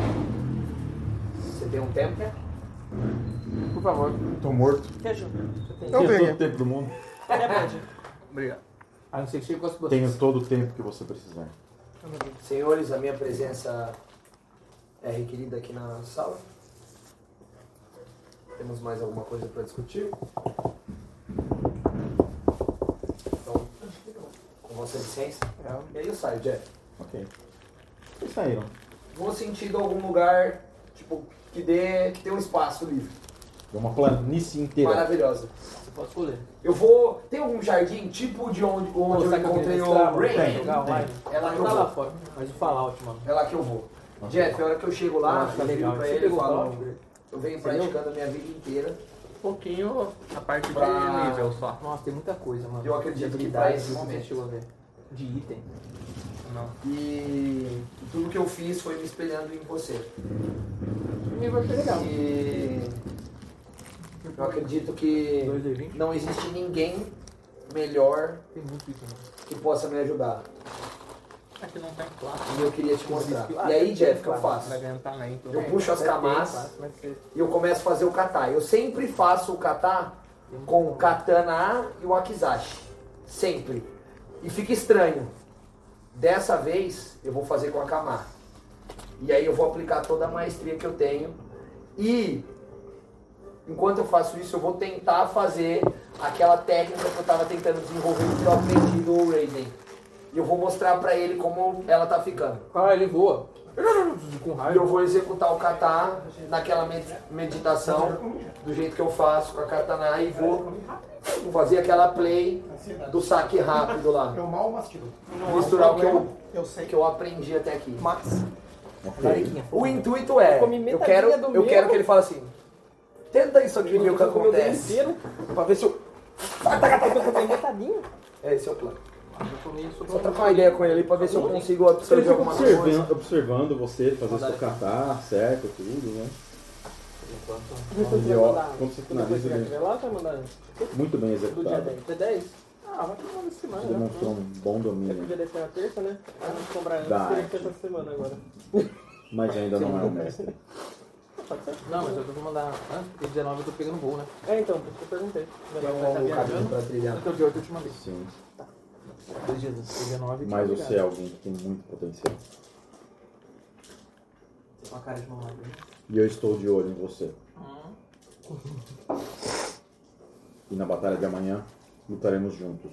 Você tem um tempo? Por favor. Tô morto. Quer ajuda? Eu Tenho venho. todo o tempo do mundo. Obrigado. A não ser que chegue com as duas. Tenho todo o tempo que você precisar. Senhores, a minha presença é requerida aqui na sala. Temos mais alguma coisa para discutir? Então, com vossa licença. E aí eu saio, Jeff. Ok. Vocês saíram. Vou sentindo algum lugar, tipo, que dê, que dê um espaço livre. É uma planície inteira. Maravilhosa. Você pode escolher. Eu vou... Tem algum jardim, tipo de onde, onde eu encontrei o Ray? Tem. Jogar online. É lá que eu Tá lá vou. fora. Mas o Fallout, mano. É lá que eu vou. Jeff, a hora que eu chego lá, Eu acho que é eu viro legal. pra Você ele e pegou o falo... Fallout? Eu venho Entendeu? praticando a minha vida inteira. Um pouquinho a parte de Pra- nível só. Nossa, tem muita coisa, mano. Eu acredito De que pra habilidades esse que você momento. chegou a ver. De item. Não. E tudo que eu fiz foi me espelhando em você. Me vai ser legal. E eu acredito que dois D vinte. não existe ninguém melhor Tem muito item, mano. que possa me ajudar. Aqui não tem classe. E eu queria te mostrar. Ah, E aí, tem Jeff, o que eu classe. faço? Vai ganhando talento. Eu puxo as Vai ter camas classe, vai ter. e eu começo a fazer o kata. Eu sempre faço o kata com o katana e o akizashi. Sempre. E fica estranho. Dessa vez eu vou fazer com a kama. E aí eu vou aplicar toda a maestria que eu tenho. E enquanto eu faço isso, eu vou tentar fazer aquela técnica que eu estava tentando desenvolver que eu aprendi do Raiden. E eu vou mostrar pra ele como ela tá ficando. Ah, ele voa. Com E raio. eu vou executar o kata naquela med- meditação, do jeito que eu faço com a katana, e vou fazer aquela play do saque rápido lá. Eu mal mastigo. Misturar o que eu, Eu sei. que eu aprendi até aqui. Mas, Ok. O intuito é, Comi eu metadinha quero, do eu meu. quero que ele fale assim, tenta isso aqui e ver o que Eu comi o dedo acontece. inteiro. Pra ver se eu... Eu comi metadinho. É, esse é o plano. Eu comi isso Só trocar uma ideia com ele ali pra ver se eu consigo Ele absorver fica alguma coisa. observando, observando você fazer seu catar, certo, tudo, né? Ele, ó, quando você finaliza, ele Lá vai mandar muito bem do dia executado. dez. Dia dez? Ah, vai tomar uma semana, Você né? demonstrou um bom É que o domínio, dia dez é na terça, né? A gente cobrar antes, Da teria que ser arte. essa semana agora. mas ainda não é o mestre. Pode ser? Não, mas eu vou mandar antes, porque dezenove eu tô pegando voo, né? É, então, por isso que eu perguntei. Tem um longo caminho pra trilhar. Então, de oito eu te mandei. Sim. Tá. Dois dias, dezenove. Mas você é alguém que tem muito potencial. Com a cara de mamãe. E eu estou de olho em você. E na batalha de amanhã, lutaremos juntos.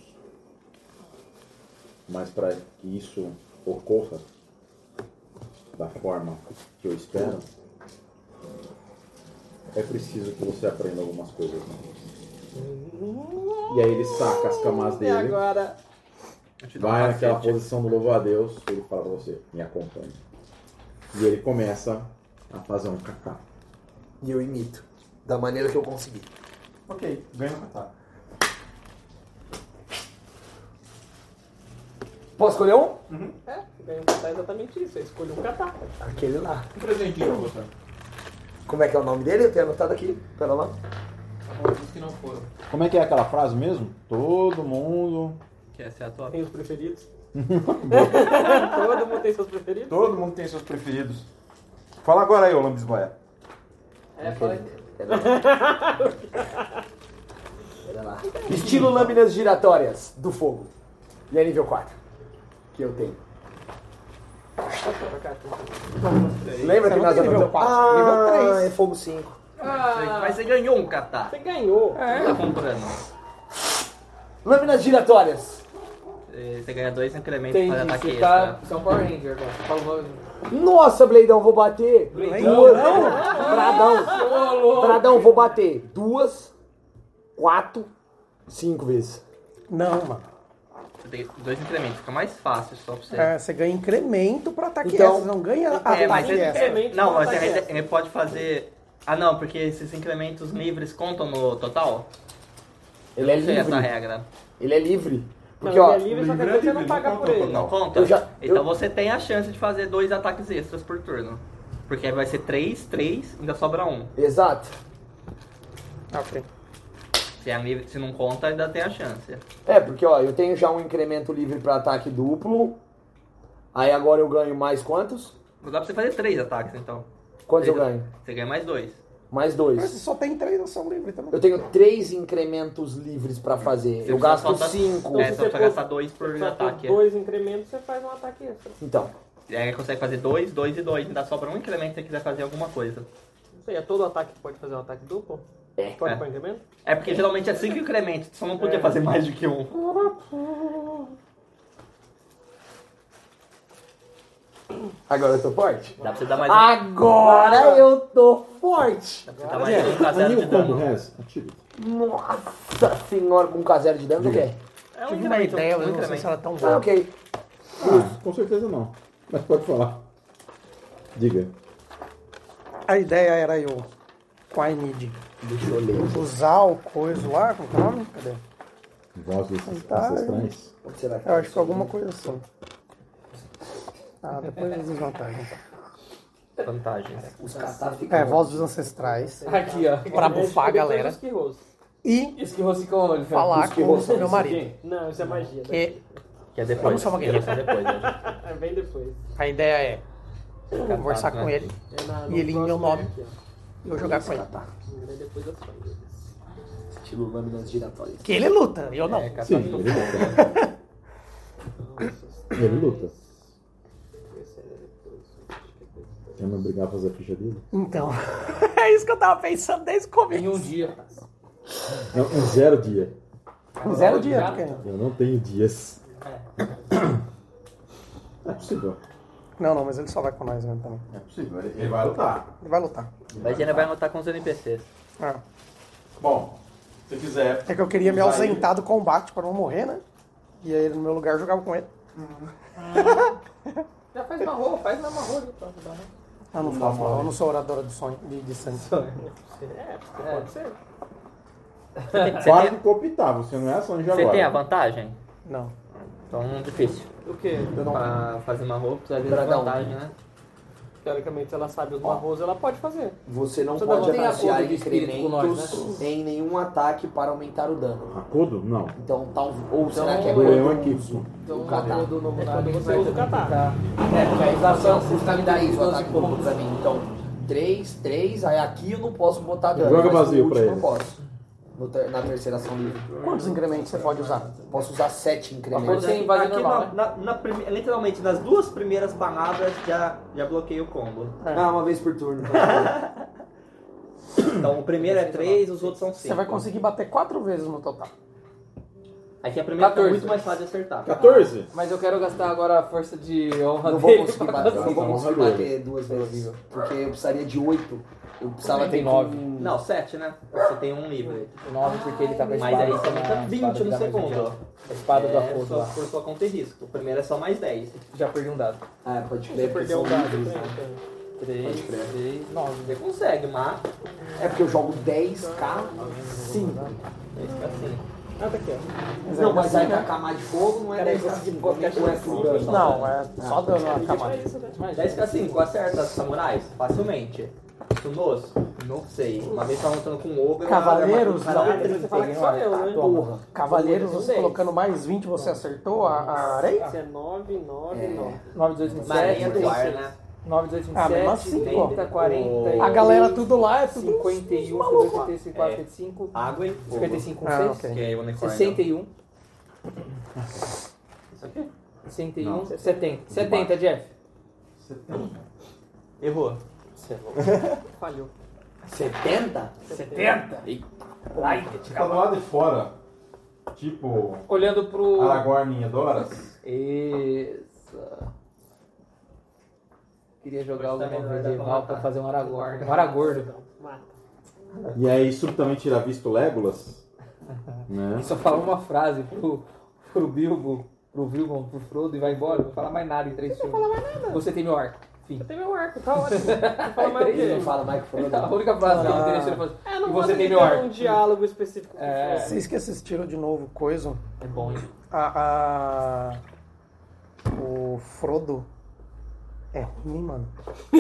Mas para que isso ocorra da forma que eu espero, é preciso que você aprenda algumas coisas novas. E aí ele saca as camas E dele, agora... vai naquela posição do louvo a Deus, e ele fala pra você, me acompanhe. E ele começa a fazer um kata. E eu imito. Da maneira que eu conseguir. Ok, ganha no kata. Posso escolher um? É, ganha um catar exatamente isso. Você escolhe um catar. Aquele lá. Um presentinho pra você. Como é que é o nome dele? Eu tenho anotado aqui. Pera lá. Os que não foram. Como é que é aquela frase mesmo? Todo mundo... Que essa é a tua. Tem os preferidos. Todo mundo tem seus preferidos? Todo mundo tem seus preferidos. Fala agora aí, ô Lambisgoia. É, fala aí. Pera lá. Estilo lâminas giratórias do fogo. E é nível quatro. Que eu tenho. Lembra que nós nível anotamos? quatro, Ah, nível três. é fogo cinco. Mas você ganhou um catar. Você ganhou. Você tá comprando. Lâminas giratórias. Você ganha dois incrementos Entendi, para ataque você tá... extra. Você é um Power Ranger agora. Você fala o nome. Nossa, Bleidão, vou bater. Bleidão? Duas. Bradão. Bradão, vou bater. Duas, quatro, cinco vezes. Não, mano. Você tem dois incrementos, fica mais fácil só pra você. É, você ganha incremento pra ataque Então- extra, não ganha ataque É, mas ele, extra. incremento não, com mas ataque ele, extra. ele pode fazer. Ah, não, porque esses incrementos livres contam no total? Ele é Não sei essa livre. regra. Ele é livre. Não, Porque, ó, ele é livre, só que às vezes você não paga por ele. Não conta? Eu já- Então eu- você tem a chance de fazer dois ataques extras por turno. Porque aí vai ser três, três, ainda sobra um. exato. Ok. Se, é livre, se não conta, ainda tem a chance. É, porque ó, eu tenho já um incremento livre pra ataque duplo. Aí agora eu ganho mais quantos? Dá pra você fazer três ataques, então. Quantos eu Três- ganho? Você ganha mais dois. Mais Mas dois. você só tem três ação livre também. Eu tenho três incrementos livres pra fazer. Você Eu precisa gasto só dar- cinco. É, se só você pra for- gastar dois por Só por ataque. dois incrementos, você faz um ataque extra. Então, E aí consegue fazer dois, dois e dois. Ainda sobra um incremento se você quiser fazer alguma coisa. Não sei, é todo ataque que pode fazer um ataque duplo? É. Pode É. pôr incremento? É porque geralmente é cinco incrementos, só não podia É. fazer mais do que um. agora eu tô forte? Dá pra você dar mais um. Agora eu tô forte! Dá pra você dar mais um casado de dano. Nossa senhora, um k zero de dano, o quê? É um Tive uma incremento, ideia, um mas não sei incremento. se ela é tão Ah, boa. ok. Ah, com certeza não. Mas pode falar. Diga. A ideia era eu, com a Enid, Deixa eu ler. usar o coisa lá, como que é o nome? Cadê? Vozes Tá. ancestrais. Onde será que Eu acho que alguma coisa assim. Ah, depois das desvantagens. Vantagens. Os catar ficam... É, voz dos ancestrais. Aqui, ó. Pra bufar a galera. Esquirros. E Isso que você como ele falar com o meu Isso marido. aqui? Não, isso é magia. né? Que Que é depois. Vamos só uma guerra. Isso é depois, né? É bem depois. a ideia é conversar com ele É na, e ele em meu nome e eu jogar com ele. É depois das folhas. Estilo lâminas giratórias. Que ele luta, eu não. É, catar Sim, tudo. ele luta. Ele luta. Quer me obrigar a fazer a ficha dele? Então, é isso que eu tava pensando desde o Em um começo. dia. É um zero dia. Zero dia, porque... Eu não tenho dias. É possível. Não, não, mas ele só vai com nós mesmo também. É possível. Ele, ele vai lutar. Ele vai lutar. Mas ele vai anotar com os N P Cs. Ah. Bom, se quiser. É que eu queria me usar ele- ausentar do combate pra não morrer, né? E aí no meu lugar eu jogava com ele. Já faz uma roupa, faz uma roupa ali pra ajudar, né? Ah, não faço, não. Eu não sou oradora de sonho, de, de sangue. É, pode ser. Para de copitar, você não é a Sanja Você agora. tem a vantagem? Não. Então, difícil. O quê? Pra fazer uma roupa, precisa de Bradão. vantagem, né? Teoricamente, se ela sabe os marros, ela pode fazer. Você não Você pode não tem apreciar acordo de espírito com nós, incrementos em nenhum ataque para aumentar o dano. Acordo? Não. Então, tal, ou será que é O leão quando é que- uso Então, o catar? do novo É quando você vai usa o catar. É, porque a inflação Você custa me dar isso, o ataque duplo pra mim. Então, três, três, aí aqui eu não posso botar dano. Joga mas no vazio último pra eu ele. posso. no ter- na terceira ação livre. Quantos incrementos você pode usar? Posso usar sete Pode incrementos. ser invasão Aqui normal, na, né? na, na prime- literalmente, nas duas primeiras palavras já, já bloqueei o combo. Ah, uma vez por turno. Então o primeiro é três, os outros são cinco. Você vai conseguir bater quatro vezes no total. Aqui a primeira tá quatorze. muito mais fácil de acertar. quatorze? Mas eu quero gastar agora a força de honra Não vou dele conseguir pra bater, não conseguir. vou conseguir Honra bater duas vezes. Porque eu precisaria de oito. Eu precisava ter nove. com- Não, sete, né? Você tem um livre. nove porque ele tá com a Mas espada. aí você então aumenta a vinte espada no dá mais um segundo. de- A espada do É, acordo só lá. por sua conta e risco. O primeiro é só mais dez. Já perdi um dado. Ah, pode Você crer, porque perdeu são um dado. livres, né? né? três, três, nove. Você consegue, mas... É porque eu jogo dez K, sim. Aí fica assim. Ah, tá aqui, ó. Não, mas aí com a camada de fogo não é Peraí, dez K consegui cinco, botar ou é full dano. Não, é só dano a camada. dez K cinco, acerta os samurais facilmente. Sunos, não sei. Uma vez tava lutando com um ogro. Cavaleiros, uma arma com não. trinta. Você fala que sou eu, né? Porra. Cavaleiros, você colocando mais vinte, você acertou a, a areia? dezenove, nove, nove. nove, dezoito, vinte e Marinha sete. do ar, né? nove, dezoito, vinte Ah, e mesmo sete. assim, trinta, pô. quarenta. A galera tudo lá é tudo cinquenta e um, maluco. cinquenta e quatro, É. cinquenta e cinco. Água e fogo. cinquenta e cinco com Ah, seis. ok. Que é o unicórnio. sessenta e um. Isso aqui? sessenta e Não. um. setenta. setenta, Jeff. Errou. Falhou. setenta? setenta. Tá do lado de fora. Tipo, Olhando pro. Aragorn e Edoras. Isso. Queria jogar Pode alguma também, vai dar medieval pra pra matar. fazer um Aragorn. Um Aragorn. Mata. E aí, subitamente, irá visto Legolas. Né? Só fala uma frase pro, pro Bilbo, pro Bilbo, pro Frodo e vai embora. Não fala mais nada em três filmes. Não fala mais nada. Você tem meu arco. Fim. Eu tenho meu arco, tá ótimo. Não fala mais o Ele não quê? fala mais que Frodo. A única frase que ela tem ele fala É, não e gosto você de tem meu ter arco. um diálogo específico. com o É. Frodo. Vocês que assistiram de novo coisa, É bom, hein? a, a- o Frodo é ruim, mano.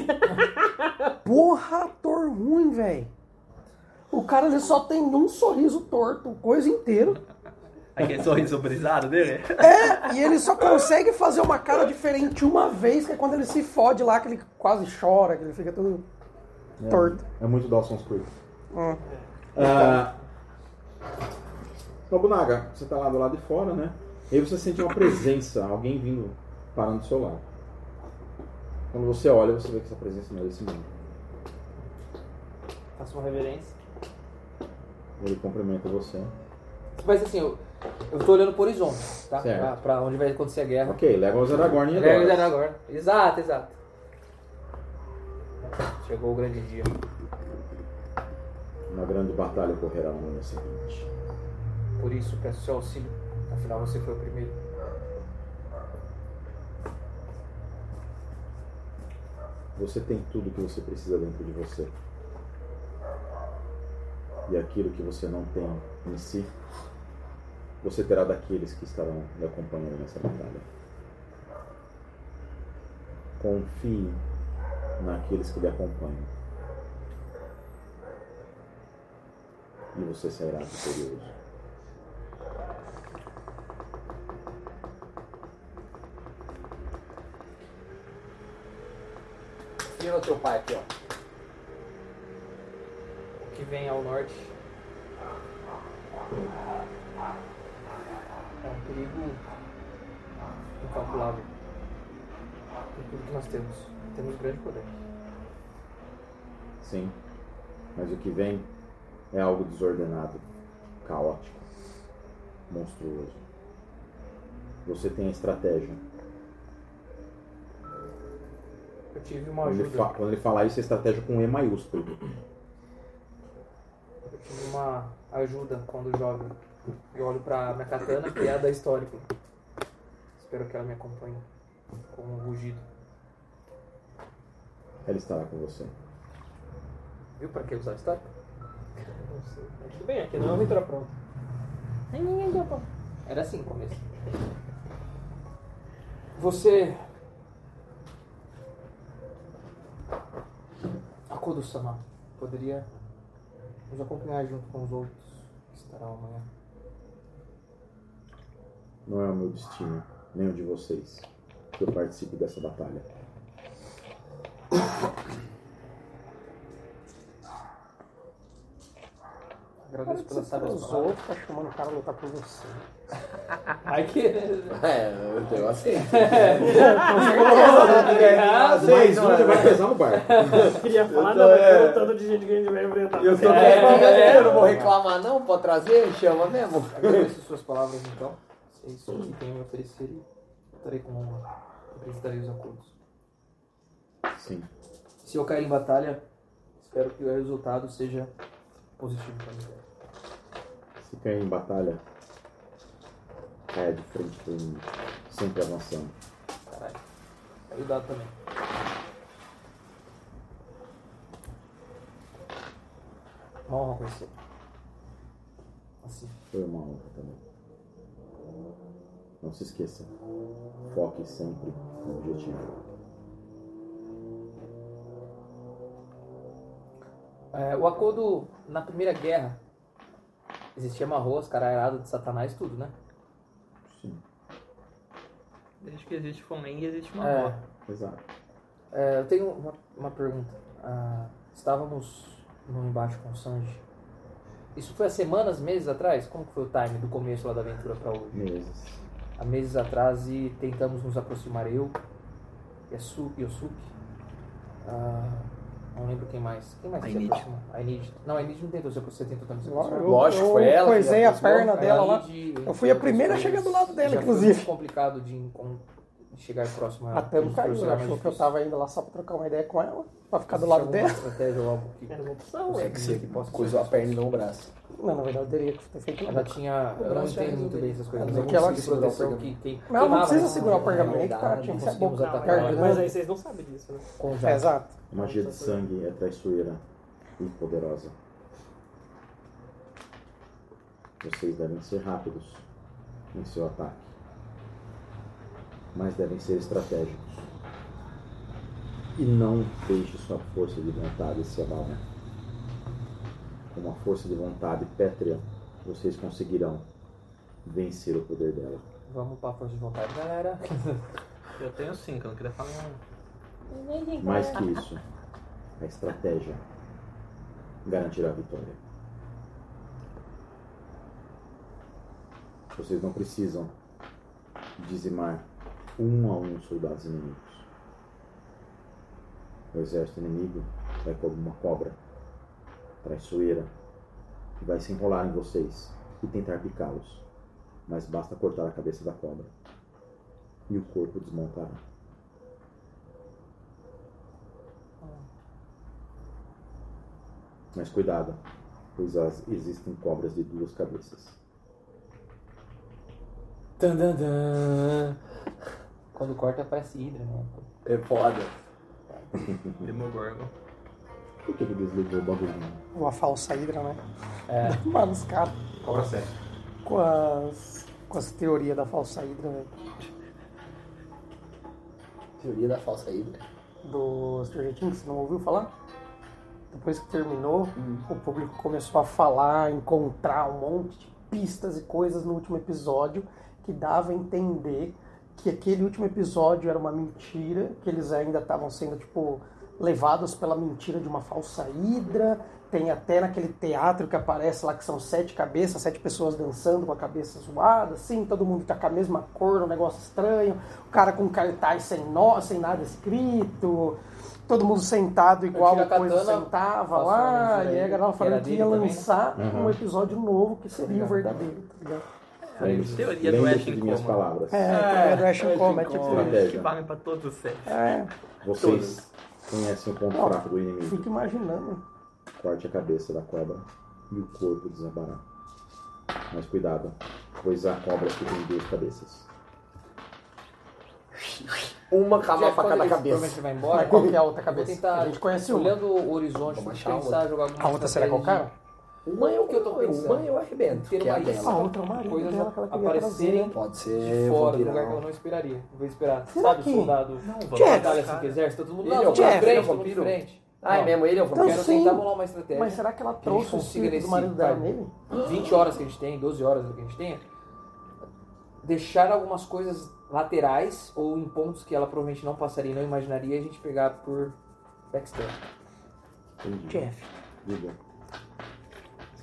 Porra, ator ruim, velho. O cara ele só tem um sorriso torto, coisa inteira. Aquele sorriso brisado dele? É, e ele só consegue fazer uma cara diferente uma vez, que é quando ele se fode lá, que ele quase chora, que ele fica todo torto. É muito Dawson's Creek. Hum. Ah, Nobunaga, você tá lá do lado de fora, né? E aí você sente uma presença, alguém vindo, parando do seu lado. Quando você olha, você vê que essa presença não é desse mundo. Faço uma reverência. Ele cumprimenta você. Mas assim, eu, eu tô olhando pro horizonte, tá? Certo. Pra, pra onde vai acontecer a guerra. Ok, Legolas, Aragorn e Guerra Edoras. de Aragorn. Exato, exato. Chegou o grande dia. Uma grande batalha ocorrerá no ano seguinte. Por isso peço seu auxílio. Afinal, você foi o primeiro. Você tem tudo que você precisa dentro de você. E aquilo que você não tem em si, você terá daqueles que estarão lhe acompanhando nessa batalha. Confie naqueles que lhe acompanham. E você sairá vitorioso. E no teu pai aqui, ó. O que vem ao norte é um perigo incalculável. Por tudo que nós temos. Temos grande poder. Sim, mas o que vem é algo desordenado, caótico, monstruoso. Você tem a estratégia. Eu tive uma Quando ele, ajuda. fa- quando ele fala isso, é estratégia com E maiúsculo. Eu tive uma ajuda quando jovem. Eu olho pra minha katana, que é a da histórico. Espero que ela me acompanhe com um rugido. Ela estará com você. Viu pra que usar histórico? Não sei. Mas tudo bem, aqui não é uma aventura pronta. Era assim no começo. Você... Akodo-sama poderia nos acompanhar junto com os outros que estarão amanhã. Não é o meu destino, nem o de vocês, que eu participe dessa batalha. Agradeço pelas sábias Os palavras. outros tá chamando o cara a lutar por você. Ai, que... É, eu, eu aceito. Mais um já vai pesar no barco. Eu queria falar, tô, não, mas é. pelo tanto de gente que a gente vai enfrentar. Eu tô É, quietinho, é, eu não vou reclamar não, pode trazer, chama mesmo. Agradeço suas palavras, então. É isso que tenho a me oferecer e estarei com honra. Apresentarei os acordos. Sim. Se eu cair em batalha, espero que o resultado seja positivo para mim. Se cair em batalha, caia de frente pro inimigo. Sempre avançando. Caralho. Caiu o dado também. Uma honra conhecer. Assim. Foi uma honra também. Não se esqueça. Foque sempre no objetivo. É, o acordo na Primeira Guerra existia Marroas, caralhada de Satanás, tudo, né? Sim, Desde que existe Fomen e existe uma É. rua. exato. É, eu tenho uma, uma pergunta. Ah, estávamos no embate com o Sanji. Isso foi há semanas, meses atrás? Como que foi o time do começo lá da aventura para hoje? Meses. Há meses atrás e tentamos nos aproximar eu, Yasu, Yosuke, ah, não lembro quem mais. Quem mais se Ainid. aproximou? A Ainid. Não, a Ainid não tentou se aproximar, você tentou também se Eu, aproximar. Lógico, foi ela que coisei a aproximou. perna dela lá. Ainid, Eu fui a primeira a depois chegar do lado dela, já inclusive. Foi muito complicado de, encon- de chegar próximo a ela. Até não Os caiu, dois ela era mais achou que eu difícil. tava indo lá só pra trocar uma ideia com ela, pra ficar do Existe lado alguma dela. estratégia ou algo que Era uma opção, você é. que diria você que possa coisou a ser perna e não o braço. Não, na verdade, eu teria que ter feito Ela nada. tinha. O Eu não braço já entendo muito resolveu. bem essas coisas. Ela Mas que ela algum que tipo de segurou proteção o que, que Mas ela não queimava, precisa né? segurar o É, pergamento, é, cara, não tinha que ser a conseguimos boca. atacar ela Pergamento. Mas aí vocês não sabem disso, né? com É, jato. exato. A magia de sangue é traiçoeira e poderosa. Vocês devem ser rápidos em seu ataque, mas devem ser estratégicos. E não deixe sua força de vontade se abalar. Com uma força de vontade pétrea, vocês conseguirão vencer o poder dela. Vamos pra força de vontade, galera. Eu tenho cinco, eu não queria falar um. Mais que isso, a estratégia garantirá a vitória. Vocês não precisam dizimar um a um soldados inimigos. O exército inimigo vai como uma cobra traiçoeira que vai se enrolar em vocês e tentar picá-los. Mas basta cortar a cabeça da cobra e o corpo desmontará. Mas cuidado, pois as- existem cobras de duas cabeças. Tan, tan, tan. Quando corta parece Hydra, né? É foda. Demogorgon. Por que ele desligou o bagulho? Uma falsa hidra, né? É. Mano, os caras Cobra sério. com as, com as teorias da falsa hidra, velho. Teoria da falsa hidra. Do Stranger Things, você não ouviu falar? Depois que terminou, o público começou a falar, encontrar um monte de pistas e coisas no último episódio que dava a entender que aquele último episódio era uma mentira, que eles ainda estavam sendo, tipo, levados pela mentira de uma falsa hidra. Tem até naquele teatro que aparece lá que são sete cabeças, sete pessoas dançando com a cabeça zoada, assim, todo mundo tá com a mesma cor, um negócio estranho, o cara com cartaz sem nó, sem nada escrito, todo mundo sentado igual Tira o coisa Katana, sentava passou lá, uma mentira e aí a aí, galera que falando era que dele ia também. lançar Uhum. um episódio novo que seria o verdadeiro, tá ligado? Lembre-se Teoria do lembre-se Ash de in minhas Coma. palavras. É, é, do Ash and Coma, é tipo, Estratégia. Que valem pra todos os sete. é, Vocês conhecem o ponto Não. fraco do inimigo. fico imaginando. Corte a cabeça da cobra e o corpo desabará. Mas cuidado, pois há cobras que têm duas cabeças. Uma com a Já faca quando na ele cabeça. provavelmente vai embora, Mas qual que é a outra eu vou cabeça? tentar, A gente conhece uma. olhando o horizonte, Vamos vou achar pensar, jogar alguma A outra será qual cara? Uma eu, O que eu tô pensando? uma eu arrebento, Ter que é a uma dela. isca. A outra é o marido Coisas dela que ela queria aparecerem trazer. Pode de ser fora, do lugar que eu vampirão. não esperaria. Vou esperar. Será Sabe, que- soldado? Não, vamos Jeff, Batalha assim cara. com o exército, todo mundo Ele não, é o todo mundo de Jeff, frente, ele é o todo mundo de vampiro? frente. Ah, é Não. mesmo? Ele é o Então, vampiro? Quero sim. tentar bolar uma estratégia. Mas será que ela gente trouxe o consiga espírito do nesse- marido dela vai. nele? vinte horas que a gente tem, doze horas que a gente tem, deixar algumas coisas laterais ou em pontos que ela provavelmente não passaria e não imaginaria e a gente pegar por backstab. Entendi. Jeff, Diga.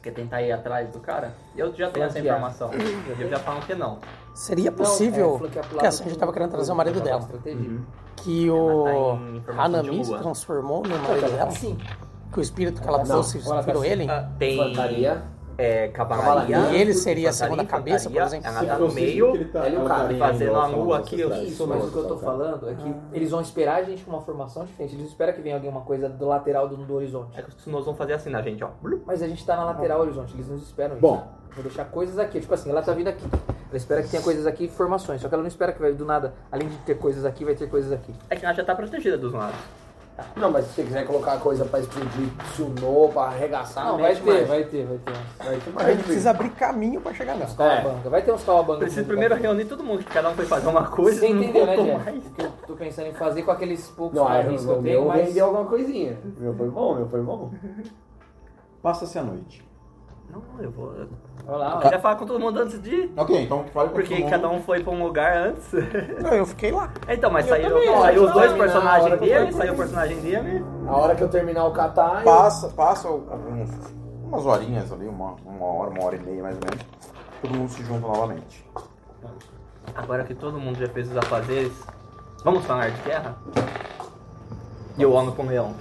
Quer tentar ir atrás do cara? Eu já tenho essa Flanquear. informação. Eles já falam que não. Seria Não, possível é, flanquear pro que a lado Sanji do- tava querendo trazer o marido da dela. estratégia. Que Ela o tá em informação de Hanami se lua. transformou no marido dela. Sim. Que o espírito que ela Não, trouxe ela tá virou assim. ele. Ah, tem Infantaria. é, cavalaria. E ele seria a infantaria, segunda cabeça, por infantaria, exemplo? Ela tá no meio. Ele tá, Ele e o ela cara, estaria fazendo indo a ao salão lua dos aqui, ancestrais. Isso, mas o que eu tô falando é que eles vão esperar a gente com uma formação diferente. Eles esperam que venha alguma coisa do lateral do, do horizonte. É que os Tsunos vão fazer assim na gente, ó. Blu. Mas a gente tá na lateral horizonte, eles nos esperam isso. Bom. Vou deixar coisas aqui. Tipo assim, ela tá vindo aqui. Ela espera que tenha coisas aqui e formações. Só que ela não espera que vai do nada, além de ter coisas aqui, vai ter coisas aqui. É que ela já tá protegida dos lados. Não, mas se você quiser colocar coisa pra explodir Tsuno, pra arregaçar, Não, vai mete ter, mais. vai ter, vai ter. Vai ter A mais. gente precisa abrir caminho pra chegar nela. Calabanga. Vai ter uns calabangos. Preciso primeiro reunir todo mundo, que cada um foi fazer uma coisa. Você não entendeu, né, voltou Jeff? mais. O que eu tô pensando em fazer com aqueles poucos Não, aí caminhos que eu o tenho, meu mas... rendeu alguma coisinha. O meu foi bom, o meu foi bom. Passa-se a noite. Não, eu vou. Eu Olha lá, queria falar com todo mundo antes de ir. Ok, então fale com Porque todo mundo. cada um foi pra um lugar antes. Não, eu fiquei lá. Então, mas Eu saíram, também, saiu eu os dois também, na personagens hora que eu dele, fui- saiu o personagem dele. A hora que eu terminar o catar, eu... Passa, passa alguns, umas horinhas ali, uma, uma hora, uma hora e meia mais ou menos. Todo mundo se junta novamente. Agora que todo mundo já fez os afazeres, vamos falar de guerra? E eu amo com o leão.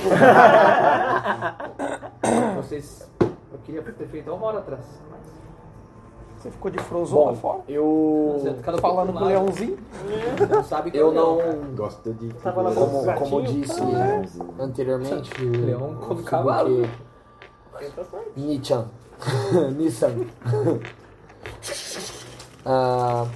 vocês... Eu queria ter feito há uma hora atrás. Você ficou de frozão lá Bom, fora. eu... Cada um Falando pro com o lado. leãozinho. Não sabe que Eu é o leão. não... Gosta de... Tava lá Como, com o como gatinho. disse anteriormente, o Leão come o cavalo. Fubuki Nichan. Nissan. Ah,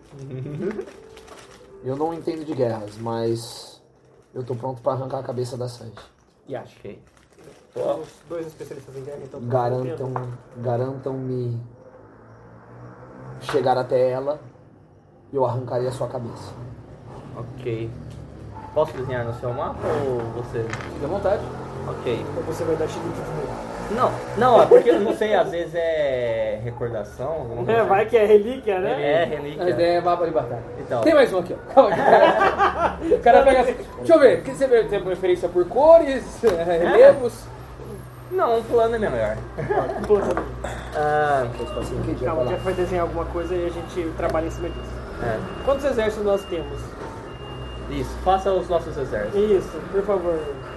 eu não entendo de guerras, mas eu tô pronto pra arrancar a cabeça da Sanji. E acho. Ok. Os dois especialistas em guerra, então. Garantam, garantam-me chegar até ela e eu arrancaria a sua cabeça. Ok. Posso desenhar no seu mapa ou você? Fique à vontade. Ok. Ou você vai dar Shibuki de novo. Não, não, é porque eu não sei, às vezes é recordação. alguma coisa É, vai que é relíquia, assim. né? É, A relíquia. ideia é mapa de batalha. Então. Tem mais um aqui, ó. Calma aqui. O cara pega assim. Deixa eu ver. Você tem preferência por cores, relevos? Não, um plano é melhor. Ah, Calma, o Jeff vai desenhar alguma coisa e a gente trabalha em cima disso. é. Quantos exércitos nós temos? Isso, faça os nossos exércitos. Isso, por favor.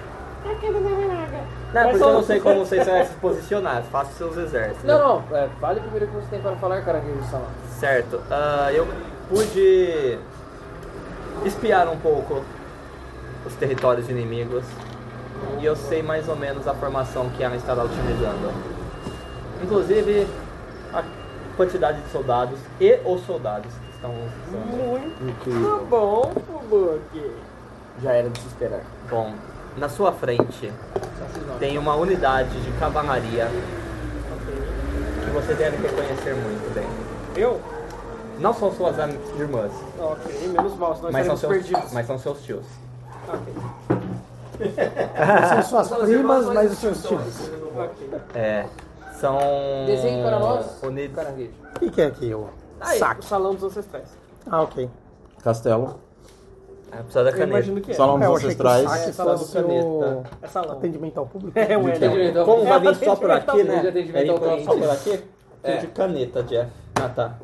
Não, Mas porque só- eu não sei como vocês vão se posicionar. Faça seus exércitos. Não, não. É, fale primeiro o que você tem para falar, caranguejo de salão. Certo. Ah, eu pude espiar um pouco os territórios inimigos e eu sei mais ou menos a formação que ela estará utilizando. Inclusive a quantidade de soldados e os soldados que estão usando. Muito bom, Fubuki. Já era de se esperar. Bom, na sua frente tem uma unidade de cavalaria que você deve reconhecer muito bem. Eu? Não são suas am- irmãs, Ok, menos mal, senão mas são, estaremos seus, perdidos. mas são seus tios. Ok, São suas primas, mas os seus tios. ok. É, são... Desenhe para nós, Unidos. caranguejo. O que, que é aqui? O Aí, saque. o salão dos ancestrais. Ah, ok. Castelo. Ah, precisa da Eu caneta. imagino que é. Salão É, eu dos achei que o ancestrais. saque É, salão fosse do o É salão. atendimento ao público. É, o L. Atendimento. Como vai vir É, só por aqui, né? de atendimento Vai vir ao por- só por cliente. aqui? É. De caneta, Jeff. Ah, tá.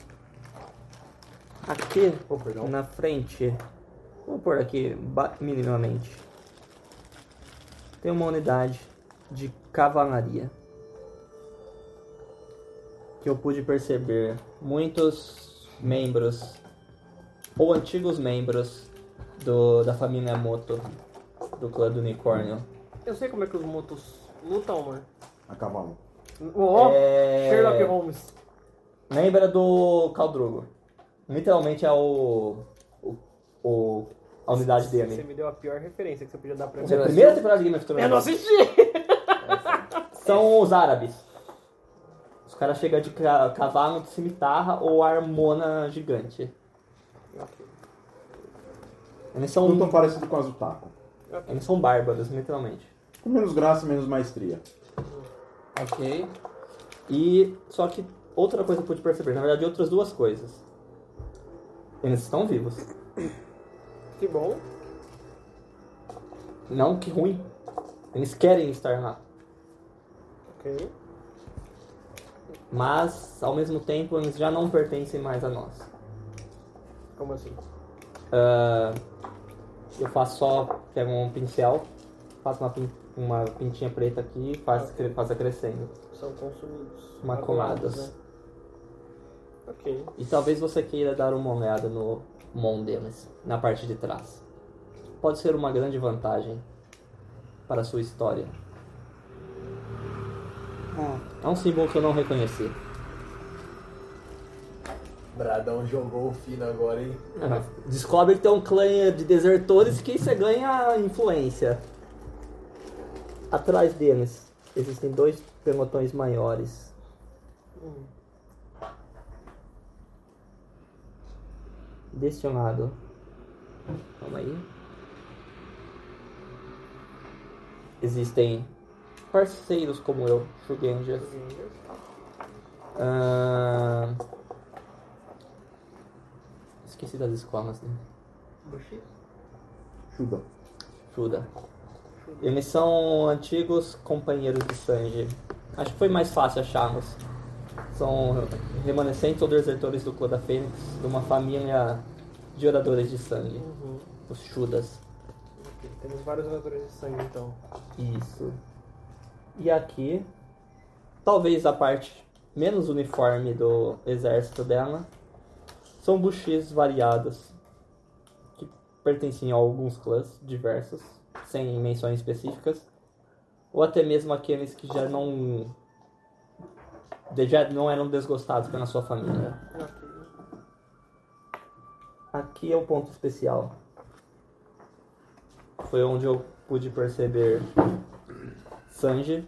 Aqui, Oh, perdão. na frente, vou pôr aqui ba- minimamente, tem uma unidade de cavalaria que eu pude perceber muitos membros ou antigos membros do, da família Moto do clã do unicórnio. Eu sei como é que os motos lutam, amor. A cavalo. Ó, É, Sherlock Holmes. lembra do Khal Drogo. Literalmente é o, o, o a unidade Você dele. me deu a pior referência que você podia dar pra mim. Essa é a primeira temporada de Game of Thrones. Eu não assisti! São os árabes. Os caras chegam de ca- cavalo de cimitarra ou armona gigante. Eles são, Tudo tão parecido com Azutaco. eles são bárbaros, literalmente. Com menos graça, menos maestria. Ok. E só que outra coisa que eu pude perceber, na verdade outras duas coisas. Eles estão vivos. Que bom. Não que ruim. Eles querem estar lá. Ok. Mas, ao mesmo tempo, eles já não pertencem mais a nós. Como assim? Ah, eu faço só, pego um pincel, faço uma, pin- uma pintinha preta aqui e faço, cre- faço crescendo. São consumidos. Maculados. Né? Ok. E talvez você queira dar uma olhada no mon deles, na parte de trás. Pode ser uma grande vantagem para a sua história. Hum. É um símbolo que eu não reconheci. Bradão jogou o fino agora, hein? Descobre que tem um clã de desertores que você ganha influência. Atrás deles existem dois pelotões maiores. Hum. Deste lado. Calma aí. Existem parceiros como eu, Shugengers. Ah, esqueci das escolas, né? Chuda. Shuda. Eles são antigos companheiros de Sanji. Acho que foi mais fácil achá-los. São remanescentes ou desertores do clã da Fênix, de uma família de oradores de sangue, Uhum. os Shudas. Ok. Temos vários oradores de sangue, então. Isso. E aqui, talvez a parte menos uniforme do exército dela, são bushis variados, que pertencem a alguns clãs diversos, sem menções específicas, ou até mesmo aqueles que já não de- já não eram desgostados pela sua família. Ok. Aqui é o ponto especial. Foi onde eu pude perceber Sanji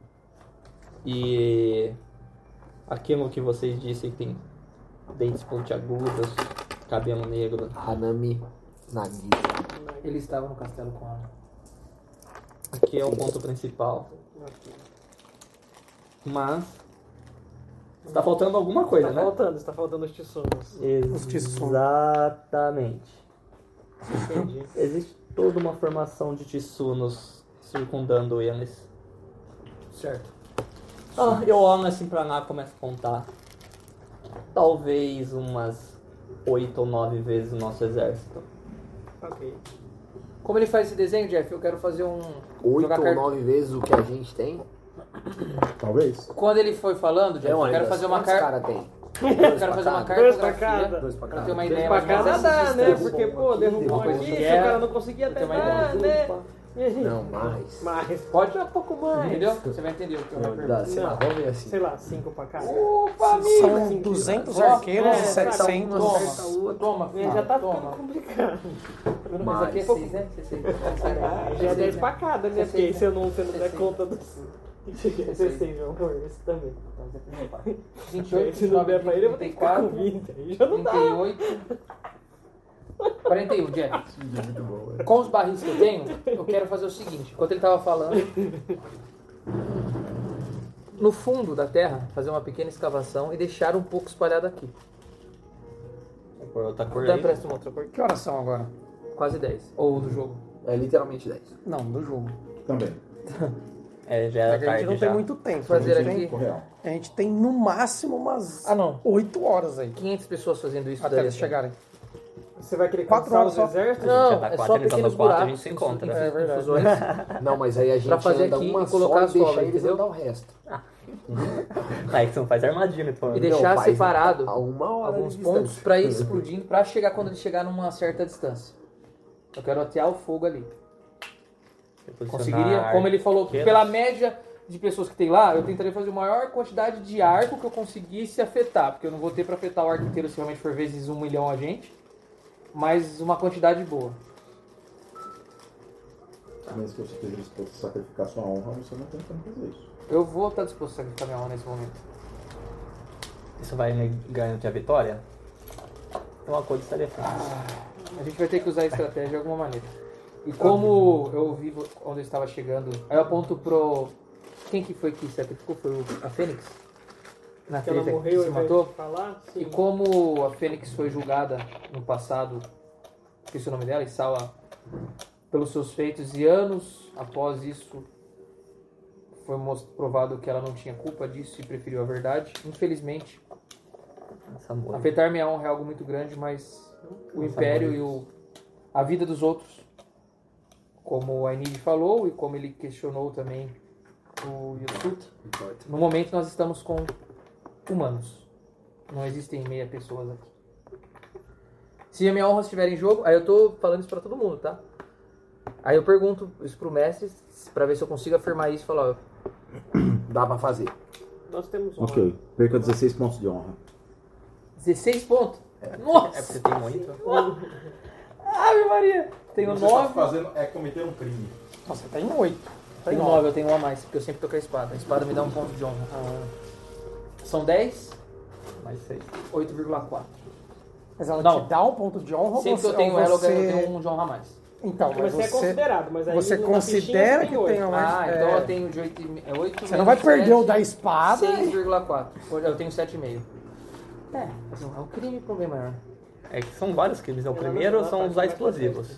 e aquilo que vocês disseram que tem dentes pontiagudos, cabelo negro. Hanami Nagi. Ele estava no castelo com ela. Aqui é o ponto principal. Ok. Mas está faltando alguma coisa, Está né? faltando, está faltando os Tsunos. Os Tsunos. Exatamente. Entendi. Existe toda uma formação de Tsunos circundando eles. Certo. Ah, eu olho assim pra lá e começo a contar. Talvez umas oito ou nove vezes o nosso exército. Ok. Como ele faz esse desenho, Jeff? Eu quero fazer um... Oito jogar ou car- nove vezes o que a gente tem? Talvez. Quando ele foi falando, Jeff, eu quero fazer uma carta... cara tem? Eu quero fazer uma Dois pra cartografia. cada. Dois pra Pra cada. ter uma Dois ideia pra mais ou menos cada dessa dá, né? distância. Porque, pô, derrubou depois aqui, de se o guerra, cara não conseguia tem uma tentar, ideia. né? E a gente- Não, mais. Mais. Pode? Um pouco mais. Entendeu? Você vai entender o que eu vou Dá, perguntar. sei lá, Não. vamos ver assim. Sei lá, cinco pra cada. São duzentos arqueiros e setecentos. Toma, toma, filho. Já tá toma. ficando complicado. Mas aqui é seis, né? seis, Já é dez pra cada, né? Porque aí Sim, se eu não, se eu não der sim. conta dos... dezesseis, meu amor, esse também. vinte e oito, Se não der pra ele, eu vou ter que ficar com trinta e vinte. Aí já não dá. quatro, trinta e oito, quarenta e um, Jeff. Com os barris que eu tenho, eu quero fazer o seguinte. Enquanto ele tava falando, no fundo da terra, fazer uma pequena escavação e deixar um pouco espalhado aqui. Por outra cor Dá aí. empresta uma outra cor. Que horas são agora? Quase dez. Ou do jogo. É literalmente dez. Não, do jogo. Também. É, já É era que a gente tarde não já. tem muito tempo. Fazer a, gente aqui. tem, Correal. a gente tem no máximo umas Ah, não. oito horas aí. quinhentas pessoas fazendo isso. Até daria eles chegarem. Você vai querer Quatro cansar horas os só. exércitos? Não, Já tá é quatro, só eles andam pequenos quatro, a buracos. gente se encontra. infus- É verdade. infusões. Não, mas aí a gente Pra fazer anda aqui uma e colocar só as e deixa sobras, eles entendeu? andar o resto. Aí você não faz armadilha, então. E deixar faz separado a uma hora alguns de pontos distância. pra ir explodindo, pra chegar quando ele chegar numa certa distância. Eu quero atear o fogo ali. Conseguiria, como ele falou, que arqueiros. pela média de pessoas que tem lá, eu tentaria fazer a maior quantidade de arco que eu conseguisse afetar, porque eu não vou ter pra afetar o arco inteiro se realmente for vezes um milhão a gente, mas uma quantidade boa. Mas se você esteja disposto a sacrificar sua honra, você não tem como fazer isso. Eu vou estar disposto a sacrificar minha honra nesse momento. Isso vai me garantir a vitória? É uma coisa tarefa. A gente vai ter que usar a estratégia de alguma maneira. E como eu vi onde eu estava chegando, aí eu aponto pro... Quem que foi que sacrificou? Foi o- a Fênix? Na Que ela treta morreu que ao se invés matou? de falar? Sim. E como a Fênix foi julgada no passado, esqueci o nome dela, Isawa, pelos seus feitos, e anos após isso foi most- provado que ela não tinha culpa disso e preferiu a verdade. Infelizmente, Samurai. afetar minha honra é algo muito grande, mas o Império e o, a vida dos outros, como a Enid falou e como ele questionou também o Yusut, no momento nós estamos com humanos. Não existem meia pessoas aqui. Se a minha honra estiver em jogo, aí eu tô falando isso pra todo mundo, tá? Aí eu pergunto isso pro mestre pra ver se eu consigo afirmar isso e falar, ó, Dá pra fazer. Nós temos um. Ok. Perca dezesseis pontos de honra. dezesseis pontos? É Nossa! porque tem muito. Ave Maria! Tenho nove. fazendo é cometer um crime. Nossa, tem oito. Tenho nove, eu tenho um a mais, porque eu sempre tô com a espada. A espada me dá um ponto de honra. São dez, Mais seis. oito vírgula quatro. Mas ela Não. te dá um ponto de honra ou Sempre que você... eu tenho ou ela, eu você... ganho- eu tenho um de honra a mais. Então, Mas mas você é você... considerado, mas aí você na considera fichinha que oito. tem uma- Mas, Ah, é- então eu tenho de oito, e me- é oito Você não vai perder o da espada. seis vírgula quatro. Eu tenho sete vírgula cinco. É, assim, é um crime pra bem maior. É que são vários crimes. O primeiro são usar explosivos.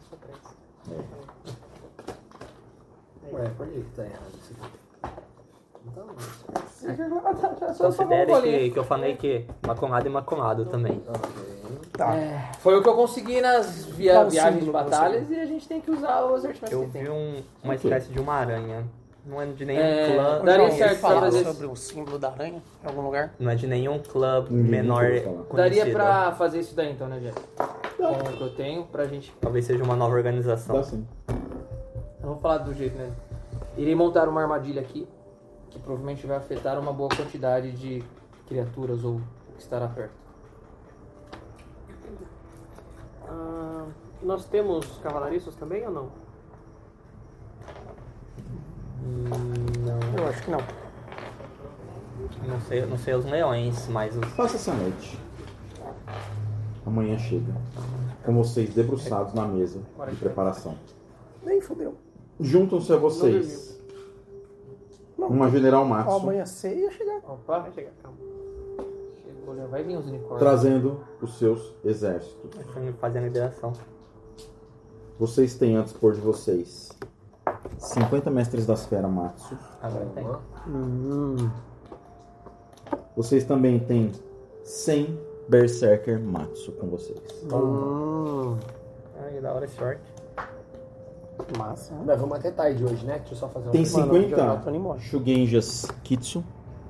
Ué, por que que tá errado isso aqui? Então, Considere que, que eu falei que maconado e maconado também. Tá. É, foi o que eu consegui nas via- Qual o viagens de símbolo que batalhas e a gente tem que usar os artimanhos Eu que tem. vi um- uma espécie de uma aranha. Não é de nenhum É, clã. daria João, certo ele fala pra fazer sobre o símbolo da aranha em algum lugar? Não é de nenhum clã Ninguém menor nunca ouviu falar. conhecido. Daria pra fazer isso daí então, né, Jeff? Com o que eu tenho, pra gente. Talvez seja uma nova organização. Dá sim. Eu vou falar do jeito, né? Irei montar uma armadilha aqui, que provavelmente vai afetar uma boa quantidade de criaturas ou que estará perto. Ah, nós temos cavalaristas também ou não? Hum, Não, Eu acho que não. não sei, não sei os leões, mas os. Passa essa noite. Amanhã chega. Com vocês debruçados na mesa de preparação. Nem fudeu. Juntam-se a vocês. Uma General Ao Matsu amanhecer ia chegar. Opa, Vai chegar, calma. chegou, já vai vir os unicórnios. trazendo os seus exércitos. Fazendo liberação. Vocês têm a dispor de vocês cinquenta mestres da esfera Matsu. Agora tem. Vocês também têm cem Berserker Matsu com vocês. Hum, Ai, da hora esse short. massa. Nós vamos até tarde hoje, né? Deixa eu só fazer uma Tem Mano, cinquenta Jonathan Nimoy. Shugenjas Kitsu.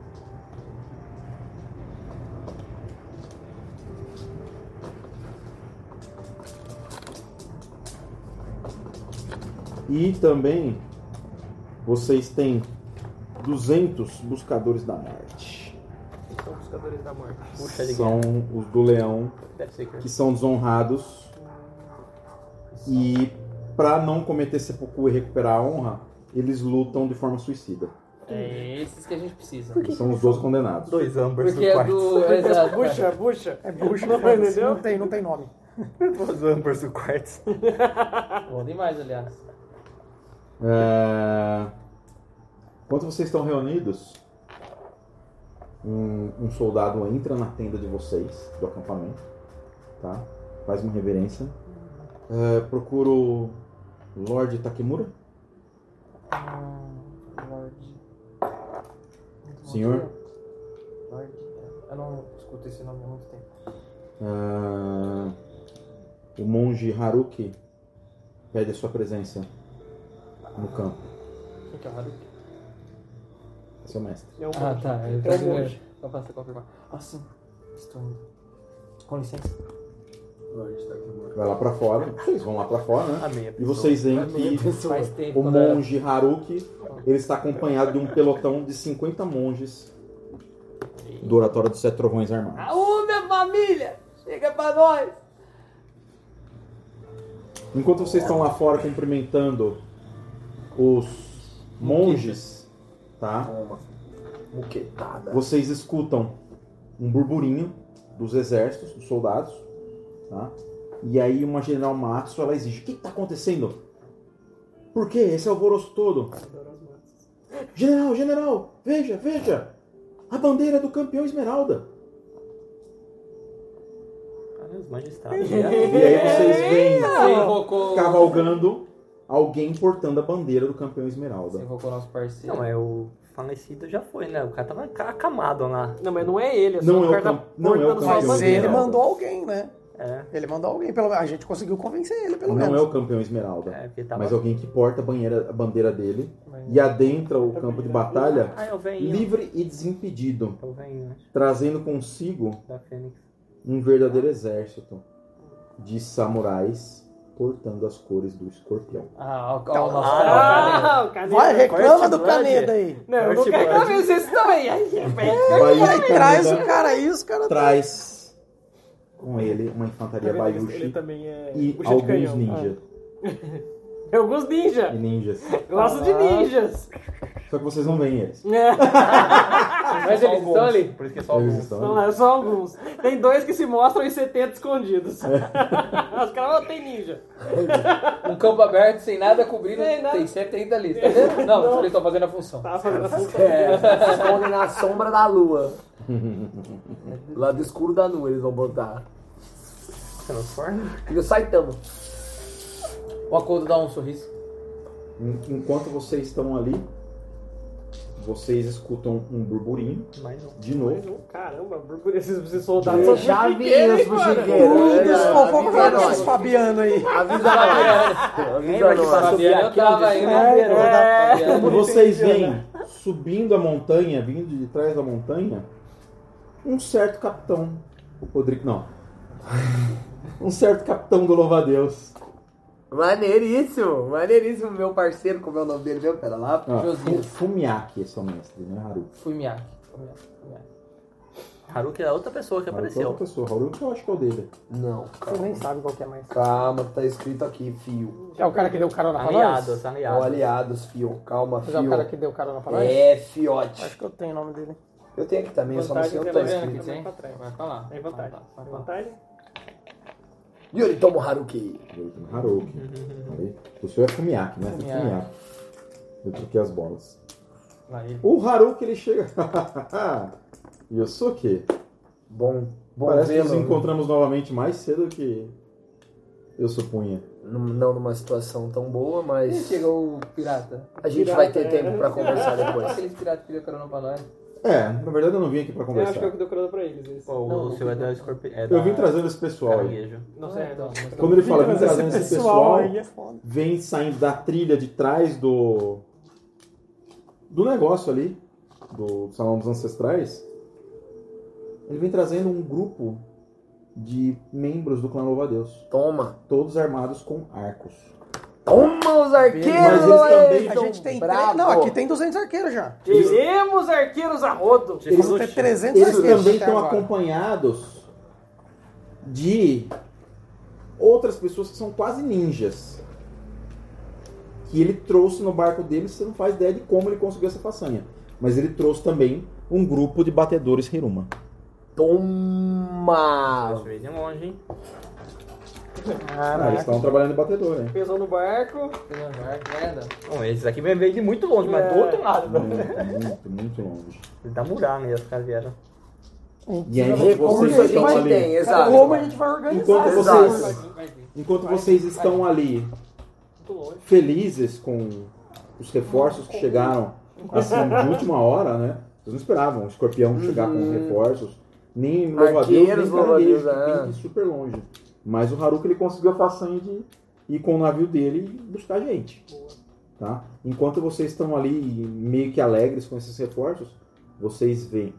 E também vocês têm duzentos buscadores da morte. São buscadores da morte. Puxa de São guerra. os do leão Death Seeker. que são desonrados. E para não cometer seppuku e recuperar a honra, eles lutam de forma suicida. É esses que a gente precisa. São os dois condenados. Dois ambers Porque é do. Exato. Bucha, bucha. É bucha, Não, foda-se, entendeu? não tem, não tem nome. Dois ambers do quartzo. Bom demais, aliás. É... Enquanto vocês estão reunidos, um, um soldado entra na tenda de vocês, do acampamento, tá? Faz uma reverência. É, procura o Lord Takemura. Lorde. Senhor? Lorde. Eu não escuto esse nome há muito tempo. É, o monge Haruki pede a sua presença no campo. Quem que é o Haruki? Seu mestre. É um Ah, monge. tá. Eu É quero um monge. Só pra você confirmar. Ah, sim. Estou indo. Com licença. Vai lá pra fora. Vocês vão lá pra fora, né? A meia E vocês veem que Faz tempo. o quando era- monge Haruki, ele está acompanhado de um pelotão de cinquenta monges do Oratório dos Sete Trovões Armados. Aú, minha família! Chega pra nós! Enquanto vocês estão lá fora cumprimentando os monges, tá? Muquetada. Vocês escutam um burburinho dos exércitos, dos soldados, tá? E aí uma General Matsu, ela exige: o que está acontecendo? Por que esse alvoroço todo? General, general, veja, veja! A bandeira do campeão Esmeralda! Ah, os magistrados. E aí vocês veem Você invocou. cavalgando alguém portando a bandeira do campeão Esmeralda. Você invocou nosso parceiro. Não, é o falecido já foi, né? O cara tava ca- acamado lá. Não, mas não é ele. É só Não o é o cara cam- tá não é o portando só a campeão Mas bandeira. ele Esmeralda. mandou alguém, né? É, Ele mandou alguém, pelo menos. A gente conseguiu convencer ele, pelo Não menos. é o campeão Esmeralda, é porque tava... mas alguém que porta a, banheira- a bandeira dele e adentra o campo de batalha Ah, é o veinho. livre e desimpedido, É o veinho, né? trazendo consigo Da Fênix. um verdadeiro exército de samurais portando as cores do escorpião. Ah, ó, ó, o nosso Ah, o Caneda. Vai, reclama First do Blood. Caneda aí. Não, eu não First quero Blood. ver isso também. Ai, é, Bahia Vai, de traz Caneda o cara aí, os caras... traz com ele uma infantaria Ele Bayushi também é e bucha de alguns canhão. ninjas. É alguns ninja. E ninjas. Gosto de ninjas. Só que vocês não veem eles. É. Mas eles estão ali. Por isso que é só Eles alguns. estão Não, ali. é só alguns. Tem dois que se mostram em setenta escondidos. Os caras não tem ninja. Um campo aberto, sem nada cobrindo, Sem nada. tem setenta ali, tá vendo? Não, eles estão fazendo a função. Tá fazendo a função. É, escondem na sombra da lua. Lado escuro da lua eles vão botar. Transforma. E o Saitama. O Akodo dá um sorriso. En- Enquanto vocês estão ali, vocês escutam um burburinho Mais um. de novo. Caramba, por esses, esses soldados são Já vi pequenos, os hein, cara? buchiqueiros. Os fofocas desses Fabiano aí. Avisa nós. Avisa nós. Fabiano eu tava aí, É, né? é. Fabiano. Quando vocês veem subindo a montanha, vindo de trás da montanha, um certo capitão, o Rodrigo não, um certo capitão do Louva-a-Deus. Maneiríssimo, maneiríssimo, meu parceiro, como é o nome dele mesmo? Pera lá. Ah, Josias. Fu- Fumiaki, esse é o mestre, não é Haruki. Fui Miyake. Fumiaki, Fumiaki. Haruki é outra pessoa que Haruki é apareceu. outra pessoa, Haruki eu acho que é o dele. Não, Você calma. nem sabe qual que é mais. Calma, tá escrito aqui, fio. É o cara que deu carona pra nós? Aliados, Ó, aliados. aliados, fio. Calma, Mas é o cara que fio. deu carona pra nós? É, fiote. Acho que eu tenho o nome dele. Eu tenho aqui também, eu só não sei Vantagem onde tá também, escrito. né? Pra trás. Vai falar. Tem vantagem. Vai Tem falar. vantagem? Yuri Tomo Haruki. Haruki. Aí, o seu é Fumiaki, né? Fumiaki. Fumiaki. Eu troquei as bolas. Lá ele. O Haruki, ele chega... Yosuke, Bom, bom parece que nos vê-lo. encontramos novamente mais cedo do que eu supunha. Num- Não numa situação tão boa, E mas chegou o pirata. a gente Pirata, vai ter é. tempo pra conversar depois. Aqueles piratas que deu carona pra nós. É, na verdade eu não vim aqui pra Eu acho que é o conversar. que deu carona pra eles. Esse. Pô, o Não, seu é da Scorpion. É Eu vim da trazendo esse pessoal aí. Caranguejo. Não sei, não. Quando ele fala, vim Mas esse trazendo esse pessoal, aí é foda. vem saindo da trilha de trás do do negócio ali, do Salão dos Ancestrais. Ele vem trazendo um grupo de membros do clã Louva-a-Deus, Toma. todos armados com arcos. Toma os arqueiros! Mas eles também- A gente tem bravo. três. Não, aqui tem duzentos arqueiros já. Teremos arqueiros a rodo. Eles vão ter trezentos Eles arqueiros. também até estão agora. acompanhados de outras pessoas que são quase ninjas. Que ele trouxe no barco dele, você não faz ideia de como ele conseguiu essa façanha. Mas ele trouxe também um grupo de batedores Hiruma. Toma! Veio de longe, hein? Ah, eles estavam trabalhando em batedor, hein? Pesou no barco. Merda. Bom, esses aqui veio de muito longe, mas do outro lado. Muito, muito, muito longe. Da muralha, né? Os caras vieram. E aí Recurso vocês a estão gente ali. tem, Cada exato. Roma a gente vai organizar. Enquanto Exato. vocês, enquanto vocês estão ali Muito longe. felizes com os reforços que chegaram assim de última hora, né? Vocês não esperavam o escorpião chegar com reforços, nem louva-a-Deus, nem Arqueiros, caranguejo, que louva-a-Deus, vem de super longe. Mas o Haruki ele conseguiu a façanha de ir com o navio dele e buscar gente. Tá? Enquanto vocês estão ali meio que alegres com esses reforços, vocês veem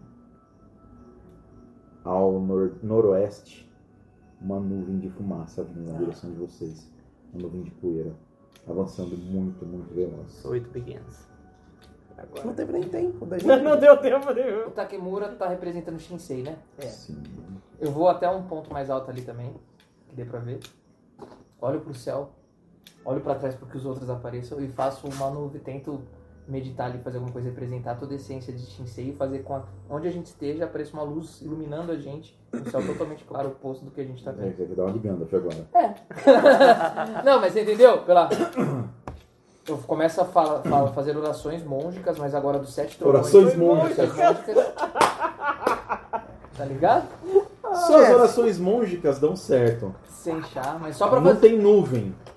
ao nor- noroeste uma nuvem de fumaça vindo na direção de vocês. Uma nuvem de poeira, avançando muito, muito veloz. Oito pequenos. Não teve nem tempo da gente. Não deu tempo nenhum. O Takemura tá representando o Shinsei, né? Sim. Eu vou até um ponto mais alto ali também, que dê pra ver. Olho pro céu, olho pra trás para que os outros apareçam e faço uma nuvem, tento meditar ali, fazer alguma coisa, representar toda a essência de Shinsei e fazer com a, onde a gente esteja, apareça uma luz iluminando a gente, um céu totalmente claro, oposto do que a gente tá É, vendo. tem que dar uma ligando agora. Não, mas você entendeu? Pela... Eu começo a fala, fala- fazer orações môngicas, mas agora dos sete trovões. Orações môngicas. Môngicas. Tá ligado? Suas orações môngicas dão certo. Sem chá, mas só pra Não fazer. tem nuvem.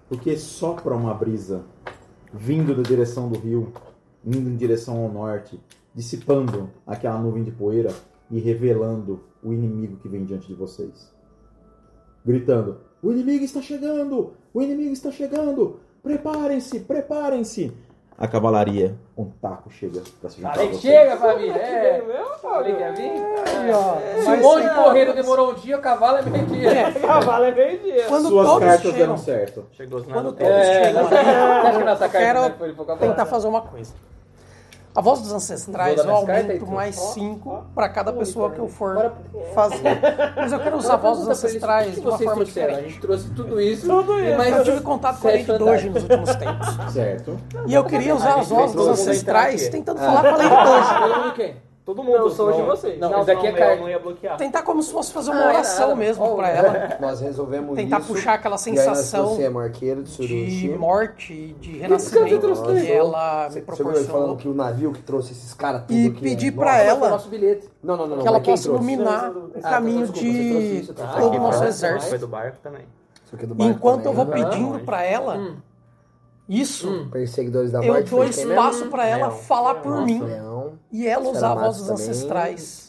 porque sopra uma brisa vindo da direção do rio, indo em direção ao norte, dissipando aquela nuvem de poeira e revelando o inimigo que vem diante de vocês. Gritando: o inimigo está chegando! O inimigo está chegando! Preparem-se, preparem-se! A cavalaria, um taco chega para se juntar a Falei que vocês. chega, família. É. Falei que ia vir. Aí, ó. Se Mas o monte de é- correio demorou um dia, o cavalo é meio dia. Cavalo é meio dia. Quando Suas todos cartas chegam, deram certo. Chegou os quando nada todos É, chegam nossa, ali, você acha que nossa carta quero não foi pro cavalo? tentar fazer uma coisa. A voz dos ancestrais Vou dar eu minhas cartas, aumento então. mais cinco para cada pessoa que eu for Bora- fazer. Mas eu quero usar a voz dos Pergunta pra eles, ancestrais o que de uma vocês forma trouxeram? A diferente. gente trouxe tudo isso. Tudo isso. Mas Eu tive contato com a Sete Lady Doge nos últimos tempos. Certo. E eu queria usar as vozes dos todo mundo entrar ancestrais aqui. tentando falar com a Lady Doge. Todo mundo quem? Todo mundo. Não, são de senão- vocês. Não, Não, esse daqui senão é o meu carta. não ia bloquear. Tentar como se fosse fazer uma Ah, oração nada. mesmo Oh, pra ela. Nós resolvemos Tentar isso. puxar aquela E aí nós sensação trouxemos arqueiro de de Surushi. morte, de renascimento que ela me Você viu ele proporcionou. falando que o navio que trouxe esses caras tudo E aqui pedir é pra nosso? Foi o ela nosso bilhete. Não, não, não, não. que ela mas quem possa trouxe? iluminar o Ah, caminho desculpa, você trouxe de isso, tá? todo Aqui o nosso foi- exército. Foi do barco também. Isso aqui é do barco Enquanto eu vou também, né? pedindo pra ela Hum. isso, Hum. Perseguidores da eu morte. dou foi quem mesmo? espaço pra ela Leão. falar por Nossa, mim Leão. e ela usar a voz dos Matos também. ancestrais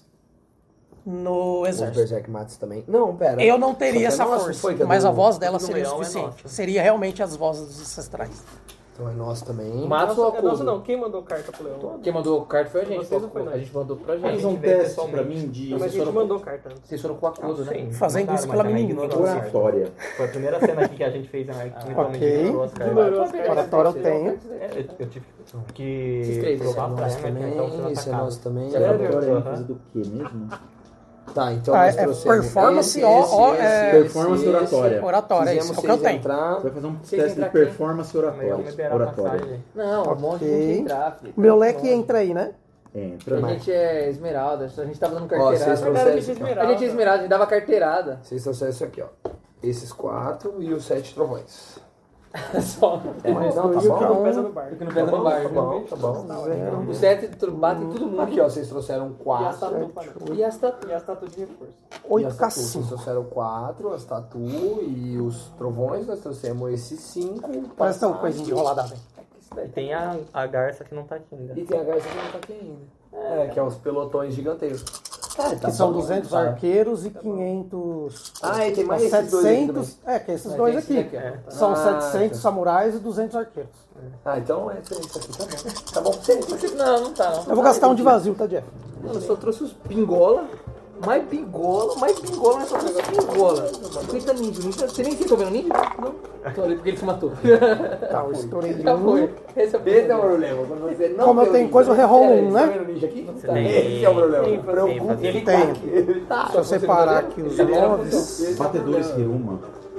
no Os exército. Berserk Matos também. Não, pera. Eu não teria Só que essa é nosso, força, foi que é mas do- a voz dela do seria leão é suficiente. nossa. Seria realmente as vozes dos ancestrais. Então é nosso também. Matos ou Nossa, nossa, Acudo? não. Quem mandou carta pro Leão? Quem mandou o carta foi a gente. Vocês não foi, A não. gente mandou pra Faz gente. um vê teste pra pessoalmente. mim de Mas a gente mandou carta antes. Vocês foram com o Acudo, né? Sim, Fazendo mandaram, isso mas pela também menininha. ignorou as cartas. oratória. Foi a primeira cena aqui que a gente fez, né? Que Ok. ignorou as cartas. Ignorou as cartas. Oratória eu tenho. É, eu, eu tive Esses que três, provar Esse é pra nosso ela que então também. sendo Esse é atacado. nosso também. Sério? Oratória é Aham. coisa do que mesmo? Tá, então Ah, nós é trouxemos performance esse, ó, esse, ó, esse, é- esse, Performance esse. oratória. Oratória, é isso Fizemos é o que eu vocês tenho. entrar. Você vai fazer um Vocês teste de entram aqui. performance Amanhã oratória. me liberaram a oratória. passagem. Não, um monte de gente Ok. entrar, filho. O meu leque entra aí, né? Entra. A gente é esmeralda, a gente tava dando Ó, carteirada. vocês Verdade, trouxeram que isso aqui, ó. A gente é esmeralda, a gente dava carteirada. Vocês trouxeram isso aqui, ó. Esses quatro e os sete trovões. Só. É, não, tá E o que não bom. pesa no barco. Porque não Tá pesa no bom, bar. tá bom, tá bom. O sete tru- bate em todo mundo. Aqui, ó, vocês trouxeram E as quatro. tatu pra não. E as tatu. E as tatu de reforço. E oito as K tatu, vocês cinco. trouxeram quatro, as tatu e os trovões, nós trouxemos esses cinco. Presta uma coisinha de rolada, velho. E tem a, a garça que não tá aqui ainda. E tem a garça que não tá aqui ainda. É, que é os pelotões gigantescos. Ah, tá Que são bom, duzentos tá. arqueiros e quinhentos... Ah, e tem mais esses dois aqui setecentos... É, que esses Mas dois tem aqui. esse daqui, ó. São Ah, setecentos tá. samurais e duzentos arqueiros. Ah, então é isso aí, isso aqui tá bom. Tá bom pra você? Não, não tá não. Eu vou gastar um de vazio, tá, Jeff? Mano, eu só trouxe os pingola, mais pingola, mais pingola, mas só trouxe pingola. Eita ninja, ninja. Você nem tentou vendo ninja? Não. Tô ali porque ele se matou. Tá, eu estourei de Já um. foi. Esse é o Esse é o problema. Quando você não Como eu tem o tenho ninja. coisa, eu rerolo Pera aí, um, você né? tá vendo o ninja aqui? Você tem- Esse é o problema. tem- Preocupa tem- ele tem. tá aqui. Deixa eu separar aqui os noves. Esse é o Batedores problema. Hiruma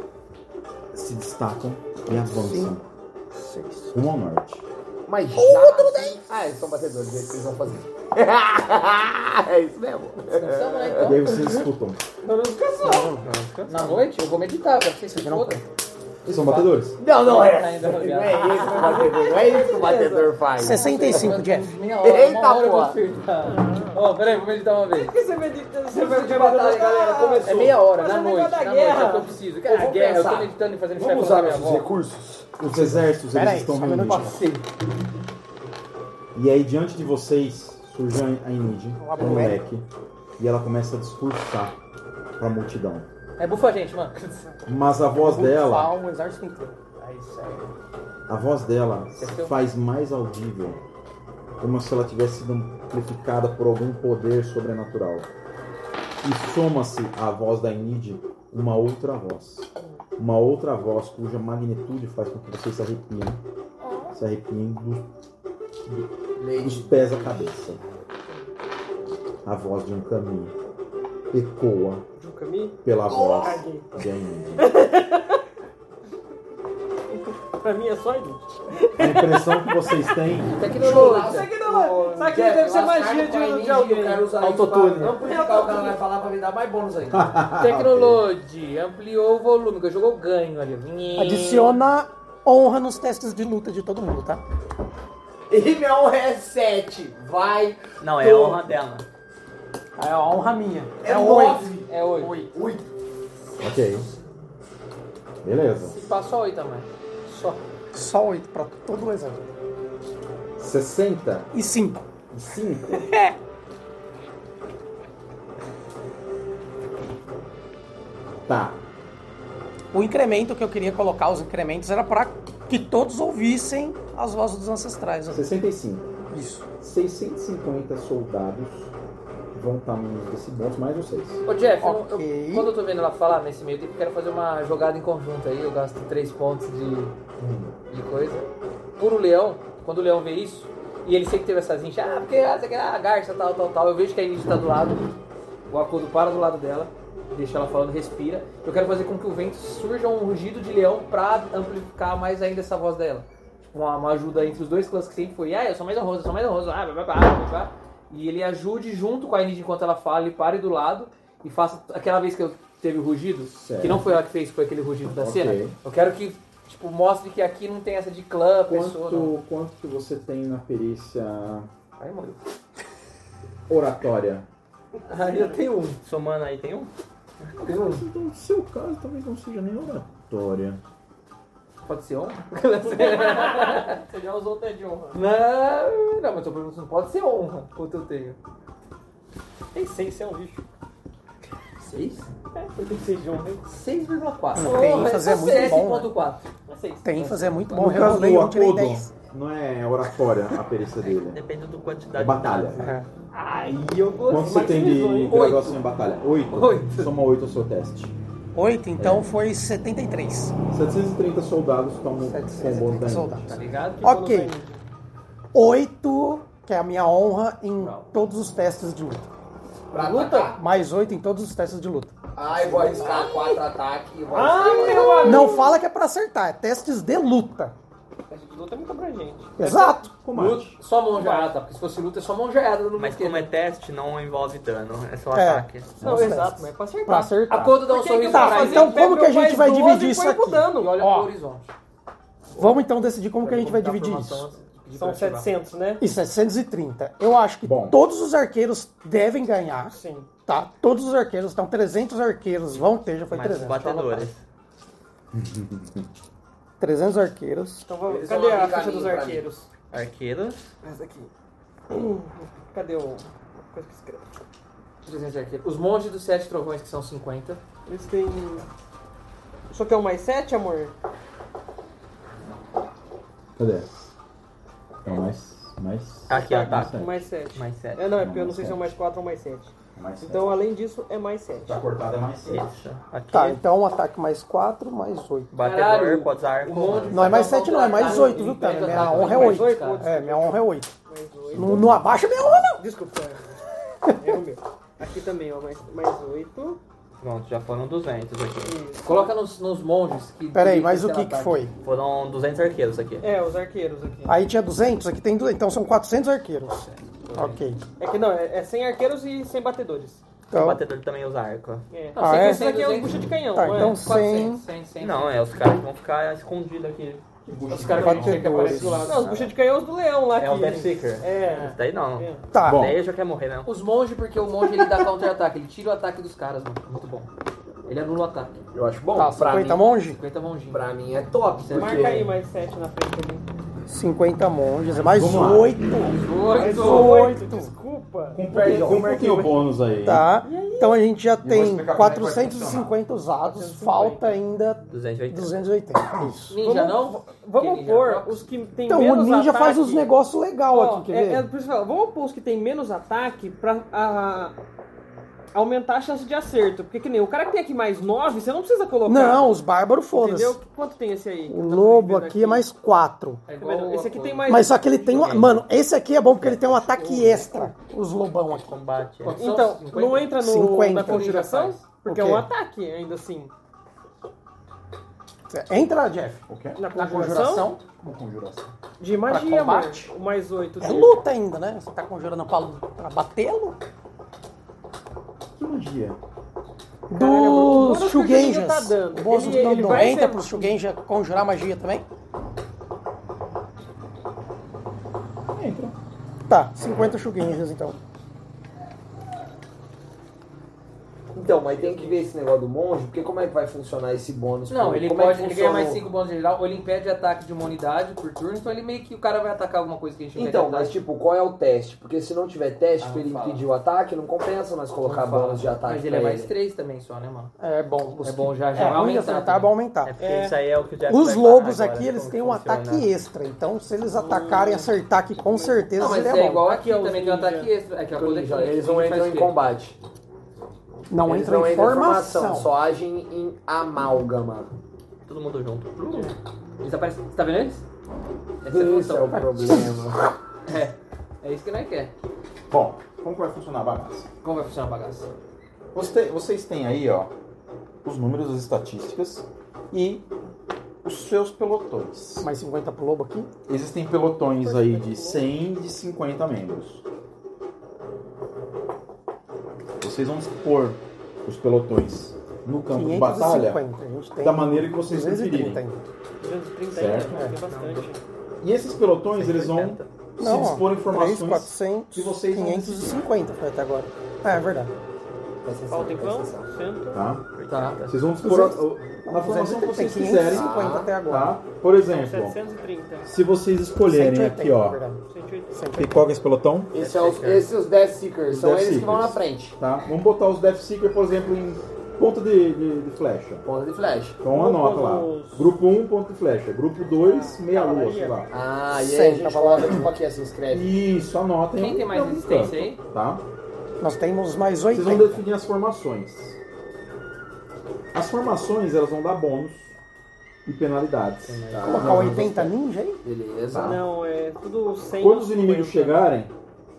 se destacam e avançam Seis. rumo ao norte. Mas já... Ah, eles são batedores, é isso que eles vão fazer. É isso mesmo. E aí vocês escutam. Na noite eu vou meditar, pra vocês se fodam. São batedores? Não, não é. Ainda Não não é isso que o batedor, não é isso que o batedor faz. sessenta e cinco, Jeff. Meia hora, Eita, uma hora eu vou porra. acertar. Ó, peraí, vou meditar uma vez. Por que você medita? Você vai de batalha, galera, começou. É meia hora, Mas na é noite, negócio na da noite é o guerra. que eu preciso. Eu Cara, a vou guerra, eu tô pensar. meditando e fazendo Vamos chefe usar da minha nossos avó. recursos. Os exércitos Pera eles aí, estão só um minuto. reunidos. Passei. E aí diante de vocês surge a Inid, Abre um o moleque, e ela começa a discursar para a multidão. É bufa a gente, mano. Mas a voz dela, Fala um exército inteiro. Aí, sério. a voz dela se Esqueceu? faz mais audível, como se ela tivesse sido amplificada por algum poder sobrenatural. E soma-se à voz da Inid uma outra voz. Uma outra voz cuja magnitude faz com que vocês se arrepiem. Se arrepiem dos, dos pés à cabeça. A voz de um caminho ecoa De um caminho? pela voz Caguei. de Inid. Pra mim é só inútil. A impressão que vocês têm Tecnologia. Isso aqui não é. Isso aqui deve ser magia de, de alguém. Eu quero usar Autotune. isso pra amplificar o que ela vai falar pra me dar mais bônus ainda. Tecnologia. Ampliou o volume, que eu jogou ganho ali. Adiciona honra nos testes de luta de todo mundo, tá? E minha honra é sete. Vai. Não, é a honra dela. É a honra minha. É oito. nove. É oito. Oito. Ok. Beleza. Se passou oito também. só. Só oito pra todo o exército. sessenta E cinco. e cinco. Tá. O incremento que eu queria colocar, os incrementos, era pra que todos ouvissem as vozes dos ancestrais. sessenta e cinco. Isso. seiscentos e cinquenta soldados vão estar munidos desse bônus, mais vocês. Ô Jeff, eu não- Ok. eu- quando eu tô vendo ela falar nesse meio tempo, eu quero fazer uma jogada em conjunto aí, eu gasto três pontos de, de coisa. Por o leão, quando o leão vê isso, e ele sempre teve essas inchas, ah, porque ah, você quer a garça, tal, tal, tal, eu vejo que a Indy tá do lado, o Akodo para do lado dela, deixa ela falando, respira. Eu quero fazer com que o vento surja um rugido de leão pra amplificar mais ainda essa voz dela. Tipo, uma, uma ajuda entre os dois clãs que sempre foi, ah, eu sou mais honroso, eu sou mais honroso, ah, blá, blá, blá, blá, blá. E ele ajude junto com a Indy enquanto ela fala, ele pare do lado e faça aquela vez que eu teve o rugido, Certo. que não foi ela que fez, foi aquele rugido da Ok. cena. Eu quero que, tipo, mostre que aqui não tem essa de clã, pessoa, não. Quanto, quanto que você tem na perícia Aí morreu. oratória? Aí eu tenho um. Somando aí, tem um? Tem um. Então, no seu caso, talvez não seja nem oratória. Pode ser honra? Você já usou o T de honra. Não, não, mas tô perguntando, não pode ser honra. Quanto eu tenho? Tem seis, você é um lixo. seis? É, eu tenho seis de honra. seis vírgula quatro. Tem ênfase, é muito bom, sete ponto quatro. É seis. Tem que fazer muito bom. No caso Revolei, do eu tirei Akodo, dez. não é oratória a perícia dele. Depende do quantidade É batalha. de dados. É. Aí eu vou. Quanto você tem de graduação em batalha? oito. Oito. Soma oito ao seu teste. oito, então foi setenta e três. setecentos e trinta soldados estão no com o bônus da setecentos e trinta Indy. soldados. Tá ligado? Ok. oito, que é a minha honra em todos os testes de luta. Pra luta? Mais oito em todos os testes de luta. Ah, eu vou arriscar quatro ataques e vou Ah, arriscar. meu amigo! Não fala que é pra acertar, é testes de luta. Essa de luta é muito abrangente. Exato. Combate. Só mão jaiada, porque se fosse luta é só mão jaiada no Mas como é teste, não envolve dano, é só É. ataque. Não, Os exato, testes. mas é pra acertar. Pra acertar. A Kodo dá um Por que sorriso que Tá, pra fazer? ele então Pega como o que a gente mais vai doze dividir e isso põe aqui? pro dano. e olha Ó. pro horizonte. Vamos então decidir como que a gente vai dividir isso. São setecentos, né? E setecentos e trinta. Eu acho que Bom. todos os arqueiros devem ganhar, Sim. tá? Todos os arqueiros, então trezentos arqueiros vão ter, já foi Mais os trezentos. deixa eu anotar. batedores. trezentos arqueiros. Então vamos. Eles Cadê vão a abrir ficha caminho dos pra arqueiros? Arqueiros. Essa aqui. Hum, Cadê o. Coisa que escreve? trezentos arqueiros. Os monges dos sete trovões, que são cinquenta. Eles têm. Só que é um mais sete, amor? Cadê? É o mais. mais Aqui, ó, tá. mais sete. Mais sete. Mais sete. É, não, é porque eu Não, não sei se é um mais quatro ou mais sete. Mais sete. Então, além disso, é mais sete. Tá cortado é mais sete. Isso. Aqui. Tá, então um ataque mais quatro, mais oito. Batedor, Caralho, pode usar arco. o monge- Não é mais sete não, é mais oito, viu, cara? Impede Minha ataque, honra é mais oito. oito, cara. É, minha honra é oito. Mais oito. Não, não abaixa minha honra, não. Desculpa, é o meu. Aqui também, ó, mais, mais oito. Pronto, já foram duzentos aqui. Isso. Coloca nos, nos monges. Que Pera aí, que mas o tem que que ataque. foi? Foram duzentos arqueiros aqui. É, os arqueiros aqui. Aí tinha duzentos, aqui tem duzentos, então são quatrocentos arqueiros. Ok. É que não, é, é cem arqueiros e cem batedores. O Então, batedor também usa arco. É. Não, Ah, cem, é? Esse daqui é o duzentos, bucha de canhão, Tá, não é? então cem. quatrocentos, cem, cem. Não, é os caras que vão ficar escondidos aqui. Os caras que a gente tem que aparecer do lado. Não, os bucha de canhão é os do leão lá É o aqui. Death Seeker. É. Esse daí não. É. Tá. Bom. Daí já quer morrer, né? Os monges, porque o monge ele dá contra-ataque, ele tira o ataque dos caras, mano. Muito bom. Ele anula o ataque. Eu acho bom. Tá, pra, cinquenta mim, monge? cinquenta monjinhos. pra mim é top. Porque... Marca aí mais sete na frente ali. cinquenta monges, mais Vamos lá. oito. Mais Oito. oito, desculpa. Cumpre cumpre o bônus aí. Tá. Então a gente já vou tem explicar como é que vai quatrocentos e cinquenta usados, quatrocentos e cinquenta. falta ainda duzentos e oitenta. duzentos e oitenta. Isso. Ninja Vamos- não? Vamos Que ninja pôr prox? os que tem Então o menos ninja ataque. faz uns negócios legais Ó, aqui, quer é, ver? é, por isso que eu falo, vamos pôr os que tem menos ataque pra a- aumentar a chance de acerto. Porque que nem o cara que tem aqui mais nove, você não precisa colocar. Não, os bárbaros foda-se. Entendeu? Quanto tem esse aí? O Que eu tô lobo vendo aqui é mais quatro. É Tá vendo? Esse aqui tem mais. Mas só que ele tem um. Mano, esse aqui é bom porque ele tem um ataque extra. Os lobão aqui. Combate. é. Então, não entra no, cinquenta. na conjuração? Porque é O quê? um ataque, ainda assim. Entra, Jeff. O quê? Na Na conjuração? conjuração. Uma conjuração. De magia, Pra mano. combate? O mais oito. É dele. luta ainda, né? Você tá conjurando pra, pra batê-lo? Que magia? Caralho, o Dos bônus que o Juninho Shugenjas. tá dando. O bônus Ele- do ele Dandon. vai Entra ser- pros Shugenja conjurar magia também? Entra. Tá, cinquenta Shugenjas então. Então, mas tem que ver esse negócio do monge, porque como é que vai funcionar esse bônus? Não, Como ele é que pode ele ganha funciona mais o- cinco bônus em geral, ou ele impede ataque de uma unidade por turno, então ele meio que o cara vai atacar alguma coisa que a gente não Então, quer mas ataque. tipo, qual é o teste? Porque se não tiver teste Ah, pra ele não fala. impedir o ataque, não compensa nós colocar Não fala. bônus de ataque Mas ele pra é mais três também só, né, mano? É bom. Os É bom, já- que- já é vai ruim de aumentar acertar, é bom aumentar. É porque isso aí é o que o Jeff Os vai lobos falar agora, aqui, eles como têm um funciona. ataque extra. Então, se eles atacarem e acertar aqui, com certeza Não, mas seria é bom. igual aqui, Aqui é os também tem um ninja. ataque extra. É que a coisa Ninja, aqui, eles não ninja entram faz em o quê? combate. Não Eles entram não em entram em formação. só agem em amálgama. Todo mundo junto. Eles aparecem. Você tá vendo eles? Essa é a Esse é o função. problema. É. É isso que nós quer. Bom, como que vai funcionar a bagaça? Como vai funcionar a bagaça? Você tem- vocês têm aí, ó, os números, as estatísticas e os seus pelotões. Mais cinquenta pro lobo aqui. Existem pelotões aí de cem e de cinquenta membros. Vocês vão pôr os pelotões no campo de batalha quinhentos e cinquenta. A gente tem da maneira que vocês duzentos e trinta preferirem. ainda. duzentos e trinta Certo. ainda, tem bastante. E esses pelotões, eles vão se Não, dispor ó, informações três, quatrocentos, que vocês vão quinhentos e decidir. cinquenta foi até agora. É, é verdade. Falta em quanto? cento. Tá? Tá. Vocês vão dispor a, a formação que vocês Tem quiserem. quinhentos e cinquenta até agora. Tá? Por exemplo, setecentos e trinta. se vocês escolherem cento e oitenta, aqui, ó, na verdade. cento e oitenta. cento e que- oitenta. qual que é esse pelotão? Esse é os, esses os Death Seekers, Os são Death eles que vão na Seekers. frente. Tá? Vamos botar os Death Seeker, por exemplo, em ponta de, de, de flecha. Ponta de flecha. Então anota lá. Os- Grupo um, ponto de flecha. Grupo dois, meia lua, sei lá. Ah, e aí Cem, a gente cavalaria. coloca tipo aqui, assim, escreve. Isso, anotem. Quem tem mais Em algum resistência canto, aí? Tá? Nós temos mais Vocês vão oitenta. definir as formações. As formações, elas vão dar bônus e penalidades. Tá. Colocar oitenta ninja aí? Beleza. Tá. Não, é tudo cem. Quando os inimigos chegarem,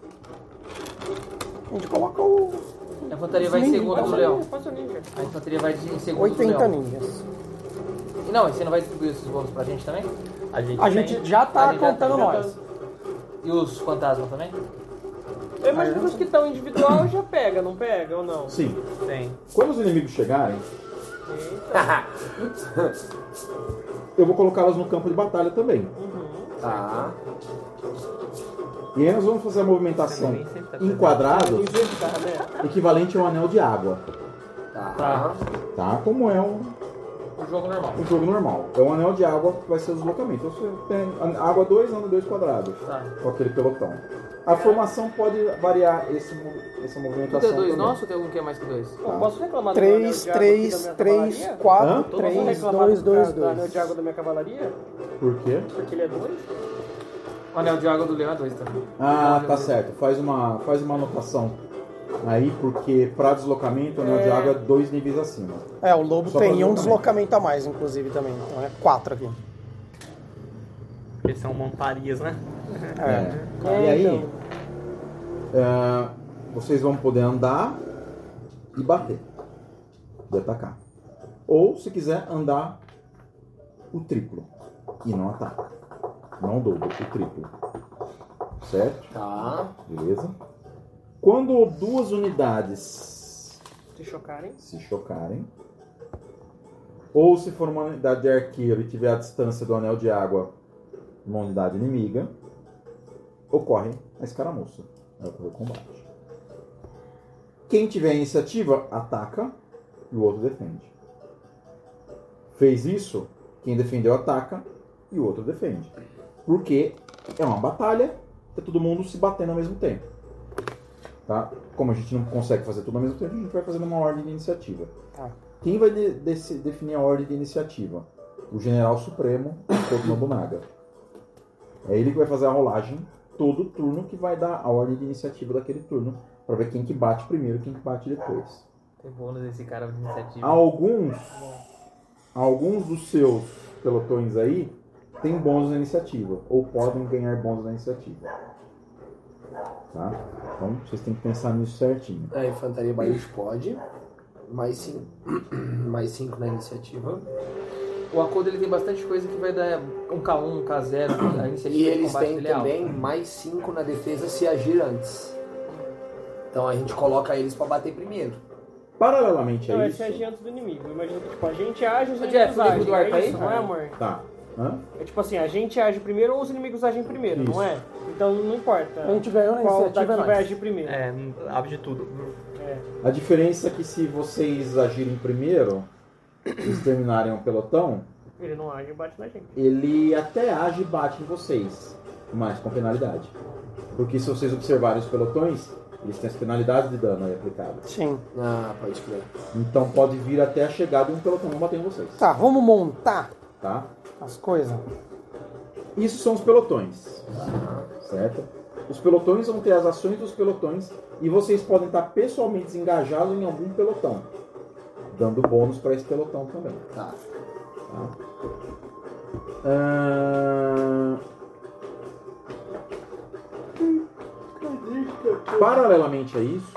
A gente coloca o A infantaria vai em Ninja, segundo passa do leão. Passa o ninja. A infantaria vai em segundo do oitenta leão. ninjas. E não, e você não vai distribuir esses bônus pra gente também? A gente, A tem- gente já A tá gente já contando tem, já nós. E os fantasmas também? Eu imagino que os que estão individual já pega, não pega ou não? sim. tem. Quando os inimigos chegarem, Eita. eu vou colocá-las no campo de batalha também. Tá. E aí nós vamos fazer a movimentação Nem sempre tá em quadrados Do jeito que tá, né? equivalente a um anel de água. Tá. Tá? Como é um, O jogo normal. um jogo normal. É um anel de água que vai ser o deslocamento. Então você tem a- água dois, anda dois quadrados. Tá. Com aquele pelotão. A formação pode variar esse, mo- essa Tudo movimentação. é dois também. nosso ou tem algum que é mais que dois? Pô, posso reclamar do três, anel de água três, aqui da minha três, cavalaria? Hã? quatro, Posso três, reclamar dois, do, dois, do anel dois. de água da minha cavalaria? Por quê? Porque ele é dois? O anel de água do leão é dois também. Ah, tá certo. Faz uma, faz uma anotação aí, porque para deslocamento, o anel de É. água é dois níveis acima. É, o lobo Só tem pra um deslocamento. deslocamento a mais, inclusive, também. Então é quatro aqui. Porque são montarias, né? É. É, E aí, então. é, vocês vão poder andar e bater. De atacar. Ou, se quiser, andar o triplo. E não ataca. Não o dobro, o triplo. Certo? Tá. Beleza? Quando duas unidades Se chocarem. se chocarem, ou se for uma unidade de arqueiro e tiver a distância do anel de água de uma unidade inimiga, ocorre a escaramuça. É o combate. Quem tiver a iniciativa, ataca e o outro defende. Fez isso, quem defendeu ataca e o outro defende. Porque é uma batalha, é todo mundo se batendo ao mesmo tempo. Tá? Como a gente não consegue fazer tudo ao mesmo tempo, a gente vai fazendo uma ordem de iniciativa. Tá. Quem vai de- desse- definir a ordem de iniciativa? O General Supremo, Otomo Nobunaga. É ele que vai fazer a rolagem todo turno, que vai dar a ordem de iniciativa daquele turno, para ver quem que bate primeiro e quem que bate depois. Tem bônus esse cara de iniciativa. Alguns, alguns dos seus pelotões aí têm bônus na iniciativa, ou podem ganhar bônus na iniciativa. Tá? Então vocês têm que pensar nisso certinho. A infantaria Baixo pode. Mais cinco. Mais cinco na iniciativa. O acordo ele tem bastante coisa que vai dar um K um, um K zero. A iniciativa E de eles combate têm dele é alta. também mais cinco na defesa se agir antes. Então a gente coloca eles pra bater primeiro. Paralelamente Não, a esse isso, é agir antes do inimigo. Imagina que tipo, a gente age, a gente Jeff, o livro age. do arco É aí? isso, não é, amor? tá. Hã? É tipo assim, a gente age primeiro ou os inimigos agem primeiro, Isso. não é? Então não importa. A gente ganhou na qual iniciativa, daqui é vai nós. agir primeiro. É, abre de tudo. É. A diferença é que se vocês agirem primeiro, eles terminarem o pelotão, Ele não age e bate na gente. ele até age e bate em vocês, mas com penalidade. Porque se vocês observarem os pelotões, eles têm as penalidades de dano aí aplicadas. Sim. Ah, pode crer. Então pode vir até a chegada de um pelotão não bater em vocês. Tá, vamos montar Tá? as coisas. Isso são os pelotões. Certo? Os pelotões vão ter as ações dos pelotões e vocês podem estar pessoalmente desengajados em algum pelotão, dando bônus para esse pelotão também. Tá. Tá? Ah, Paralelamente a isso,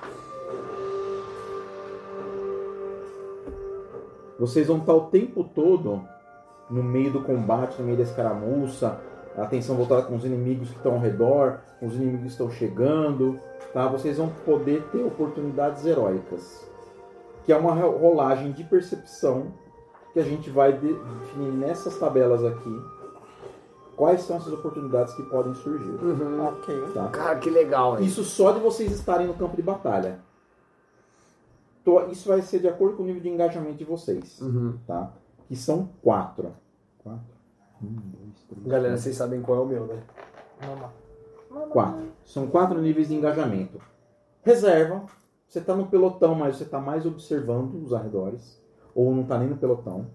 vocês vão estar o tempo todo no meio do combate, no meio da escaramuça, a atenção voltada com os inimigos que estão ao redor, com os inimigos que estão chegando, tá? Vocês vão poder ter oportunidades heróicas, que é uma rolagem de percepção que a gente vai de- definir nessas tabelas aqui quais são essas oportunidades que podem surgir. Uhum. Ok. Tá? Cara, que legal, hein? Isso só de vocês estarem no campo de batalha. Tô- Isso vai ser de acordo com o nível de engajamento de vocês. Uhum. Tá? Que são quatro. Quatro? Um, dois, três, Galera, quatro. vocês sabem qual é o meu, né? Quatro. São quatro níveis de engajamento. Reserva. Você está no pelotão, mas você está mais observando os arredores. Ou não está nem no pelotão.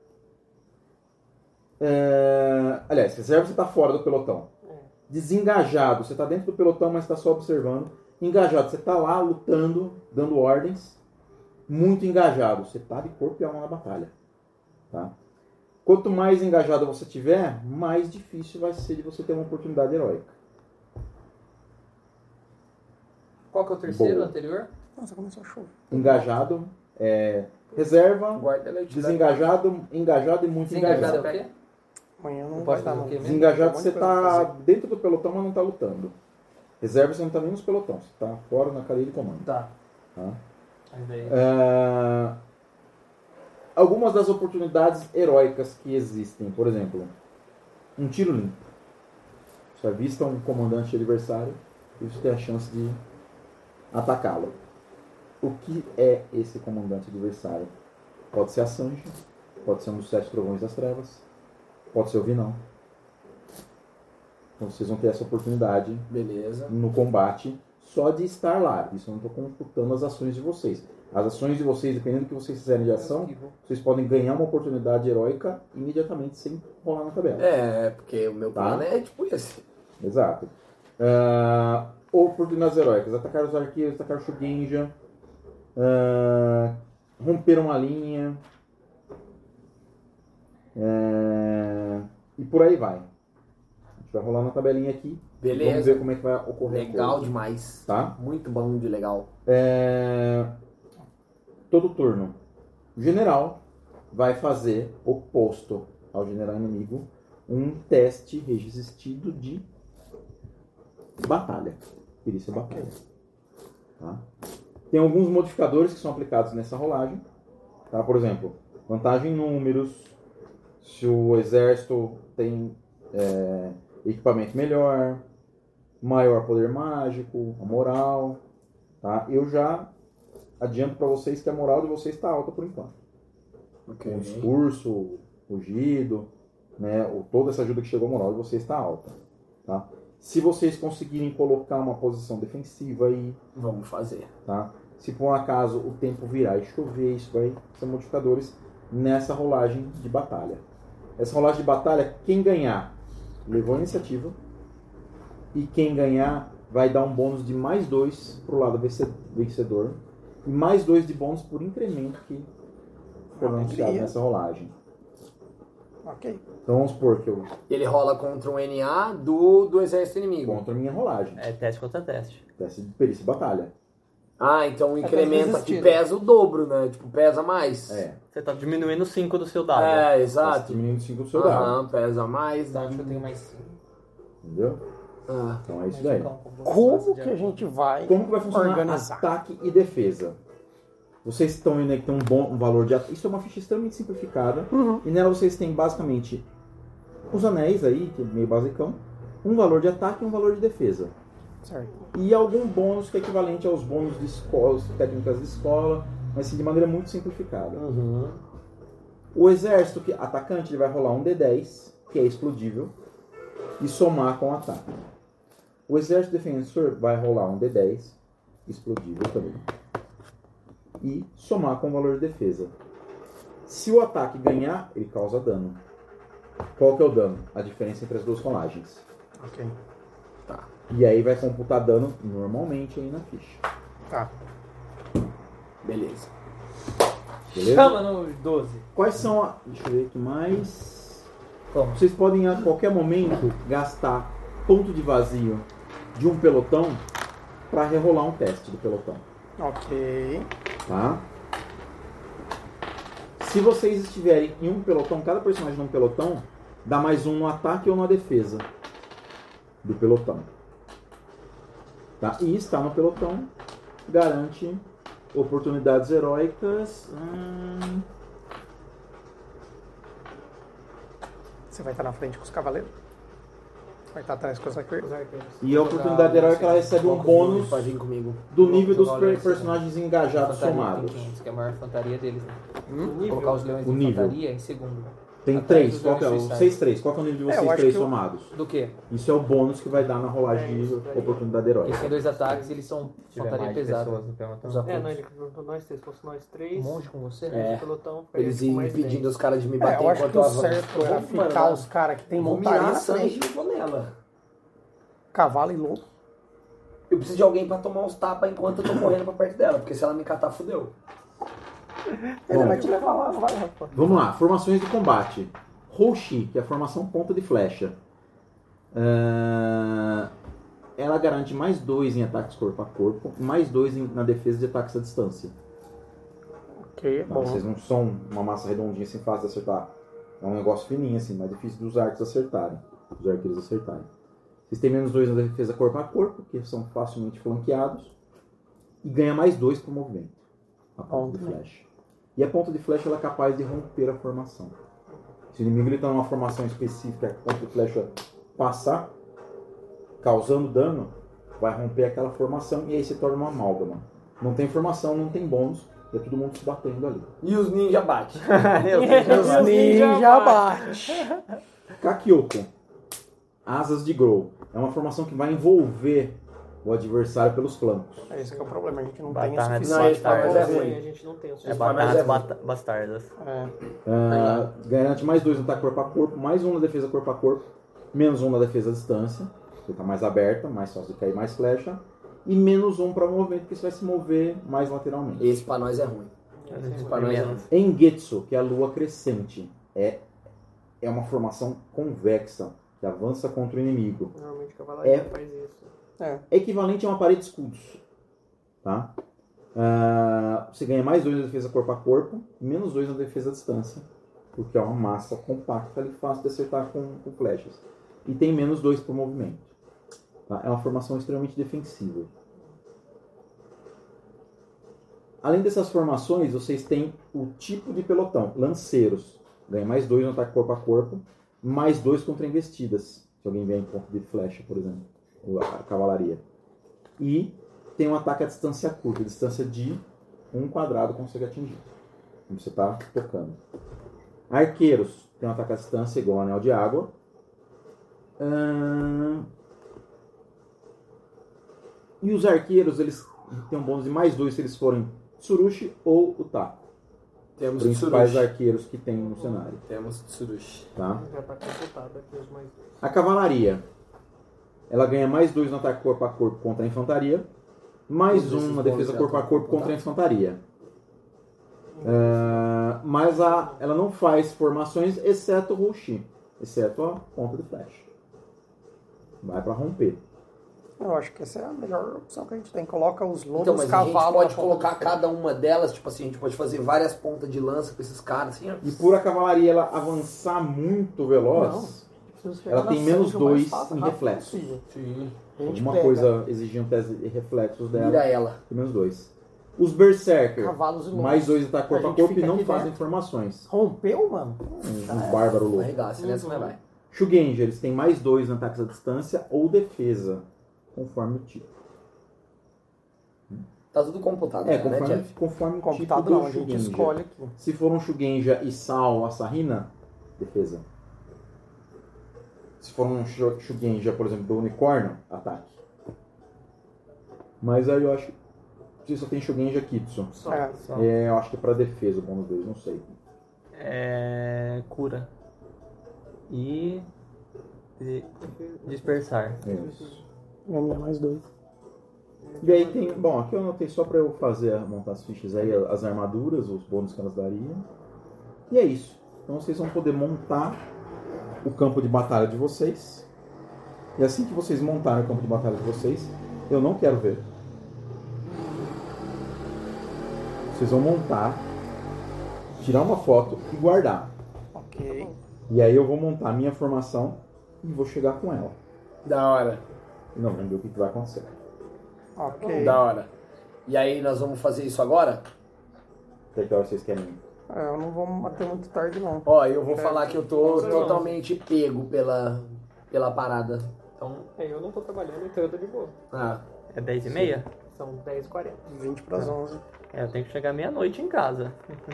É... Aliás, reserva você está fora do pelotão. Desengajado, você está dentro do pelotão, mas está só observando. Engajado, você está lá lutando, dando ordens. Muito engajado, você está de corpo e alma na batalha. Tá? Quanto mais engajado você tiver, mais difícil vai ser de você ter uma oportunidade heróica. Qual que é o terceiro Boa. anterior? Nossa, começou a chover. Engajado, é, reserva, Guarda leite. desengajado, engajado e muito Desengajado é engajado. o quê? Amanhã não Eu vai posso estar, fazer não. o quê mesmo? Desengajado, Tem um você monte de coisa pra está fazer. dentro do pelotão, mas não está lutando. Reserva, você não está nem nos pelotões, você está fora na cadeia de comando. Tá. Tá? Aí daí. É, algumas das oportunidades heróicas que existem, por exemplo, um tiro limpo. Você avista um comandante adversário e você tem a chance de atacá-lo. O que é esse comandante adversário? Pode ser a Sanji, pode ser um dos sete trovões das trevas, pode ser o Vinão. Então vocês vão ter essa oportunidade Beleza. no combate só de estar lá. Isso eu não estou computando as ações de vocês. As ações de vocês, dependendo do que vocês fizerem de ação, vocês podem ganhar uma oportunidade heróica imediatamente sem rolar na tabela. É, porque o meu Tá. plano é tipo esse. Exato. Ah, oportunidades heróicas. Atacar os arqueiros, atacar o Shugenja, ah, romper uma linha. É, e por aí vai. A gente vai rolar uma tabelinha aqui. Beleza. Vamos ver como é que vai ocorrer a Legal coisa. demais. Tá? Muito bom de legal. É, todo turno, o general vai fazer, oposto ao general inimigo, um teste resistido de batalha. Perícia batalha. Tá? Tem alguns modificadores que são aplicados nessa rolagem. Tá? Por exemplo, vantagem em números, se o exército tem é, equipamento melhor, maior poder mágico, a moral. Tá? Eu já adianto para vocês que a moral de vocês está alta por enquanto. Ok. O discurso, o rugido, né, o, toda essa ajuda que chegou, a moral de vocês está alta. Tá? Se vocês conseguirem colocar uma posição defensiva aí, Vamos fazer. tá? Se por um acaso o tempo virar e chover, isso vai ser modificadores nessa rolagem de batalha. Essa rolagem de batalha, quem ganhar levou a iniciativa e quem ganhar vai dar um bônus de mais dois pro lado vence- vencedor e mais dois de bônus por incremento que foi anunciado Alegria. nessa rolagem. Ok. Então vamos supor que eu Ele rola contra um N A do, do exército inimigo. contra a minha rolagem, É teste contra teste. teste de perícia e batalha. Ah, então o incremento vezes aqui tira. pesa o dobro, né? Tipo, pesa mais. É, Você tá diminuindo cinco do seu dado. É, tá exato. diminuindo cinco do seu dado, Aham, pesa mais. Então acho que eu tenho mais cinco. entendeu? Ah, Então é isso daí. Como que a gente vai Como que vai funcionar organizar? ataque e defesa? Vocês estão vendo aí que tem um bom um valor de ataque. Isso é uma ficha extremamente simplificada. Uhum. E nela vocês têm basicamente Os anéis aí, que é meio basicão, um valor de ataque e um valor de defesa. Certo. E algum bônus que é equivalente aos bônus de escola, técnicas de escola, mas assim, de maneira muito simplificada. Uhum. O exército que, atacante ele vai rolar um D dez, que é explodível, e somar com o ataque. O exército defensor vai rolar um D dez, explodível também, e somar com o valor de defesa. Se o ataque ganhar, ele causa dano. Qual que é o dano? A diferença entre as duas rolagens. Ok. Tá. E aí vai computar dano normalmente aí na ficha. Tá. Beleza. Beleza? Chama no doze. Quais são a... Deixa eu ver aqui mais... Como? Vocês podem a qualquer momento gastar ponto de vazio de um pelotão para rerolar um teste do pelotão. Ok. Tá? Se vocês estiverem em um pelotão, cada personagem num pelotão, dá mais um no ataque ou na defesa do pelotão. Tá? E estar no pelotão garante oportunidades heróicas. Hum... Você vai estar na frente com os cavaleiros? Vai estar atrás com os arqueiros? E a oportunidade heróica ela recebe um bônus Pode vir comigo. do nível dos Jogar o leão, personagens engajados Infantaria, somados. tem quinhentos, que é a maior infantaria deles, né? Nível. Colocar os leões O de nível. infantaria em segundo. Tem Atrás três, dos qual que é? leões O suicidas. seis três. Qual que é o nível de É, eu vocês acho três que eu- somados? Do quê? Isso é o bônus que vai dar na rolagem É, isso de daí. oportunidade Eles heróica. têm dois ataques e eles são Se tiver infantaria mais pesada. pessoas no pelotão. Os É, apuntes. não, ele perguntou nós três, fosse nós Um três. monte com você? É. Pelotão, Eles com iam mais impedindo dez. os caras de me É, bater eu acho enquanto que eu o avanço. certo era Vou ficar mirar- os caras que tem Vou montaria mirar na a Sanji frente. e vou nela. Cavalo e lobo. Eu preciso de alguém pra tomar uns tapas enquanto eu tô correndo pra perto dela, porque se ela me catar, fudeu. Ele Bom. vai te levar lá, vai, rapaz. Vamos lá, formações de combate. Hoshi, que é a formação ponta de flecha. Ah, ela garante mais dois em ataques corpo a corpo, mais dois em- na defesa de ataques à distância. Ok, Tá? bom. Vocês não são uma massa redondinha assim fácil de acertar. É um negócio fininho assim, mais difícil dos arcos acertarem. Dos arqueiros acertarem. Vocês têm menos dois na defesa corpo a corpo, que são facilmente flanqueados. E ganha mais dois por movimento. A ponta de Bom, flecha. E a ponta de flecha ela é capaz de romper a formação. Se o inimigo está numa formação específica, a ponta de flecha passar, causando dano, vai romper aquela formação e aí se torna uma amálgama. Não tem formação, não tem bônus, é todo mundo se batendo ali. E os ninja bate. Os ninja bate. Kakyoko, Asas de Grow. É uma formação que vai envolver o adversário pelos flancos. É esse que é o problema, a gente não Batalha tem o de Não, suficiente. esse papel Mas é assim, ruim. a gente não tem o É suficiente. mas batatas é bata- bastardas. É. Ah, garante mais dois no ataque corpo a corpo, mais um na defesa corpo a corpo, menos um na defesa à distância, que está mais aberta, mais fácil de cair mais flecha, e menos um para movimento, porque você vai se mover mais lateralmente. Esse pra nós é ruim. Esse pra nós é ruim. Menos. Engetsu, que é a lua crescente, é, é uma formação convexa, que avança contra o inimigo. Normalmente a cavalaria É. faz isso. É. É equivalente a uma parede de escudos. Tá? Ah, você ganha mais dois na defesa corpo a corpo, menos dois na defesa à distância, porque é uma massa compacta ali, fácil de acertar com, com flechas. E tem menos dois por movimento. Tá? É uma formação extremamente defensiva. Além dessas formações, vocês têm o tipo de pelotão. Lanceiros. Ganha mais dois no ataque corpo a corpo, mais dois contra investidas. Se alguém vier em ponto de flecha, por exemplo. Ou a cavalaria. E tem um ataque à distância curta. A distância de um quadrado consegue atingir. Como você está tocando. Arqueiros. Tem um ataque à distância igual ao anel de água. Ahn, E os arqueiros, eles têm um bônus de mais dois se eles forem Tsurushi ou Utaku. Temos Principais Tsurushi. arqueiros que tem no cenário. Temos Tsurushi. Tá? Já tá computado aqui os mais. A cavalaria. Ela ganha mais dois no ataque corpo a corpo contra a infantaria. Mais Todos um esses na bônus defesa já corpo a estão corpo contra a computados. infantaria. Ah, mas a, ela não faz formações, exceto o Roshi. Exceto a ponta de flecha. Vai para romper. Eu acho que essa é a melhor opção que a gente tem. Coloca os lobos, Então, mas a cavalos. gente pode na ponta colocar do flecha. cada uma delas, tipo assim, a gente pode fazer várias pontas de lança pra esses caras, assim, ó. E por a cavalaria ela avançar muito veloz, Precisa chegar ela na tem menos Sanji o mais dois fácil, em rápido reflexos. possível. Sim. A gente Alguma pega coisa exigia um teste de reflexos dela. Mira ela. Tem menos dois. Os Berserker. Cavalos e lobos. Mais dois ataque corpo A a gente corpo e fica não aqui fazem dentro. informações. Rompeu, mano? Um, um bárbaro louco. Arregaça, nessa vai vai. Shugenja, eles têm mais dois no ataque à distância ou defesa, conforme o tipo. Tá tudo computado, É, né, conforme, Jeff? conforme o tipo Computado do não, a gente Shugenja. escolhe aqui. Se for um Shugenja e Sal Asahina, defesa. Se for um Shu- Shugenja, por exemplo, do unicórnio, ataque. Mas aí eu acho que só tem Shugenja Kitsu. É, Só. É, eu acho que é pra defesa o bônus deles, não sei. É. Cura. E. e dispersar. Isso. e a minha mais dois. E aí tem, bom, aqui eu anotei só pra eu fazer, montar as fichas aí, as armaduras, os bônus que elas dariam. E é isso. Então vocês vão poder montar o campo de batalha de vocês. E assim que vocês montarem o campo de batalha de vocês, eu não quero ver. Vocês vão montar, tirar uma foto e guardar. Ok. E aí eu vou montar a minha formação e vou chegar com ela. Da hora, E não, vamos ver o que que vai acontecer. Ok. da hora. E aí nós vamos fazer isso agora? Até que hora vocês querem ir? É, eu não vou bater muito tarde, não. Ó, eu vou falar que eu tô Não. totalmente pego pela, pela parada. Então, É, eu não tô trabalhando, então eu tô de boa. ah, É dez e meia? São dez e quarenta. vinte para as onze. É, eu tenho que chegar meia-noite em casa.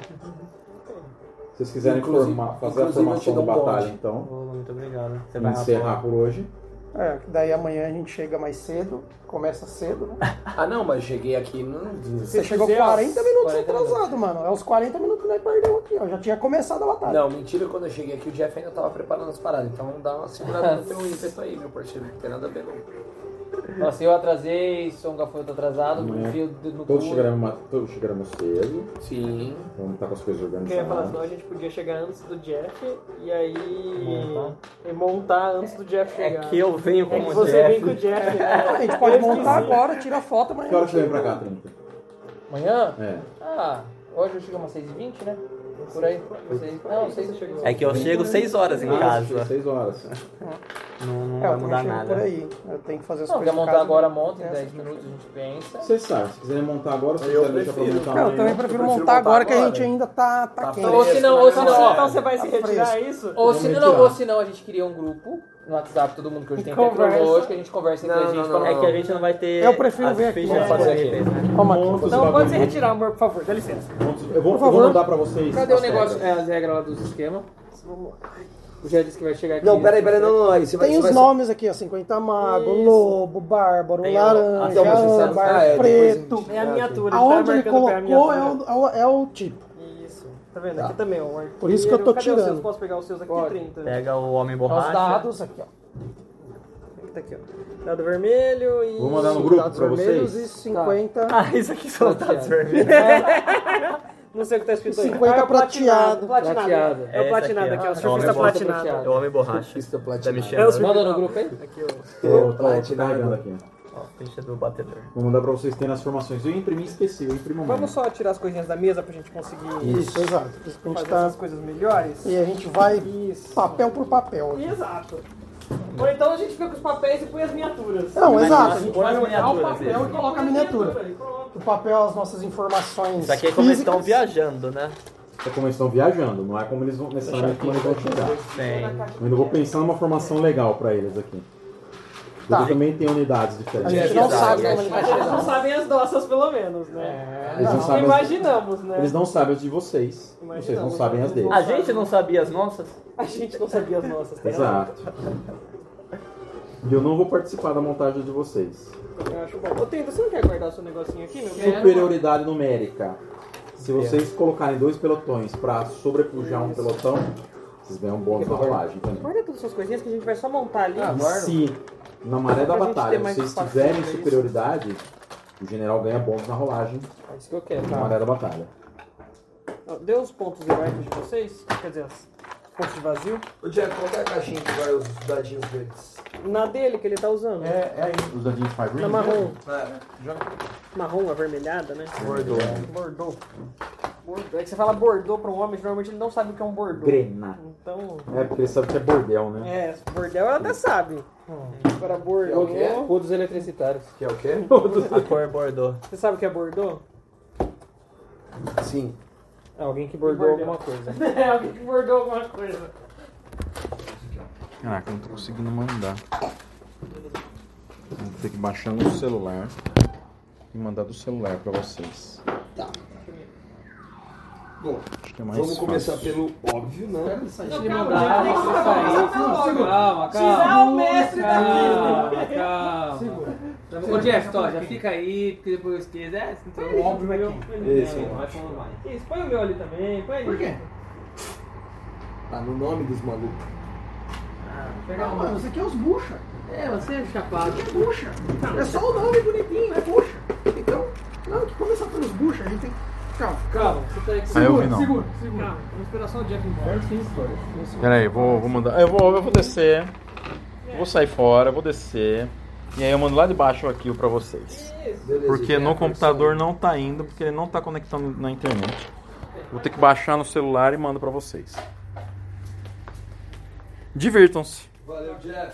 Se vocês quiserem Inclusive- formar, fazer a inclusive eu te formação dou da um batalha, bonde. então, Oh, muito obrigado. Você vai encerrar rapar. por hoje. É, que daí amanhã a gente chega mais cedo, começa cedo, né? ah não, mas cheguei aqui no... Você chegou quiser, quarenta minutos quarenta atrasado, mano. É os quarenta minutos que nós perdeu aqui, ó. Já tinha começado a batalha. Não, mentira, quando eu cheguei aqui o Jeff ainda tava preparando as paradas. Então dá uma segurada no teu ímpeto aí, meu parceiro. Não tem nada a ver não. Nossa, eu atrasei, sou um gafanhoto atrasado, Amanhã enfio o dedo no Todos cu. chegaremos, todos chegaremos cedo. Sim. Vamos estar com as coisas Porque eu ia falar, senão organizadas. a gente podia chegar antes do Jeff e aí. Montar. E montar antes do Jeff É chegar. que eu venho É como que você Jeff. vem com o Jeff, né? A gente pode Eu montar esqueci. agora, tira a foto, mas. Que hora você vem pra cá, trinta? Amanhã? É. Ah, hoje eu chego umas seis e vinte, né? Por aí. Seis- Não, seis e chegou. vinte. É que eu chego seis horas em Ah, casa. chega seis horas. Não, não É, vai eu mudar também chego por nada. aí. Eu tenho que fazer as Não, coisas. quer de montar casa, agora, né? monta, em É, dez minutos a gente pensa. Vocês sabem, se quiserem montar agora, se Eu quiserem deixar pra prefiro. montar Não, eu amanhã. também prefiro Eu prefiro montar agora montar que a gente agora. ainda tá, tá Tá quente. Ou se não, ou se Então, não, então ó. você vai se Tá retirar fresco. isso? Ou se Vamos não, retirar. ou se não, a gente cria um grupo no WhatsApp, todo mundo que hoje tem Conversa. tecnológico, a gente conversa entre Não, a gente. não, fala, não, É que a gente não vai ter. Eu prefiro as ver aqui. fichas Vamos fazer aqui. disponíveis, né? Toma aqui. Monta os Não, pode bagulho. se retirar, amor, por favor, dá licença. Monta- Eu vou, eu favor. vou mandar pra vocês. Cadê o as negócio? regras. É as regras lá dos esquemas. O já disse que vai chegar aqui. Não, peraí, peraí, não, não. Aí você vai, Tem você os vai... nomes aqui, ó. cinquenta mago, Isso. lobo, bárbaro, Tem o- laranja, Então, você sabe- âmbar, ah, é, depois a preto. gente- É a miniatura. Aonde tá ele marcando pra a colocou é miniatura. o, é, o, é o tipo. Isso. Tá vendo? Aqui também, ó. o arqueiro. Por isso que eu tô Cadê tirando. Os seus? Posso pegar os seus aqui? Pode. trinta. Pega o homem Os borracha. dados aqui, ó. Aqui tá aqui, ó. Dado vermelho e. Vou mandar no grupo Dados pra vermelhos vocês. e cinquenta. Ah, isso aqui são os dados Prateado. É. Não sei o que tá escrito aí. cinquenta Ah, é o prateado. Platinado. Prateado. É o platinado aqui, ó. O Esse surfista aqui, ó. platinado. É o homem borracha. Pista Tá platinada. me É o chamando. surfista- Manda no grupo aí. Aqui, ó. Tô, tô, tô Platinado. carregando aqui. Ó, ficha do batedor. Vou mandar pra vocês terem as formações. Eu imprimi e esqueci, eu imprimo amanhã. Vamos só tirar as coisinhas da mesa pra gente conseguir Isso, exato. Por isso que a gente fazer tá. essas coisas melhores. E a gente vai Isso. papel por papel aqui. Exato. Ou então a gente fica com os papéis e põe as miniaturas. Não, Mas exato. a A gente gente põe vai as olhar o miniaturas papel dele. e coloca a miniatura. O papel, as nossas informações. Isso aqui é como eles físicas. estão viajando, né? É como eles estão viajando, não é como eles vão necessariamente como eles vão chegar. Tem. Eu ainda vou pensar numa formação legal pra eles aqui. Tá. Porque também tem unidades A diferentes. gente não Exato. sabe como ele vai Eles não chegar. sabem as nossas, pelo menos, né? Eles não não. sabem as- Imaginamos, né? Eles não sabem as de vocês. Vocês não Imaginamos, sabem as né? deles. A gente não sabia as nossas? A gente não sabia as nossas. tem Exato. E eu não vou participar da montagem de vocês. razão. Eu acho bom. Ô, Tenta, você não quer guardar o seu negocinho aqui, meu? Superioridade numérica. Se vocês colocarem dois pelotões pra sobrepujar um pelotão, vocês ganham um bônus na rolagem também. Guarda todas as suas coisinhas que a gente vai só montar ali. Ah, E guarda. se na maré da Pra gente batalha ter mais vocês espaço tiverem pra isso. superioridade, o general ganha bônus na rolagem É isso que eu quero. na maré da batalha. Ó, Dê os pontos heróicos de vocês. Quer dizer, os pontos de vazio. Ô, Jeff, qual que é a caixinha que vai os dadinhos deles? Na dele que ele tá usando. É, é aí. Os dadinhos Five Na Rings marrom. mesmo? É. Marrom, avermelhada, né? Bordô. Bordô. Bordô. É que você fala bordô pra um homem, normalmente ele não sabe o que é um bordô. Grená. Então, É, porque eles sabem que é bordel, né? é, bordel ela até sabe. Agora bordô. É o quê? Todos eletricitários. Que é o quê? A cor bordô. Você sabe o que é bordô? Sim. É alguém que bordou Bordeu. alguma coisa. É, alguém que bordou alguma coisa. Caraca, eu não tô conseguindo mandar. Vou ter que baixar no celular e mandar do celular pra vocês. Tá. Bom, Acho que é mais vamos fácil. começar pelo óbvio, né? Se ele mandar, tem que sair. Calma, calma. Tirar o mestre Calma, daqui. calma. Ô Jeff, ó, já fica aí, porque depois eu esqueço. É, então O óbvio aqui. Esse, É, vai falando mais. Isso, põe o meu ali também. Põe ali. Por quê? Tá no nome dos malucos. Pega Não, uma. mano, isso aqui é os bucha. É, você é chapado. É bucha. É só o nome bonitinho, é bucha. Então, não, que começar pelos bucha, a gente tem. Calma. Calma, você tá aí com Aí eu vi não. Segura, segura. Calma, vamos esperar só o Jeff embora. Pera aí, vou, vou mandar. Eu vou, eu vou descer. Vou sair fora, vou descer. E aí eu mando lá de baixo o arquivo pra vocês. Beleza, Porque tem a no computador versão- não tá indo, porque ele não tá conectando na internet. Vou ter que baixar no celular e mando pra vocês. Divirtam-se. Valeu, Jeff.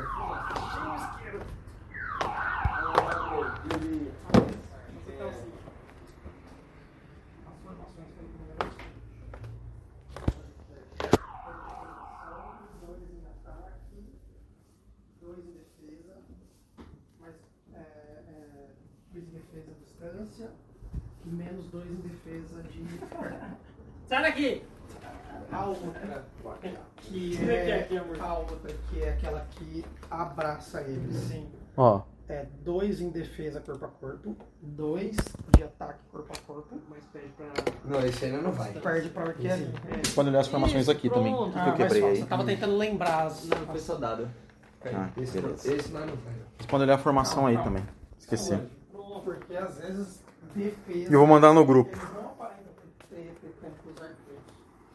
Dois em defesa, mais é, é, dois em defesa à distância e menos dois em defesa de. Sai daqui! A outra que Você quer é aqui, amor? a outra que é aquela que abraça eles. Sim. Ó, É dois em defesa corpo a corpo, dois de ataque corpo a corpo, mas perde pra. Não, esse ainda não vai. Perde pra arquearia. vocês podem olhar as formações aqui também. O que Ah, eu quebrei mais aí. fácil. Eu tava tentando lembrar as. Não, foi soldado. Ah, Esse, não, beleza. esse nós não vai. Vocês podem olhar a formação aí também. Esqueci. Porque às vezes defesa. E eu vou mandar no grupo. Eles não aparentam ter ter tempo com os arqueiros.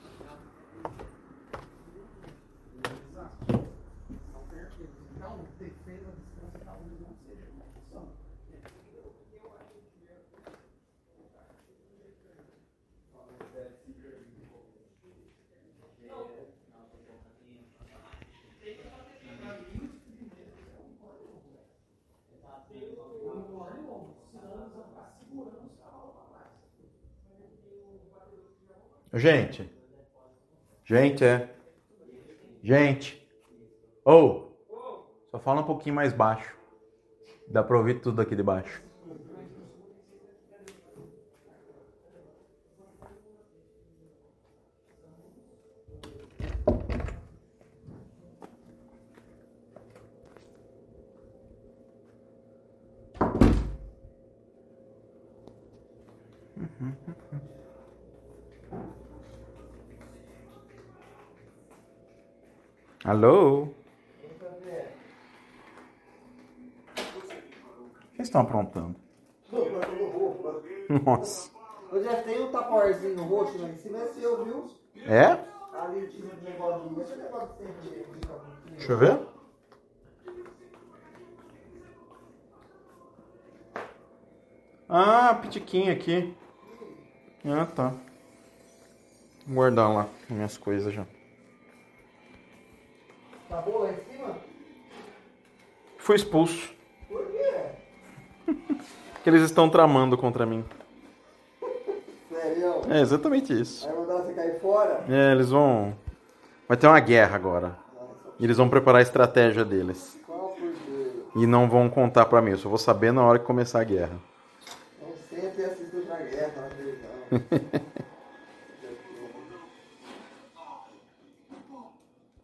Exato. Não tem arqueiros. Então, defesa, distância, talvez não seja uma opção. Gente. Gente, é. Gente. Ou. Só fala um pouquinho mais baixo. Dá pra ouvir tudo aqui de baixo. Alô? O que vocês estão aprontando? Nossa. Eu já tenho um tapoarzinho roxo lá em cima, esse eu viu? É? Ali tinha um negócio de. Esse negócio de sempre. Deixa eu ver. Ah, pitiquinho aqui. Ah, tá. Vou guardar lá minhas coisas já. Tá bom lá em cima? Fui expulso. Por quê? Que eles estão tramando contra mim. Sério? É exatamente isso. Aí mandar você cair fora? É, eles vão. Vai ter uma guerra agora. E eles vão preparar a estratégia deles. Qual por quê? E não vão contar pra mim. Eu só vou saber na hora que começar a guerra. Não sempre assisto outra guerra na televisão.